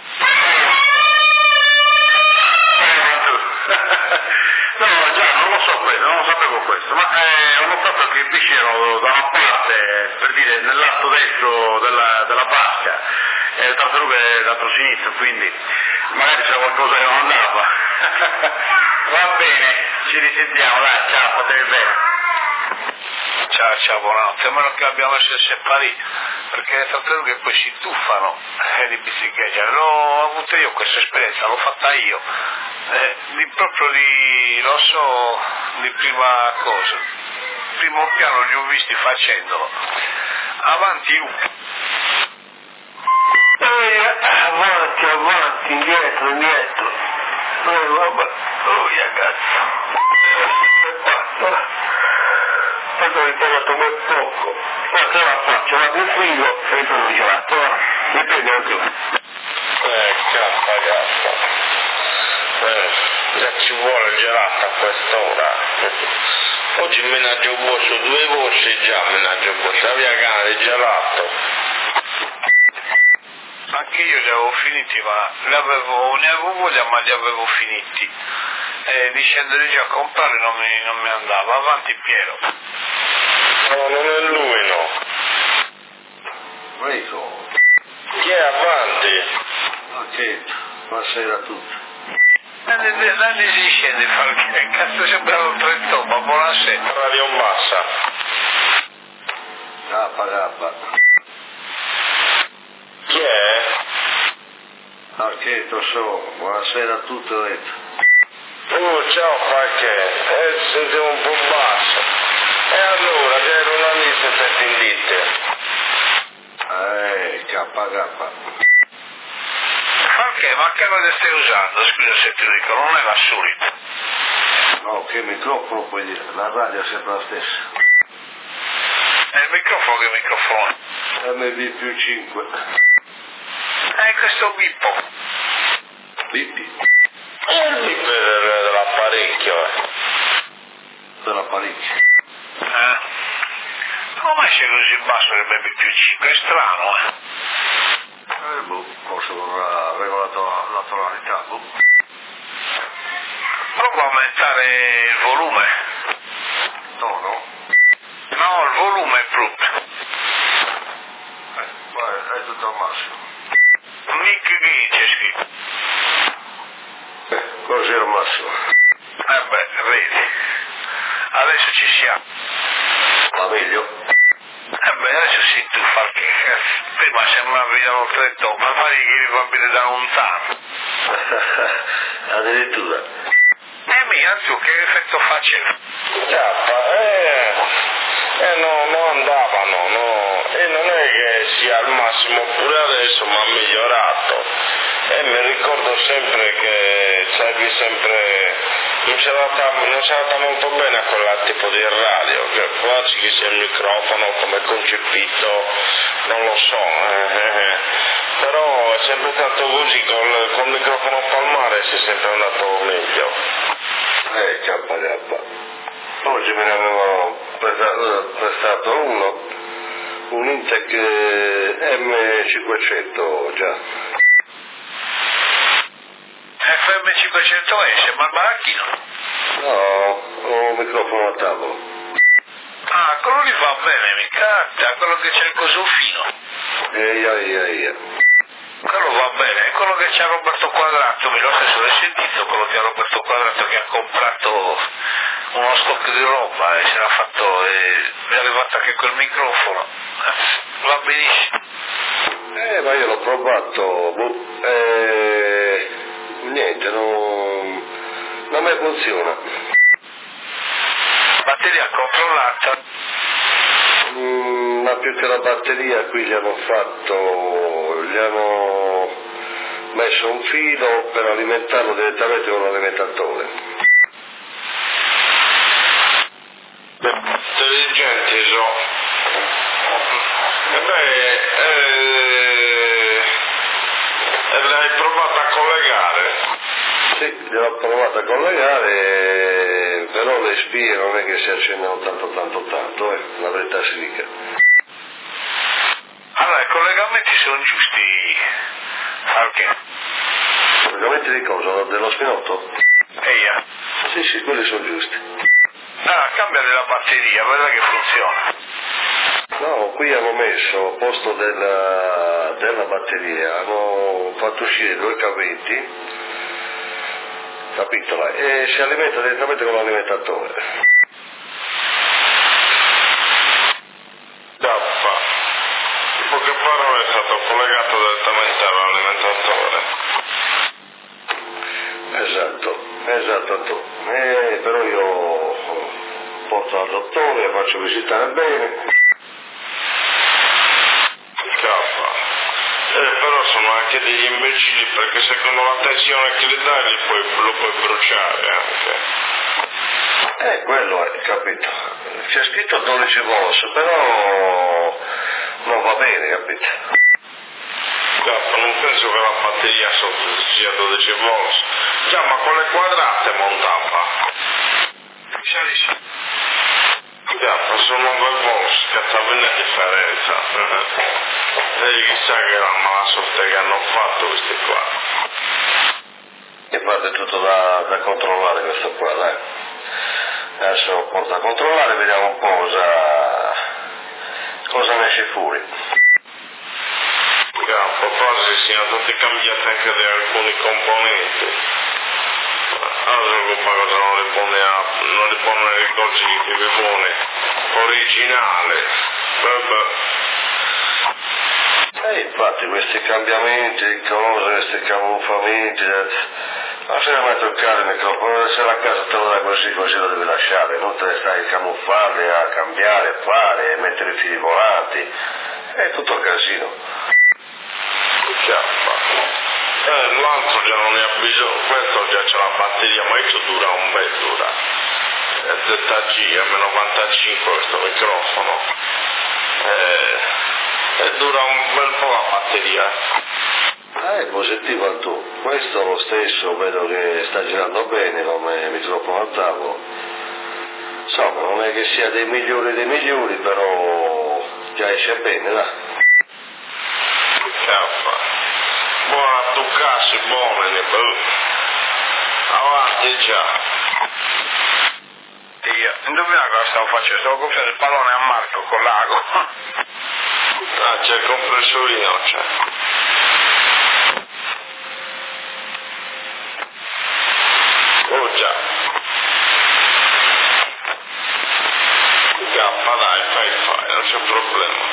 No, già, non lo so questo, non lo sapevo questo, ma eh, ho notato che i pesci erano da una parte, per dire, nell'atto destro della, della barca, e le tartarughe dall'altro sinistro, quindi magari c'era qualcosa che non andava. Va bene, ci risentiamo, dai, ciao, fatevi bene. Ciao ciao, buonanotte, a meno che abbiamo messo il separì, perché le tartarughe poi si tuffano e li bicicleggiano. L'ho avuta io questa esperienza, l'ho fatta io, eh, di, proprio di, lo so, di prima cosa, primo piano li ho visti facendolo. Avanti Luca. Eh, avanti, avanti, indietro, indietro. Eh, vabbè, oh ragazzi. Poi ho imparato un poco. Ma che la faccio? Ma più frigo e mi sono gelato. Dipende anche me. Eh, cappa gaffa. Eh, già ci vuole il gelato a quest'ora. Oggi menaggio bosso due voci, già menaggio bosso. La via cane il gelato. Anche io li avevo finiti, ma li avevo, ne avevo voglia, ma li avevo finiti. E di scendere già a comprare non mi, non mi andava. Avanti Piero. No, non è lui, no. Prego. Chi è avanti? Ok, buonasera a tutti. Nanni si scende, che cazzo sembrava un trentò, ma buonasera. Radio Massa. Cappa, cappa. Chi è? Archetto so, buonasera a tutti, ho detto. Oh, ciao perché? Eh, sentivo un po' basso. E allora, che ero una lista per indite? Eh, cappa, cappa. Perché? Ma che cosa stai usando? Scusa se ti dico, non è la solita. No, che microfono puoi dire? La radio è sempre la stessa. È il microfono che microfono? M B più cinque. Eh, questo bippo. Bippi. È il bip dell'apparecchio, eh. Dell'apparecchio. Eh? Come sei così basso che bevi più cinque? È strano, eh? Eh, boh, forse avrà regolato la tonalità, boh. Prova a aumentare il volume. No, no? No, il volume è brutto. Eh, vai, è tutto al massimo. Nick Gay c'è scritto. Eh, così al massimo. Eh beh, vedi. Adesso ci siamo. Va meglio? Eh beh, adesso sì, tu fai che cazzo. Prima sembravi da un stretto, ma fai che eri bambino da lontano. Addirittura. Eh mia, tu che effetto faceva? Chiappa, eh, eh no, non andavano, no, e non è che sia al massimo pure adesso, ma ha migliorato. E mi ricordo sempre che c'avevi sempre, non si adatta, non si adatta molto bene a quel tipo di radio, che quasi che sia il microfono come concepito, non lo so, eh, eh, però è sempre stato così, col, col microfono palmare si è sempre andato meglio. Eh, chiappa, chiappa. Oggi me ne avevano prestato, prestato uno, un Intec M cinquecento già. F M cinquecento S, ma il baracchino? No, ho un microfono a tavolo. Ah, quello lì va bene, mi canta, quello che c'è il coso fino. Eia, eia, eia. Quello va bene, è quello che c'ha Roberto Quadrato, mi lo stesso l'hai sentito, quello che ha Roberto Quadrato che ha comprato uno stock di roba e se l'ha fatto e mi è arrivato anche quel microfono. Va benissimo. Eh, ma io l'ho provato, boh, eh, niente, non, non mi funziona. Batteria controllata. Mm, ma più che la batteria qui gli hanno fatto, gli hanno messo un filo per alimentarlo direttamente con l'alimentatore. Intelligenti so. E beh, eh, e l'hai provato a collegare? Sì, gliel'ho provato a collegare, però le spie non è che si accendono tanto tanto tanto, eh, la verità si dica. Allora, i collegamenti sono giusti, Falche? Collegamenti di cosa? Dello spinotto? Eia. Sì, sì, quelli sono giusti. Ah, cambia della batteria, vedrai che funziona. No, qui hanno messo al posto della, della batteria, hanno fatto uscire due cavetti, capito? E si alimenta direttamente con l'alimentatore. Dappa. In poche parole è stato collegato direttamente all'alimentatore. Esatto, esatto, tu. Eh, però io porto al dottore, faccio visitare bene. Eh, però sono anche degli imbecilli perché secondo la tensione che gli dai li puoi, lo puoi bruciare anche. Eh, quello è, capito. C'è scritto dodici volts, però non va bene, capito. Già, non penso che la batteria sia dodici volts. Già, ma con le quadrate montava. Sì, sì. Già, sono nove volts, cazzava una differenza. E chissà che la mala sorte che hanno fatto questi qua. E parte tutto da, da controllare questo qua, dai. Adesso lo porto a controllare, vediamo un po' cosa, cosa ne esce fuori. A proposito, siano stati cambiati anche di alcuni componenti. Allora cosa non li pone a, non li pone nei ricordi che vi pone originale. Beh, E infatti questi cambiamenti di cose, questi camuffamenti, non se ne mai toccare il microfono, se la casa te lo dai così così lo devi lasciare, non te ne stai a camuffarli, a cambiare, a fare, a mettere i fili volanti, è tutto casino. Eh, l'altro già non ne ha bisogno, questo già c'è la batteria, ma questo dura un bel dura. È Z G, M novantacinque questo microfono. Eh, e dura un bel po' la batteria. Ah, è positivo tu. Questo lo stesso vedo che sta girando bene come microfono a tavolo. Insomma, non è che sia dei migliori dei migliori, però già esce bene, dai. Buona a toccarsi, buona, avanti già. Dio. indovina cosa stavo facendo? Stavo gonfiando il pallone a Marco con l'ago. Ah, c'è il compressorino, c'è. Oh già. Gappa, dai, fai fai, non c'è problema.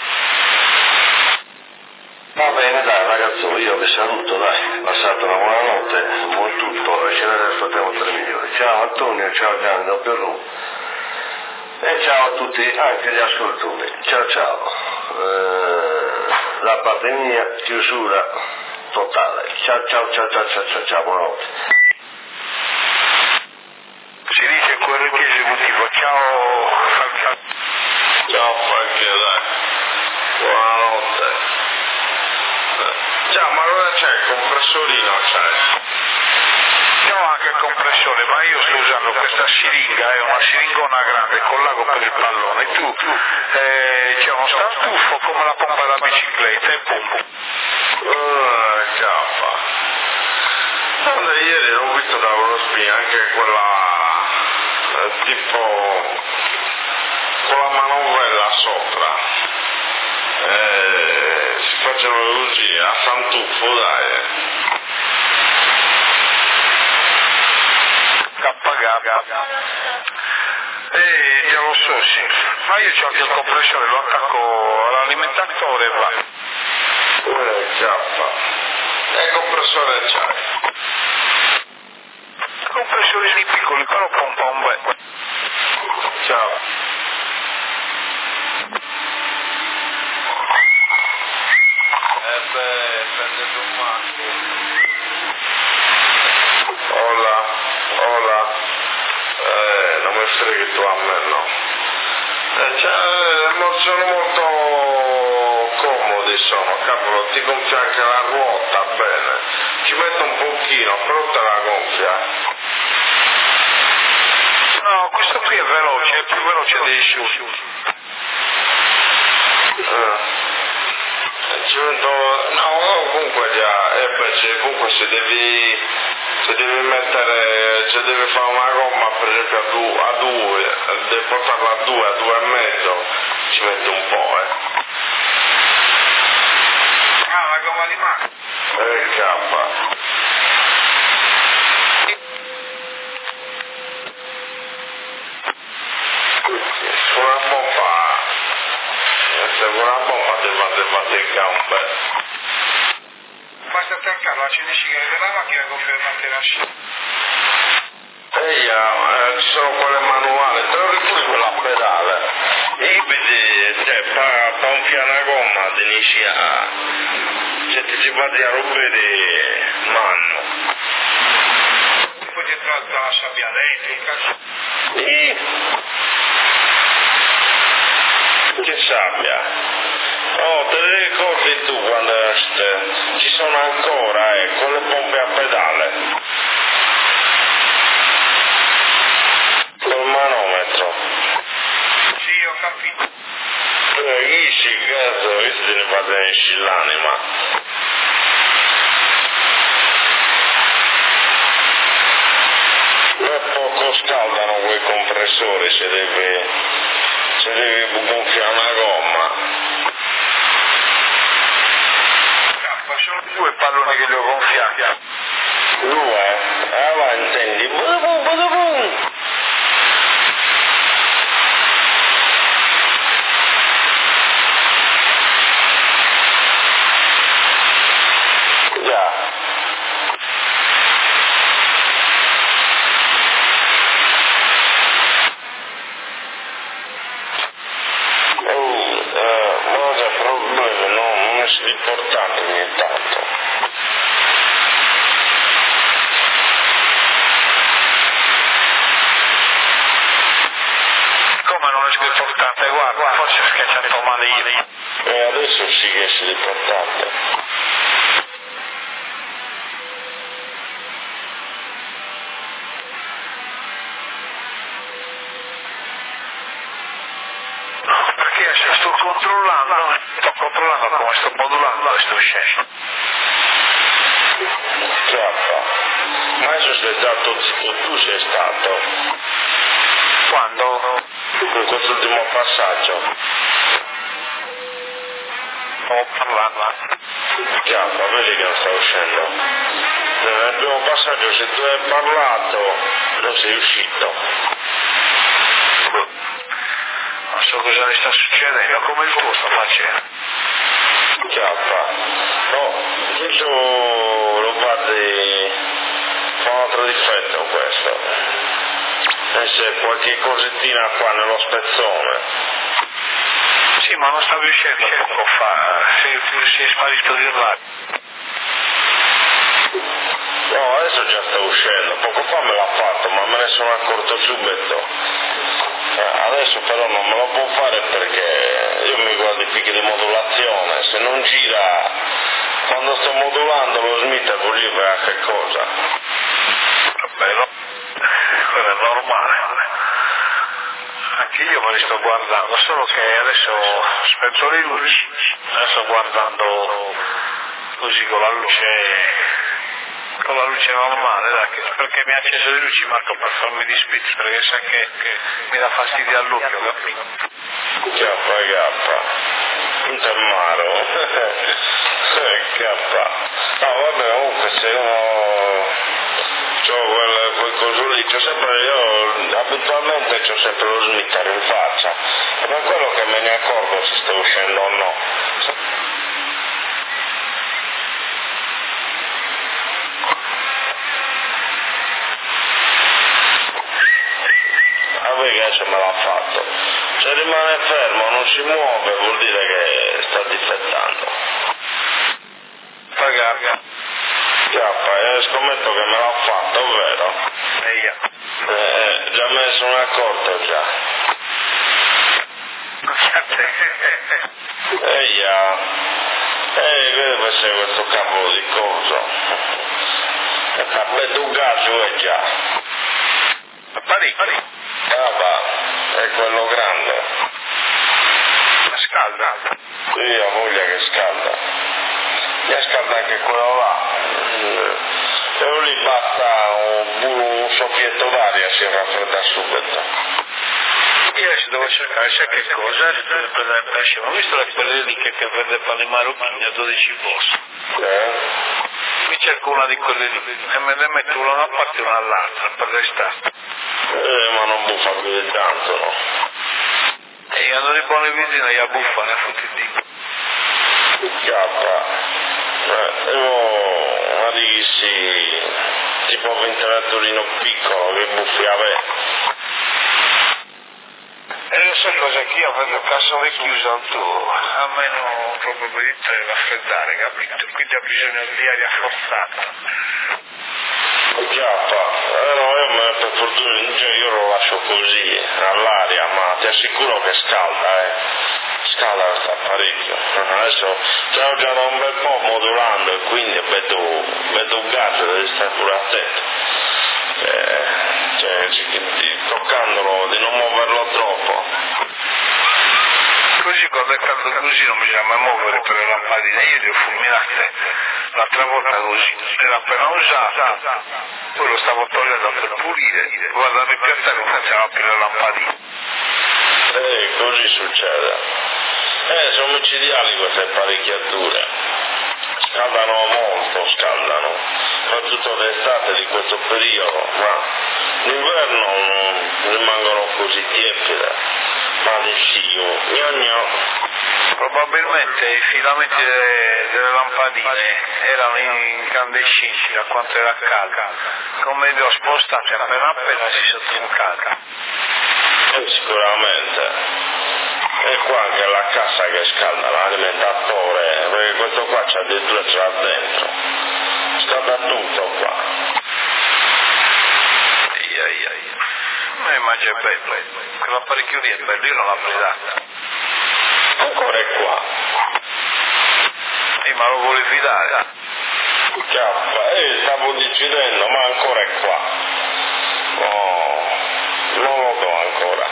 Va bene, dai ragazzo, io vi saluto, dai, passate una buona notte, buon tutto e ce ne aspettiamo tre milioni. Ciao Antonio, ciao Gianni da Perù e ciao a tutti, anche gli ascoltatori. Ciao ciao. Eh, da parte mia, chiusura totale. Ciao ciao ciao ciao ciao ciao, ciao buonanotte. Si dice quello che esecutivo, ciao Falcao. Ciao Franchi, dai. Buonanotte. Già, ma allora c'è il compressorino, c'è. C'ho anche il compressore, ma io sto usando questa siringa, è una siringona grande con l'ago per il pallone. Tu eh, c'è uno startufo come la pompa da bicicletta e pompo. Ah, cappa. Guarda, ieri l'ho visto da Eurospin, anche quella eh, tipo con la manovella sopra. Eh, si facevano così, a Santuffo, dai. K G. Eh, già lo so, sì. Ma io c'ho anche il compressore, lo attacco all'alimentatore e va. Eh, cappa. E il compressore c'hai? Compressorini piccoli, però pompa un bel. Ciao. Eh beh, prende un macchio. Hola, hola. Eh, non mi freghi tu a me, no. Eh, cioè, sono molto comodi, sono, cavolo, ti gonfia anche la ruota, bene. Ci metto un pochino, però te la gonfia. No, questo qui è veloce, è più veloce dei su. Eh. Ci metto... No, no, comunque già, eh beh, cioè, comunque se devi, se devi mettere, se devi fare una gomma per esempio a, du, a due, devi portarla a due, a due e mezzo, ci metti un po', eh. Ah, la gomma di mano. Eh, cappa. Su una pompa, se con una pompa ti va a attaccare un pezzo. Basta attaccarlo, accendi della macchina con il materasso. Ehi, eh, ci sono quelle manuali, te lo ricordi quella a pedale? E vedi, cioè, per gonfiare una gomma, ti a... cioè, ti ci fai a robe di mano. Poi dentro la sabbia elettrica. E... che sabbia? Oh, te le ricordi tu quando ci sono ancora, eh, con le pompe a pedale? Col manometro. Sì, ho capito. Eh, chi si cazzo, questo te ne fate ne esci l'anima. E poco scaldano quei compressori se deve, se devi gonfiare una gomma. Sono due palloni che li ho gonfiati. Due? Ah, va, intendi? Badabum, badabum. Già. Oh, eh, non c'è problema, no, non è importante ogni tanto. Importante, guarda, forse ho schiacciato male io. E adesso sì che è importante. No, perché se sto controllando, sto controllando come sto modulando e sto scendendo. Chiappa. Ma adesso sei stato zitto, tu sei stato. Quando? In quest'ultimo passaggio. Stavo parlando. Chiappa, vedi che non sta uscendo. Nel primo passaggio se tu hai parlato non sei uscito. Non so cosa ne sta succedendo, come il tuo sta facendo. Chiappa. No, tu lo guardi, fa un altro difetto questo. E se qualche cosettina qua nello spezzone. Sì, ma non sta riuscendo poco fa, si, si è sparito di là. No, adesso già sta uscendo, poco fa me l'ha fatto, ma me ne sono accorto subito. Eh, adesso però non me lo può fare perché io mi guardo i picchi di modulazione, se non gira quando sto modulando lo smitter vuol dire per che cosa? Vabbè, no, quello è normale. Anche io me li sto guardando, solo che adesso ho spento le luci, adesso sto guardando così con la luce con la luce normale, dai, perché mi ha acceso le luci Marco per farmi dispizzo, perché sa che, che mi dà fastidio all'occhio, capito? Chiappa, chiappa, non t'è maro, chiappa. No, vabbè, comunque se uno c'ho quel, quel coso lì, c'ho sempre, io abitualmente c'ho sempre lo smitter in faccia, e per quello che me ne accorgo se sta uscendo o no. Adesso me l'ha fatto. Se rimane fermo, non si muove, vuol dire che sta difettando. Pagare. Chiappa, eh, scommetto che me l'ha fatto, vero? E io. Eh, già me ne sono accorto già. Eia. Ehi, vedi questo è questo capo di coso. E cappetugaggio è già. Pari, pari. Ah, va, è quello grande. Scalda. Sì, ho voglia che scalda. Mi scalda anche quello là. Quello lì basta un, un soffietto d'aria, si raffredda subito. Io adesso devo cercare, sai che cosa? Devo prendere il pesce, ma ho visto le quelle lì che vende per i marocchini a dodici posti. Eh? Mi cerco una di quelle lì e me ne metto una da una parte e una dall'altra per l'estate. Eh, ma non buffa più di tanto, no? E io andò di buone vicine e a buffare a futti di. Chiappa. Eh, io ma dissi tipo un ventilatorino piccolo che buffi a me. E non so cosa che io avendo il cassone chiuso al tuo, almeno proprio per il treno raffreddare, capito? Quindi ha bisogno di aria forzata. Chiappa, eh no, io me, per fortuna cioè io lo lascio così, all'aria, ma ti assicuro che scalda, eh. Scalda sta parecchio. Adesso stiamo già da un bel po' modulando e quindi vedo, vedo un gas, devi stare pure attento. Eh, cioè, toccandolo, di non muoverlo troppo. Così quando è caldo così non bisogna mai muovere per le lampadine, io le ho fulminate l'altra volta così, era appena usato, poi lo stavo togliendo per pulire, guarda mi piace non facciamo più le lampadine. Eh, così succede. Eh, sono micidiali queste apparecchiature. Scaldano molto, scaldano. Soprattutto d'estate di questo periodo, ma d'inverno non rimangono così tiepide. Ma di sì, gnogno. Probabilmente i filamenti delle, delle lampadine erano incandescenti da quanto era calda, come li ho spostati appena appena si sono troncati. Eh, sicuramente. E qua anche la cassa che scalda l'alimentatore, perché questo qua c'è addirittura ce l'ha dentro. Scalda tutto qua. Ia, ia, ia. Ma immagino è bello, quell'apparecchio lì è bello, io non l'avrei dato. Ancora è qua. Eh, ma lo volevi dare? Chiappa, eh, stavo decidendo, ma ancora è qua. No, non lo do ancora.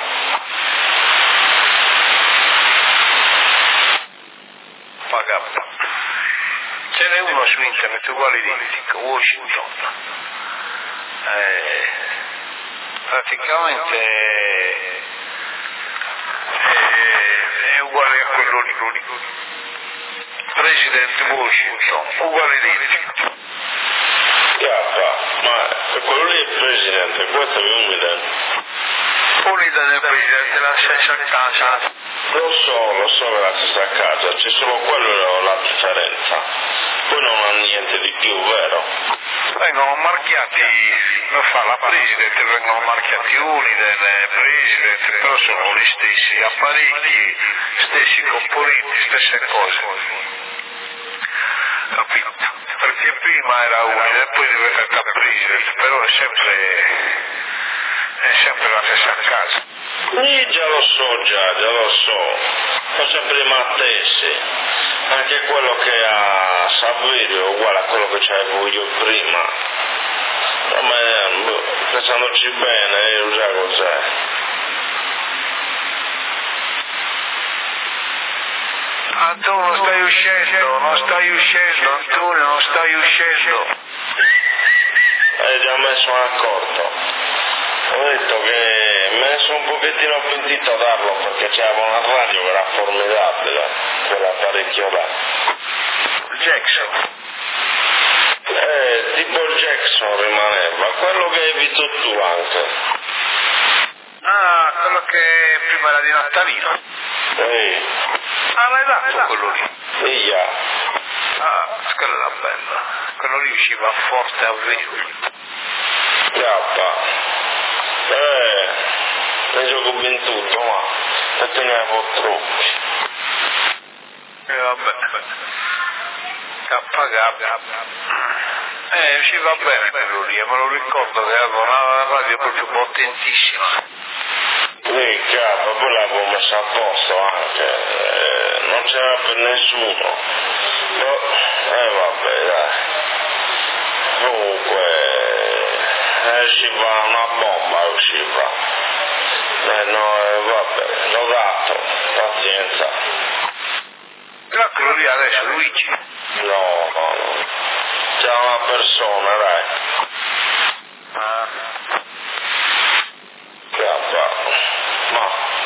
Paga. Ce n'è uno su internet uguale identico, Washington. Eh, praticamente è uguale a quello lì. Presidente Washington, uguale lì. Chiappa, ma quello lì è il presidente, questo è Uniden. Uniden del presidente, la stessa casa. Lo so, lo so che è la stessa casa, c'è solo quello la differenza. Poi non ha niente di più, vero? Vengono marchiati, lo fa la Presidente, vengono marchiati Uniden, Presidente, però sono gli stessi apparecchi, stessi componenti, stesse cose. Capito? Perché prima era Uniden e poi è diventata Presidente, però è sempre, è sempre la stessa casa. Io già lo so, già, già lo so. Fa sempre i matessi. Anche quello che ha Saverio è uguale a quello che c'avevo io prima. No, ma pensandoci bene, io già cos'è. Antonio, non stai uscendo, non stai uscendo, Antonio, non stai uscendo. Hai già messo un accordo. Ho detto che me ne sono un pochettino pentito a darlo perché c'era una radio che era formidabile, quell'apparecchio là. Jackson. Eh, tipo il Jackson rimaneva, quello che hai visto tu anche. Ah, quello che prima era di Natalino. Ehi. Ah, l'hai dato quello lì? Via. Ah, quello era bello. Quello lì usciva forte a vero. Chiappa. Eh, ne gioco ben tutto, ma e te ne avevo troppi. E eh, vabbè. K K. Eh, usciva bene quello lì, me lo ricordo che aveva una radio proprio potentissima. Sì, capo, poi l'avevo messa a posto anche, eh, non c'era per nessuno. No, eh vabbè, dai. Comunque, eh, usciva una bomba, usciva. Eh no, eh, vabbè, l'ho dato, pazienza. Però quello lì adesso, Luigi. No, no, no. C'è una persona, dai. Ah. Chiappa. Ma,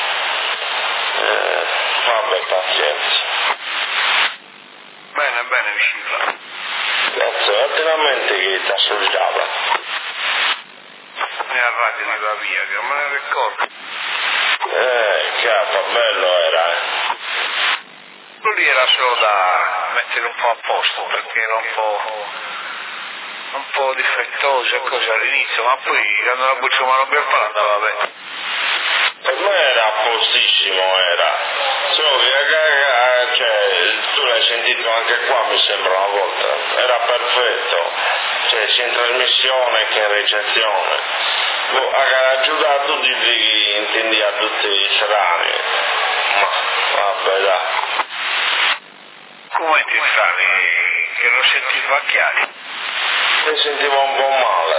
eh, vabbè, pazienza. Bene, bene, usciva. Cazzo, attenamente che ti associava. E la radio di va via, che non me ne ricordo. Eh, chiappa, bello era, eh. Quello lì era solo da mettere un po' a posto, perché era un po', un po' difettoso e così all'inizio, ma poi quando la bucciamano per palla andava bene. Per me era a postissimo, era. Solo che, cioè, tu l'hai sentito anche qua, mi sembra una volta. Era perfetto. Cioè, sia in trasmissione che in ricezione. Boh, ha aiutato tutti gli intendi a tutti i strani. Ma, vabbè, dai. Come ti stavi? Che lo sentiva chiari? Mi sentivo un po' male.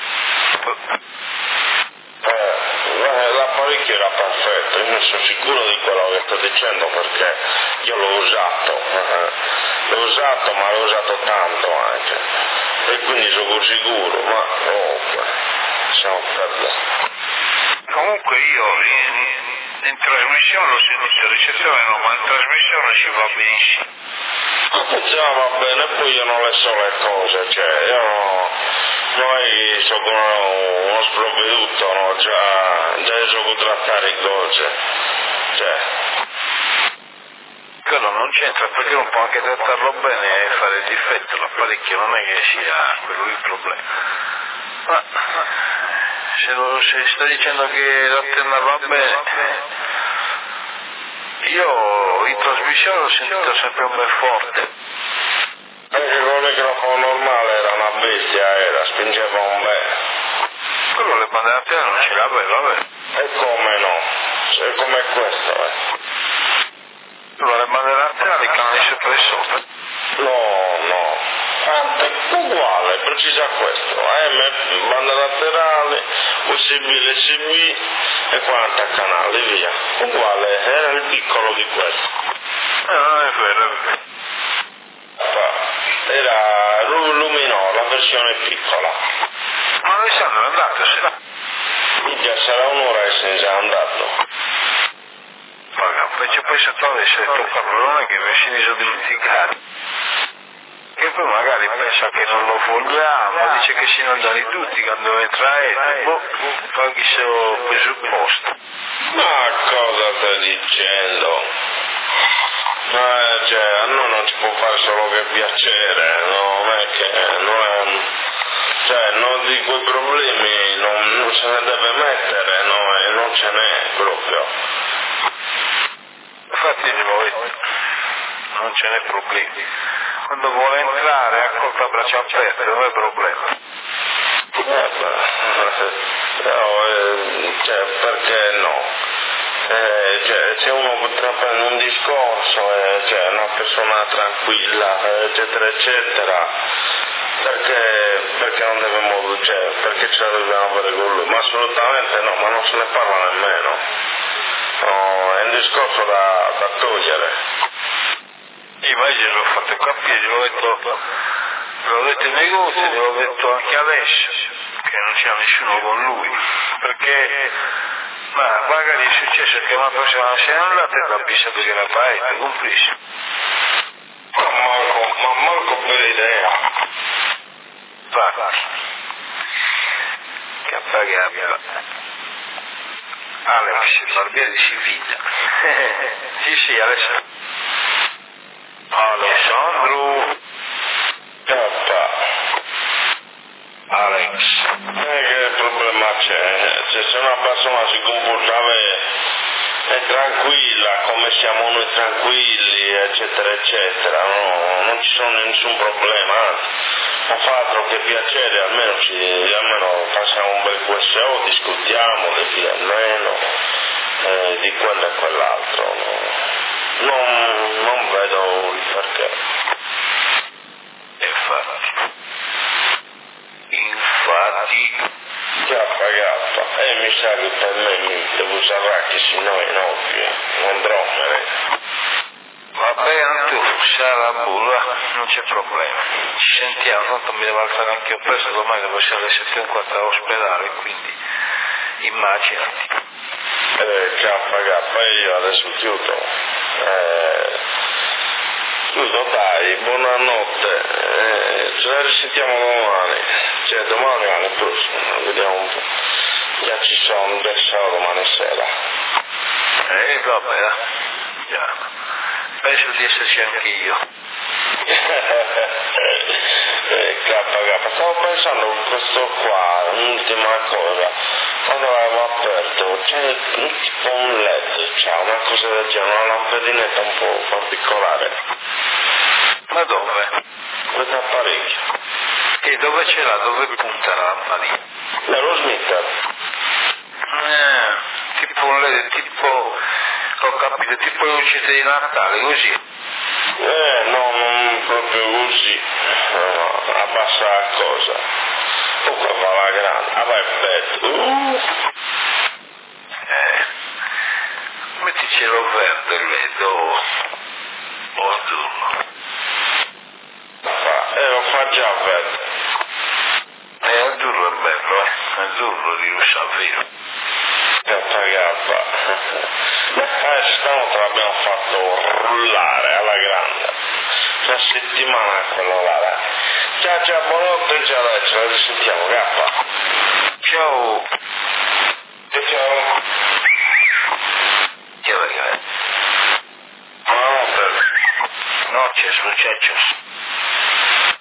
Eh, l'apparecchio era perfetto, io non sono sicuro di quello che sto dicendo perché io l'ho usato, eh, l'ho usato ma l'ho usato tanto anche e quindi sono sicuro, ma comunque siamo perdere. Comunque io in, in trasmissione l'ho sentito, in ricezione no, ma in trasmissione ci va benissimo. Funzionava bene, poi io non le so le cose, cioè io no, non è che sono uno, uno sprovveduto, no, già, già so contrattare le cose, cioè. Quello non c'entra perché non può anche trattarlo bene e fare il difetto, l'apparecchio non è che sia quello il problema. Ma se, lo, se sta dicendo che l'antenna va bene, io in trasmissione l'ho sentito sempre un bel forte. Anche con il microfono normale era una bestia, era, spingeva un bene. Quello le bande laterali non ce l'aveva, vabbè. E come no? Cioè, come questo, eh? Quello le bande laterali, canali sopra e sopra. No, no. Anzi, uguale, precisa questo. A M, banda laterale, U S B, L S B e quaranta canali, via. Uguale, era il piccolo di questo. Eh, non è vero, è vero. Era Luminò, la versione piccola. Ma Alessandro è andatosene? Già sarà un'ora che se ne è già andato. Paga perché poi se tu avessi detto quello non è che mi si sono dimenticati. E poi magari pensa che non lo vogliamo, dice che si non danno tutti quando entra e boh, poi chi se lo presupposto. Ma cosa stai dicendo? Ma cioè, a noi non ci può fare solo che piacere, no? Non è che non è, cioè, non di quei problemi non, non se ne deve mettere, no? E non ce n'è proprio. Infatti non ce n'è problemi. Quando vuole entrare accolta a braccia aperte, non è problema. Eh, però, eh, cioè, perché no? Eh, cioè, se uno prende un discorso, eh, cioè, una persona tranquilla, eccetera, eccetera, perché, perché non dobbiamo, cioè, perché ce la dobbiamo fare con lui? Ma assolutamente no, ma non se ne parla nemmeno. No, è un discorso da, da togliere. Io mai gliel'ho fatto capire, gliel'ho detto, gliel'ho detto ai negozi, gliel'ho detto anche adesso, che non c'è nessuno con lui, perché ma magari è successo che una persona se n'è andata e l'ha visto perché la paese, complice. Ma manco, ma manco per idea. Va, che appagava. Alex, barbiere di Siviglia. Sì, sì, Alessandro. Alessandro. Papà. Alex. Eh, che problema c'è? Cioè, se una persona si comportava è tranquilla, come siamo noi tranquilli, eccetera, eccetera, no, non ci sono nessun problema, anzi, non fa altro che piacere, almeno, ci, almeno passiamo un bel Q S O, discutiamo di almeno eh, di quello e quell'altro, no? Non, non vedo il perché. Infatti. Infatti. Già pagato. E mi sa che per me mi devo sarà che se no è ovvio. Non dormire. Vabbè, tu, sarà bulla, non c'è problema. Ci sentiamo, tanto mi devo alzare anche io presto, domani devo essere alle sette e un quarto all'ospedale, quindi immaginati. Eh, già pagato. Poi io adesso chiudo. Eh, chiudo, dai, buonanotte. Eh, ce la risentiamo domani. Cioè, domani l'anno prossimo, vediamo un po'. Già ci sono, già ci sono domani sera. Eh, vabbè, già. Penso di esserci anche io. eh, K K, stavo pensando con questo qua, un'ultima cosa, quando l'avevo aperto, c'è tipo un L E D, c'è una cosa del genere, una lampedinetta un po' particolare. Ma dove? Questo apparecchio. E dove ce l'ha? Dove punta la lampadina? Nello smitter. Eh, tipo un L E D, tipo, ho capito, tipo le lucette di Natale, così. Eh, no, non proprio così. No, abbassa la cosa. O qua va la grande. Ah, vai, bello. Uh. Eh, metticelo verde il L E D o, o azzurro. Fa, eh, lo fa già verde. Eh, azzurro è bello, eh. Azzurro di lusso vero. Eh, stanotte l'abbiamo fatto rullare alla grande. Una settimana quello là. Ciao, ciao, buonanotte, ciao, dai, ce la risentiamo, Gappa. Ciao. Ciao, ciao. Ciao ragazzi. Buonanotte. Noches, muchachos.